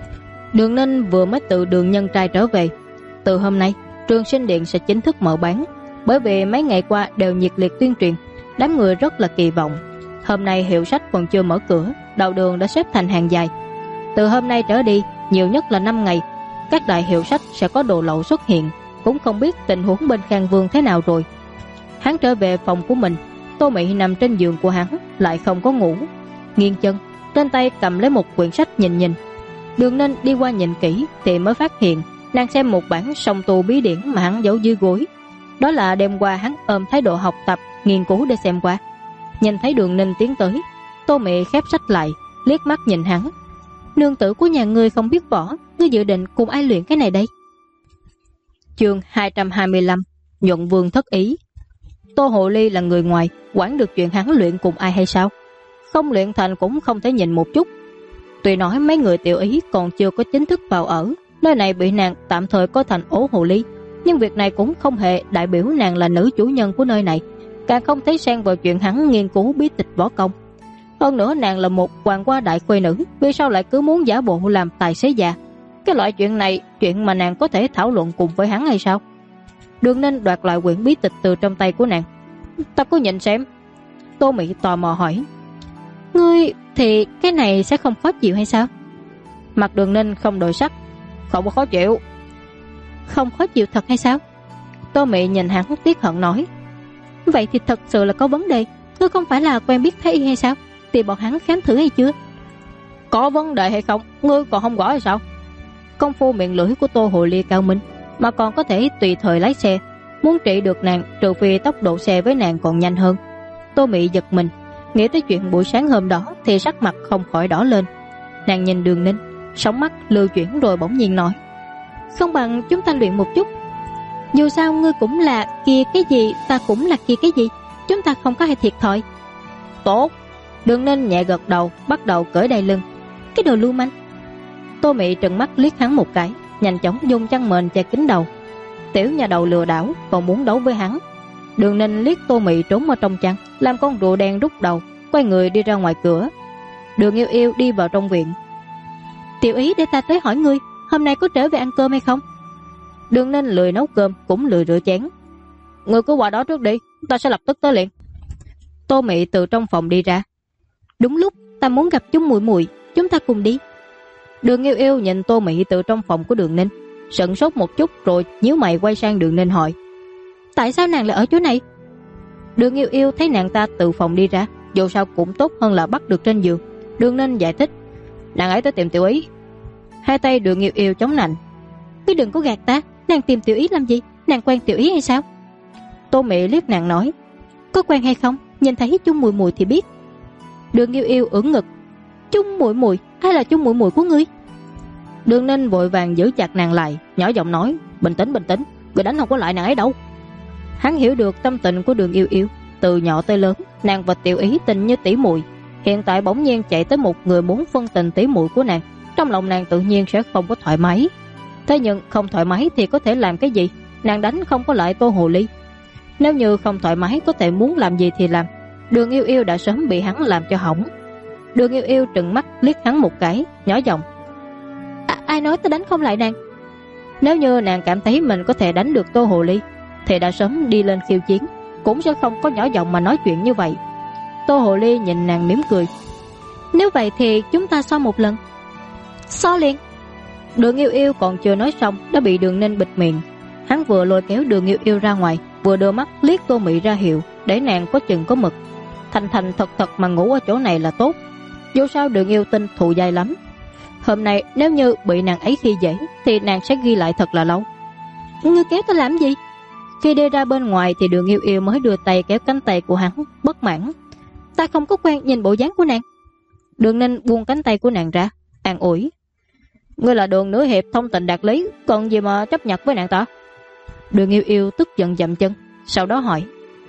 Đường Ninh vừa mới từ Đường Nhân Trai trở về. Từ hôm nay, Trường Sinh Điện sẽ chính thức mở bán, bởi vì mấy ngày qua đều nhiệt liệt tuyên truyền, đám người rất là kỳ vọng. Hôm nay hiệu sách còn chưa mở cửa, đầu đường đã xếp thành hàng dài. Từ hôm nay trở đi, nhiều nhất là 5 ngày, các đại hiệu sách sẽ có đồ lậu xuất hiện. Cũng không biết tình huống bên Khang Vương thế nào rồi. Hắn trở về phòng của mình, Tô Mị nằm trên giường của hắn, lại không có ngủ, nghiêng chân, trên tay cầm lấy một quyển sách nhìn. Đường Ninh đi qua nhìn kỹ thì mới phát hiện nàng xem một bản song tu bí điển mà hắn giấu dưới gối. Đó là đêm qua hắn ôm thái độ học tập, nghiên cứu để xem qua. Nhìn thấy Đường Ninh tiến tới, Tô Mị khép sách lại, liếc mắt nhìn hắn. Nương tử của nhà ngươi không biết võ, ngươi dự định cùng ai luyện cái này đây? Chương 225, Nhuận Vương thất ý. Tô Hộ Ly là người ngoài, quản được chuyện hắn luyện cùng ai hay sao? Không luyện thành cũng không thể nhìn một chút. Tuy nói mấy người tiểu ý còn chưa có chính thức vào ở, nơi này bị nàng tạm thời có thành ổ Hộ Ly, nhưng việc này cũng không hề đại biểu nàng là nữ chủ nhân của nơi này, càng không thấy xen vào chuyện hắn nghiên cứu bí tịch võ công. Hơn nữa nàng là một hoàng hoa đại khuê nữ, vì sao lại cứ muốn giả bộ làm tài xế già? Cái loại chuyện này, chuyện mà nàng có thể thảo luận cùng với hắn hay sao? Đường Ninh đoạt lại quyển bí tịch từ trong tay của nàng. Ta có nhìn xem. Tô Mị tò mò hỏi. Ngươi thì cái này sẽ không khó chịu hay sao? Mặt Đường Ninh không đổi sắc. Không có khó chịu. Không khó chịu thật hay sao? Tô Mị nhìn hắn tiếc hận nói. Vậy thì thật sự là có vấn đề. Ngươi không phải là quen biết Thái y hay sao? Thì bọn hắn khám thử hay chưa? Có vấn đề hay không, ngươi còn không rõ hay sao? Công phu miệng lưỡi của Tô Hồ Ly cao minh, mà còn có thể tùy thời lái xe. Muốn trị được nàng, trừ phi tốc độ xe với nàng còn nhanh hơn. Tô Mị giật mình, nghĩ tới chuyện buổi sáng hôm đó thì sắc mặt không khỏi đỏ lên. Nàng nhìn Đường Ninh, sóng mắt lưu chuyển rồi bỗng nhiên nói. Không bằng chúng ta luyện một chút. Dù sao ngươi cũng là kia cái gì, ta cũng là kia cái gì, chúng ta không có ai thiệt thòi. Tốt. Đường Ninh nhẹ gật đầu, bắt đầu cởi đai lưng. Cái đồ lưu manh. Tô Mị trừng mắt liếc hắn một cái, nhanh chóng dùng chăn mền che kín đầu. Tiểu nhà đầu lừa đảo, còn muốn đấu với hắn. Đường Ninh liếc Tô Mị trốn ở trong chăn, làm con rùa đen rút đầu, quay người đi ra ngoài cửa. Đường Yêu Yêu đi vào trong viện. Tiểu ý, để ta tới hỏi ngươi, hôm nay có trở về ăn cơm hay không? Đường Ninh lười nấu cơm, cũng lười rửa chén. Ngươi cứ qua đó trước đi, ta sẽ lập tức tới liền. Tô Mị từ trong phòng đi ra. Đúng lúc, ta muốn gặp chúng muội muội, chúng ta cùng đi. Đường Yêu Yêu nhìn Tô Mị từ trong phòng của Đường Ninh, sững sốt một chút rồi nhíu mày quay sang Đường Ninh hỏi. Tại sao nàng lại ở chỗ này? Đường Yêu Yêu thấy nàng ta từ phòng đi ra, dù sao cũng tốt hơn là bắt được trên giường. Đường Ninh giải thích. Nàng ấy tới tìm Tiểu Ý. Hai tay Đường Yêu Yêu chống nạnh. Ngươi đừng có gạt ta, nàng tìm Tiểu Ý làm gì? Nàng quen Tiểu Ý hay sao? Tô Mị liếc nàng nói. Có quen hay không, nhìn thấy chung muội muội thì biết. Đường Yêu Yêu ưỡn ngực. Chung muội muội, ai là chung muội muội của ngươi? Đường Ninh vội vàng giữ chặt nàng lại, nhỏ giọng nói. Bình tĩnh, người đánh không có lại nàng ấy đâu. Hắn hiểu được tâm tình của Đường Yêu Yêu. Từ nhỏ tới lớn, nàng và Tiểu Ý tình như tỷ muội. Hiện tại bỗng nhiên chạy tới một người muốn phân tình tỷ muội của nàng, trong lòng nàng tự nhiên sẽ không có thoải mái. Thế nhưng không thoải mái thì có thể làm cái gì? Nàng đánh không có lại Tô Hồ Ly. Nếu như không thoải mái có thể muốn làm gì thì làm. Đường Yêu Yêu đã sớm bị hắn làm cho hỏng. Đường Yêu Yêu trừng mắt liếc hắn một cái, nhỏ giọng. Ai nói ta đánh không lại nàng? Nếu như nàng cảm thấy mình có thể đánh được Tô Hồ Ly thì đã sớm đi lên khiêu chiến, cũng sẽ không có nhỏ giọng mà nói chuyện như vậy. Tô Hồ Ly nhìn nàng mỉm cười. Nếu vậy thì chúng ta so một lần. So liền. Đường Yêu Yêu còn chưa nói xong đã bị Đường Ninh bịt miệng. Hắn vừa lôi kéo Đường Yêu Yêu ra ngoài, vừa đưa mắt liếc Tô Mị ra hiệu để nàng có chừng có mực. Thành thành thật thật mà ngủ ở chỗ này là tốt. Dù sao Đường Yêu Tinh thù dai lắm. Hôm nay nếu như bị nàng ấy khi dễ thì nàng sẽ ghi lại thật là lâu. Ngươi kéo ta làm gì? Khi đi ra bên ngoài thì Đường Yêu Yêu mới đưa tay kéo cánh tay của hắn, bất mãn. Ta không có quen nhìn bộ dáng của nàng. Đường Ninh buông cánh tay của nàng ra, an ủi. Ngươi là Đường nữ hiệp thông tình đạt lý, còn gì mà chấp nhặt với nàng ta? Đường Yêu Yêu tức giận dậm chân, sau đó hỏi.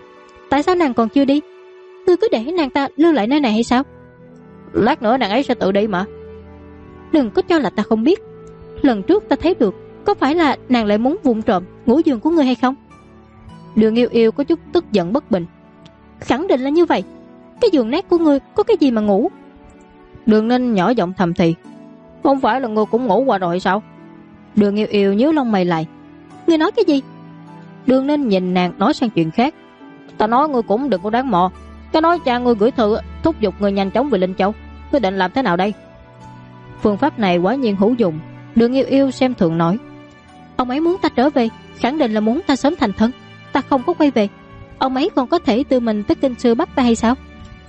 Tại sao nàng còn chưa đi? Ngươi cứ để nàng ta lưu lại nơi này hay sao? Lát nữa nàng ấy sẽ tự đi mà. Đừng có cho là ta không biết. Lần trước ta thấy được, có phải là nàng lại muốn vụng trộm ngủ giường của ngươi hay không? Đường Yêu Yêu có chút tức giận bất bình. Khẳng định là như vậy. Cái giường nát của ngươi có cái gì mà ngủ? Đường Ninh nhỏ giọng thầm thì. Không phải là ngươi cũng ngủ qua rồi sao? Đường Yêu Yêu nhíu lông mày lại. Ngươi nói cái gì? Đường Ninh nhìn nàng nói sang chuyện khác. Ta nói ngươi cũng đừng có đáng mò. Cái nói cha ngươi gửi thư thúc giục ngươi nhanh chóng về Linh Châu. Ngươi định làm thế nào đây? Phương pháp này quá nhiên hữu dụng. Đường Yêu Yêu xem thường nói. Ông ấy muốn ta trở về, khẳng định là muốn ta sớm thành thân. Ta không có quay về, ông ấy còn có thể tự mình tới Kinh Sư bắt ta hay sao?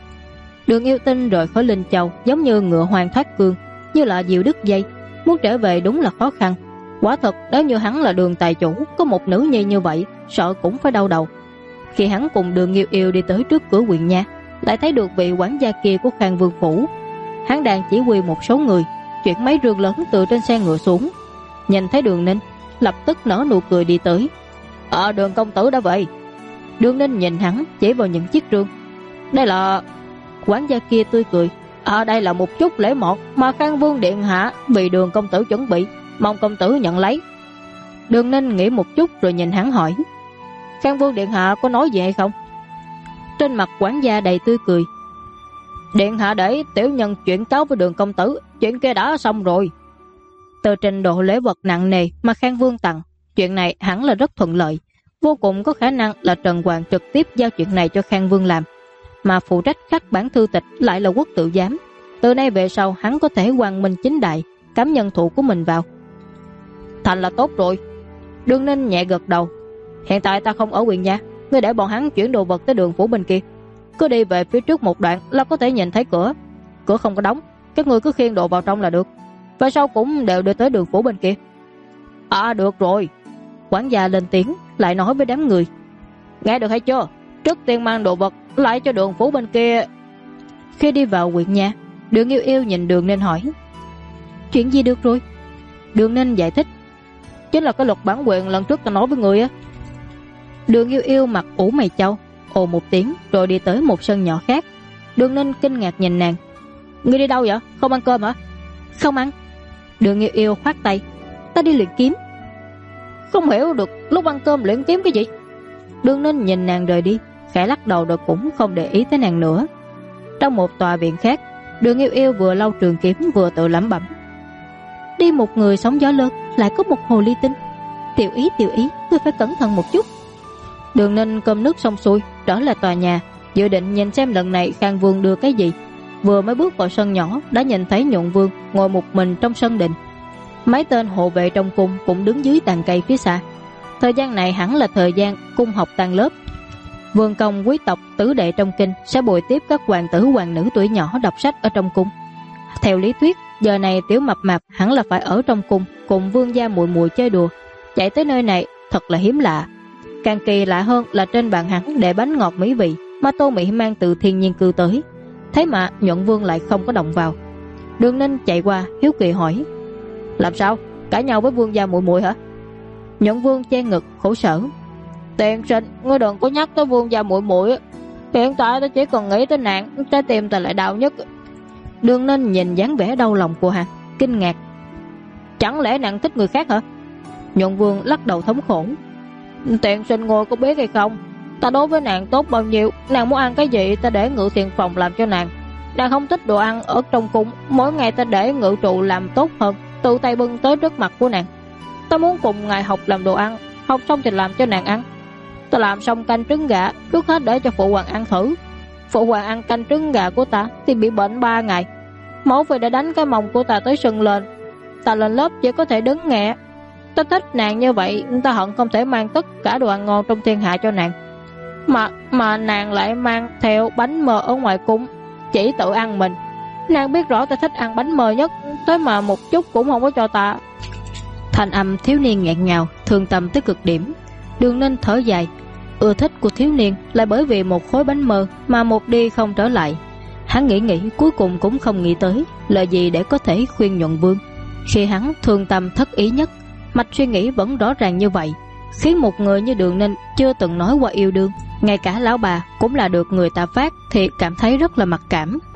Đường Yêu Tinh rời khỏi Linh Châu giống như ngựa hoang thoát cương, như là diều đứt dây. Muốn trở về đúng là khó khăn. Quả thật nếu như hắn là Đường tài chủ, có một nữ nhi như vậy, sợ cũng phải đau đầu. Khi hắn cùng Đường Yêu Yêu đi tới trước cửa huyện nha, lại thấy được vị quản gia kia của Khang Vương phủ. Hắn đang chỉ huy một số người chuyển mấy rương lớn từ trên xe ngựa xuống. Nhìn thấy Đường Ninh, lập tức nở nụ cười đi tới. Đường công tử đã vậy. Đường Ninh nhìn hắn chỉ vào những chiếc rương. Đây là... Quản gia kia tươi cười. Đây là một chút lễ mọn mà Khang Vương điện hạ bị Đường công tử chuẩn bị, mong công tử nhận lấy. Đường Ninh nghĩ một chút rồi nhìn hắn hỏi. Khang Vương điện hạ có nói gì hay không? Trên mặt quản gia đầy tươi cười. Điện hạ để tiểu nhân chuyển cáo với Đường công tử, chuyện kia đã xong rồi. Từ trình độ lễ vật nặng nề mà Khang Vương tặng, chuyện này hẳn là rất thuận lợi. vô cùng có khả năng là Trần Hoàng trực tiếp giao chuyện này cho Khang Vương làm, mà phụ trách khắc bản thư tịch lại là Quốc Tự Giám. Từ nay về sau hắn có thể quang minh chính đại cắm nhân thụ của mình vào. Thành là tốt rồi. Đường Ninh nhẹ gật đầu. Hiện tại ta không ở huyện nha, ngươi để bọn hắn chuyển đồ vật tới đường phủ bên kia, cứ đi về phía trước một đoạn là có thể nhìn thấy cửa. Cửa không có đóng, các ngươi cứ khiêng đồ vào trong là được, và sau cũng đều đưa tới đường phủ bên kia. À được rồi. Quản gia lên tiếng lại nói với đám người, nghe được hay chưa, trước tiên mang đồ vật lại cho đường phủ bên kia. Khi đi vào huyện nhà, Đường Yêu Yêu nhìn Đường Ninh hỏi, chuyện gì được rồi? Đường Ninh giải thích, chính là cái luật bản quyền lần trước ta nói với người á. Đường Yêu Yêu mặt ủ mày chau, ồ một tiếng rồi đi tới một sân nhỏ khác. Đường Ninh kinh ngạc nhìn nàng, ngươi đi đâu vậy, không ăn cơm hả? Không ăn. Đường Yêu Yêu khoát tay, ta đi luyện kiếm. Không hiểu được lúc ăn cơm luyện kiếm cái gì. Đường Ninh nhìn nàng rời đi, khẽ lắc đầu rồi cũng không để ý tới nàng nữa. Trong một tòa viện khác, Đường Yêu Yêu vừa lau trường kiếm vừa tự lẩm bẩm, đi một người sóng gió lớn lại có một hồ ly tinh. Tiểu ý ngươi phải cẩn thận một chút. Đường Ninh cơm nước xong xuôi trở lại tòa nhà, dự định nhìn xem lần này Khang Vương đưa cái gì. Vừa mới bước vào sân nhỏ đã nhìn thấy Nhuận Vương ngồi một mình trong sân đình. Mấy tên hộ vệ trong cung cũng đứng dưới tàn cây phía xa. Thời gian này hẳn là thời gian cung học tan lớp. Vương công quý tộc tứ đệ trong kinh sẽ bồi tiếp các hoàng tử hoàng nữ tuổi nhỏ đọc sách ở trong cung. Theo lý thuyết, giờ này Tiểu Mập Mạp hẳn là phải ở trong cung cùng vương gia muội muội chơi đùa. Chạy tới nơi này thật là hiếm lạ. Càng kỳ lạ hơn là trên bàn hắn để bánh ngọt mỹ vị mà Tô Mỹ mang từ Thiên Nhiên Cư tới, thế mà Nhuận Vương lại không có động vào. Đường Ninh chạy qua hiếu kỳ hỏi, làm sao, cãi nhau với vương gia muội muội hả? Nhuận Vương che ngực khổ sở, tiền sinh, ngươi đừng có nhắc tới vương gia muội muội, hiện tại ta chỉ còn nghĩ tới nàng, trái tim ta lại đau nhất. Đường Ninh nhìn dáng vẻ đau lòng của hắn, kinh ngạc, chẳng lẽ nàng thích người khác hả? Nhuận Vương lắc đầu thống khổ, tiền sinh ngồi có biết hay không, ta đối với nàng tốt bao nhiêu, nàng muốn ăn cái gì ta để Ngự Thiện phòng làm cho nàng. Nàng không thích đồ ăn ở trong cung, mỗi ngày ta để Ngự trụ làm tốt hơn, tự tay bưng tới trước mặt của nàng. Ta muốn cùng ngài học làm đồ ăn, học xong thì làm cho nàng ăn. Ta làm xong canh trứng gà, trước hết để cho phụ hoàng ăn thử. Phụ hoàng ăn canh trứng gà của ta thì bị bệnh 3 ngày. Mẫu phi đã đánh cái mông của ta tới sưng lên. Ta lên lớp chỉ có thể đứng nghe. Ta thích nàng như vậy, ta hận không thể mang tất cả đồ ăn ngon trong thiên hạ cho nàng. Mà nàng lại mang theo bánh mơ ở ngoài cung, chỉ tự ăn mình. Nàng biết rõ ta thích ăn bánh mơ nhất, tới mà một chút cũng không có cho ta. Thanh âm thiếu niên nghẹn ngào, thương tâm tới cực điểm. Đường Ninh thở dài, ưa thích của thiếu niên là bởi vì một khối bánh mơ mà một đi không trở lại. Hắn nghĩ cuối cùng cũng không nghĩ tới lời gì để có thể khuyên Nhuận Vương. Khi hắn thương tâm thất ý nhất, mạch suy nghĩ vẫn rõ ràng như vậy, khiến một người như Đường Ninh chưa từng nói qua yêu đương, ngay cả lão bà cũng là được người ta phát thì cảm thấy rất là mặc cảm.